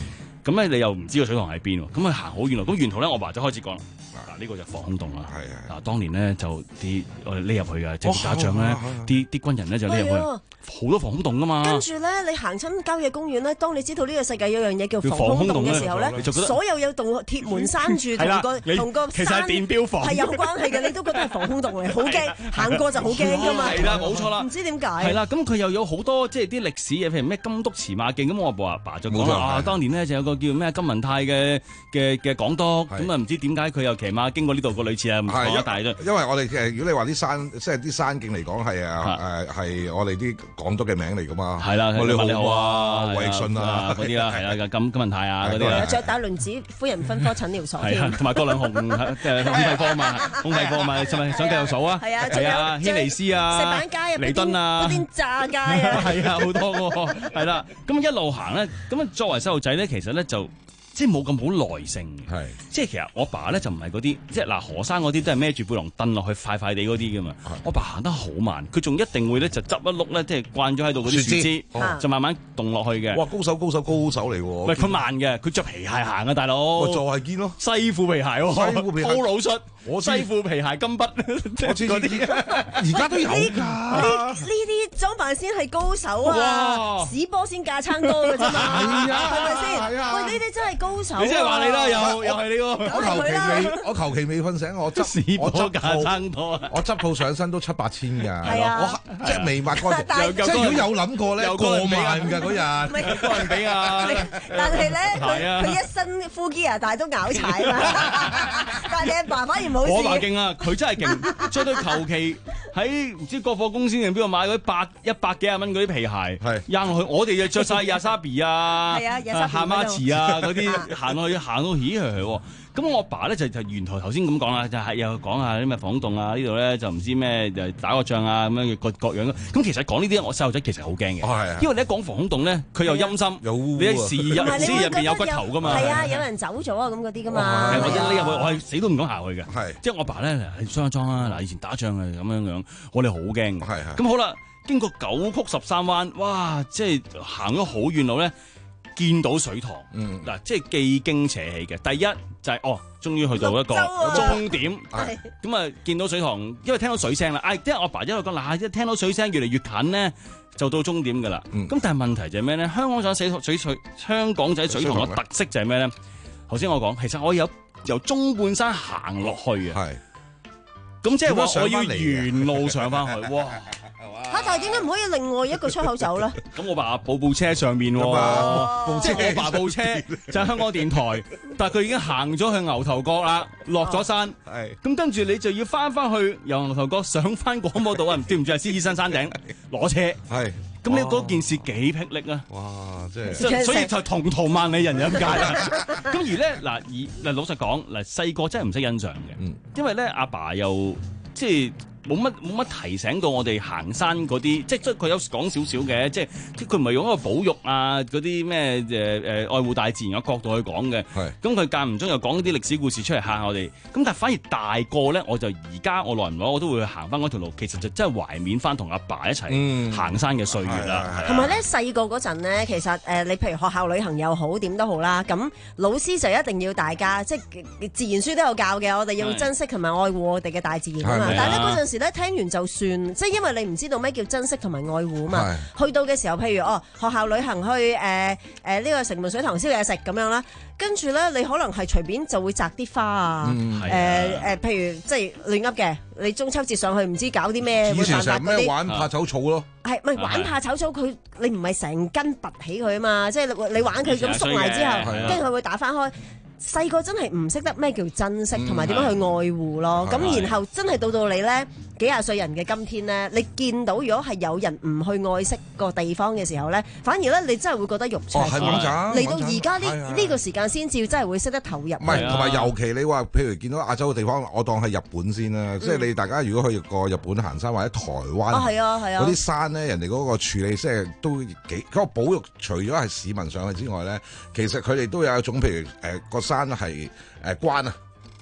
咁咧你又唔知個水塘喺邊喎，咁佢行好遠咯。咁沿途咧，我爸就開始講啦。嗱，呢個就防空洞啦。係嗱，當年咧就啲我哋匿入去嘅，即係打仗咧，啲啲軍人咧就匿入去。好多防空洞噶嘛， 跟住咧，你行親郊野公園咧，當你知道呢個世界有樣嘢叫防空洞嘅時候咧，所有有棟鐵門閂住同個同個其實係電錶房係有關係嘅，你都覺得係防空洞嚟，好驚，行過就好驚噶嘛。 係啦，冇錯啦， 唔知點解。 係啦，咁佢又有好多即係啲歷史嘅，譬如咩金督馳馬徑，咁我阿爸就講啦，啊，當年呢就有個叫咩金文泰嘅嘅嘅港督，咁啊唔知點解佢又騎馬經過呢度個類似啊，唔講大啫。 因為我哋誒，如果你話啲山，即係啲山徑嚟講係啊誒係我哋啲港督嘅名嚟噶嘛， 係啦， 我哋好啊，衛信啊嗰啲啦，係啦，金金文泰啊嗰啲啦， 仲有打輪子夫人分科診療所添， 同埋郭兩雄誒胸肺科嘛，胸肺科嘛，係咪想繼續數啊？ 係啊， 係啊，軒尼詩啊， 石板街啊， 彌敦啊， 嗰啲炸街啊， 係啊，好多喎，係啦，咁一路行咧，咁啊作為細路仔咧，其實咧就。即係冇咁好耐性，係即係其實我爸咧就唔係嗰啲，即係嗱何生嗰啲都係孭住背囊蹬落去快快地嗰啲噶嘛。我爸行得好慢，佢仲一定會咧就執一碌咧，即係慣咗喺度嗰啲樹枝，就慢慢動落去嘅。 哇！高手高手高手嚟喎！ 唔係佢慢嘅，佢着皮鞋行啊，大佬。 就係堅咯， 西褲皮鞋喎， 西褲皮鞋， 高佬恤，我西褲皮鞋金筆， 我知嗰啲，而家都有㗎。 呢啲裝扮先係高手啊！屎波先架撐多嘅啫嘛，係啊，係咪先？喂，呢啲真係高手。 你真係話你啦，又又係你喎！ 我求其未，我求其未瞓醒，我執我執架撐多啊！ 我執套上身都七八千㗎， 係啊！ 我即係未抹乾淨，即係如果有諗過咧，過萬㗎嗰日， 個人俾啊！ 但係咧，佢佢一身呼機啊，但係都咬柴啊嘛！但係你阿爸反而冇事。 我爸勁啊！佢真係勁，着對求其喺唔知國貨公司定邊度買嗰啲百一百幾廿蚊嗰啲皮鞋，係扔落去，我哋就着晒亞莎比啊，夏媽池啊嗰啲。行落去行到起嚟喎，咁我阿爸咧就就沿途頭先咁講啦，就係又講下啲咩防空洞啊，呢度咧就唔知咩就打個仗啊咁樣各各樣。咁其實講呢啲我細路仔其實好驚嘅，哦、因為你一講防空洞咧，佢又陰森，你喺視入視入邊有骨頭噶嘛， 係啊，有人走咗啊咁嗰啲噶嘛， 或者匿入去，我係死都唔敢行去嘅，係即係我阿爸咧係裝一裝啦，嗱以前打仗啊咁樣樣，我哋好驚，係係咁好啦，經過九曲十三彎，哇，即係行咗好遠路咧。見到水塘，嗱、嗯，即係既驚且喜嘅。第一就係、是、哦，終於去到一個終點，咁啊見到水塘，因為聽到水聲啦。唉、哎，即係我爸一路講嗱，一聽到水聲越嚟越近咧，就到終點噶啦。咁、嗯、但係問題就係咩咧？香港仔水水水，香港仔水塘嘅特色就係咩咧？頭先我講，其實我有由中半山行落去嘅，係咁即係話我要沿路上翻去，哇！ 嚇！但係點解唔可以另外一個出口走咧？ 咁我爸部部車上面喎，即係我爸部車就係香港電台，但係佢已經行咗去牛頭角啦，落咗山。係咁跟住你就要翻翻去由牛頭角上翻廣播道啊？知唔知啊？獅子山山頂攞車。係咁你嗰件事幾霹靂啊！哇！即係所以就同途萬里人咁解啦。咁而咧嗱，而嗱老實講嗱，細個真係唔識欣賞嘅，因為咧阿爸又即係。冇乜冇乜提醒到我哋行山嗰啲，即係佢有講少少嘅，即係佢唔係用一個保育啊嗰啲咩誒誒愛護大自然嘅角度去講嘅。係咁佢間唔中又講啲歷史故事出嚟嚇下我哋。咁但係反而大個咧，我就而家我耐唔耐我都會行翻嗰條路，其實就真係懷緬翻同阿爸一齊行山嘅歲月啦。 同埋咧細個嗰陣咧，其實誒、呃、你譬如學校旅行又好點都好啦，咁老師就一定要大家即係自然書都有教嘅，我哋要珍惜同埋愛護我哋嘅大自然啊嘛。但係咧嗰陣時咧聽完就算，即係因為你唔知道咩叫珍惜同埋愛護啊嘛。去到嘅時候，譬如哦學校旅行去誒誒呢個城門水塘燒嘢食咁樣啦，跟住咧你可能係隨便就會摘啲花啊，誒誒、嗯呃呃、譬如即係亂噏嘅，你中秋節上去唔知搞啲咩， 以前成咩玩怕醜草咯， 係咪玩怕醜草？佢你唔係成根拔起佢啊嘛，即係你你玩佢咁縮埋之後，跟住佢會打翻開。細個真係唔識得咩叫珍惜，同埋點樣去愛護咯。咁、嗯、然後真係到到你咧幾廿歲人嘅今天咧，你見到如果係有人唔去愛惜個地方嘅時候咧，反而咧你真係會覺得肉赤。嚟、哦、到而家呢呢個時間先至真係會識得投入。唔係，同埋尤其你話，譬如見到亞洲嘅地方，我當係日本先啦。嗯、即係你大家如果去過日本行山或者台灣， 啊係啊係啊， 嗰啲山咧，人哋嗰個處理即係都幾嗰、嗰個保育，除咗係市民上去之外咧，其實佢哋都有一種譬如誒個、呃、山係誒關啊。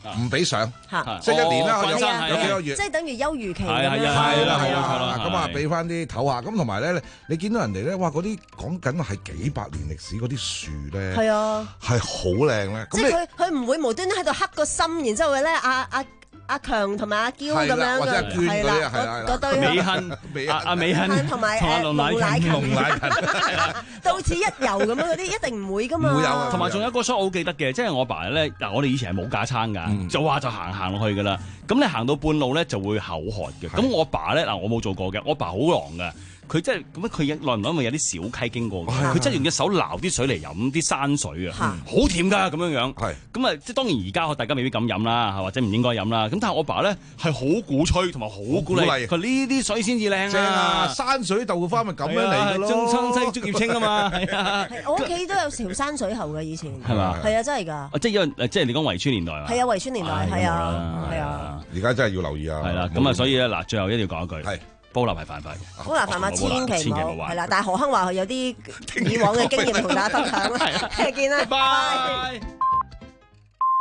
唔俾上， 嚇， 即係一年啦，有係啊有幾個月， 即係等於休漁期咁樣。 係啦係啦，咁啊俾翻啲唞下，咁同埋咧，你見到人哋咧，哇嗰啲講緊係幾百年歷史嗰啲樹咧， 係啊， 係好靚咧。 即係佢佢唔會無端端喺度刻個心，然之後咧阿阿。阿強同埋阿嬌咁樣嘅，係啦，嗰對美亨，阿阿美亨同埋阿龍乃勤， 龍乃勤， 到此一遊咁樣嗰啲，一定唔會噶嘛。 唔會有， 同埋仲有一個所以我好記得嘅，即係我爸咧，嗱我哋以前係冇架撐㗎，就話就行行落去㗎啦。咁你行到半路咧就會口渴嘅。咁我爸咧嗱我冇做過嘅，我爸好狼㗎。佢真係咁佢耐唔耐因為有啲小溪經過嘅，佢真係用隻手撈啲水嚟飲啲山水啊，好甜㗎咁樣樣。咁啊，即係當然而家大家未必咁飲啦，或者唔應該飲啦。咁但係我爸咧係好鼓吹同埋好鼓勵，佢呢啲水先至靚啊！ 山水豆腐花咪咁樣嚟㗎咯， 中生西竹葉青啊嘛，係啊！ 我屋企都有條山水喉嘅以前， 係嘛？ 係啊，真係㗎。 即係因為即係你講圍村年代啊？ 係啊，圍村年代係啊，係啊。 而家真係要留意啊！ 係啦，咁啊，所以咧嗱，最後一定要講一句係。煲蠟係犯法嘅， 煲蠟犯法千祈唔好，係啦。但係何亨話佢有啲以往嘅經驗同大家分享啦，聽日見啦，拜拜。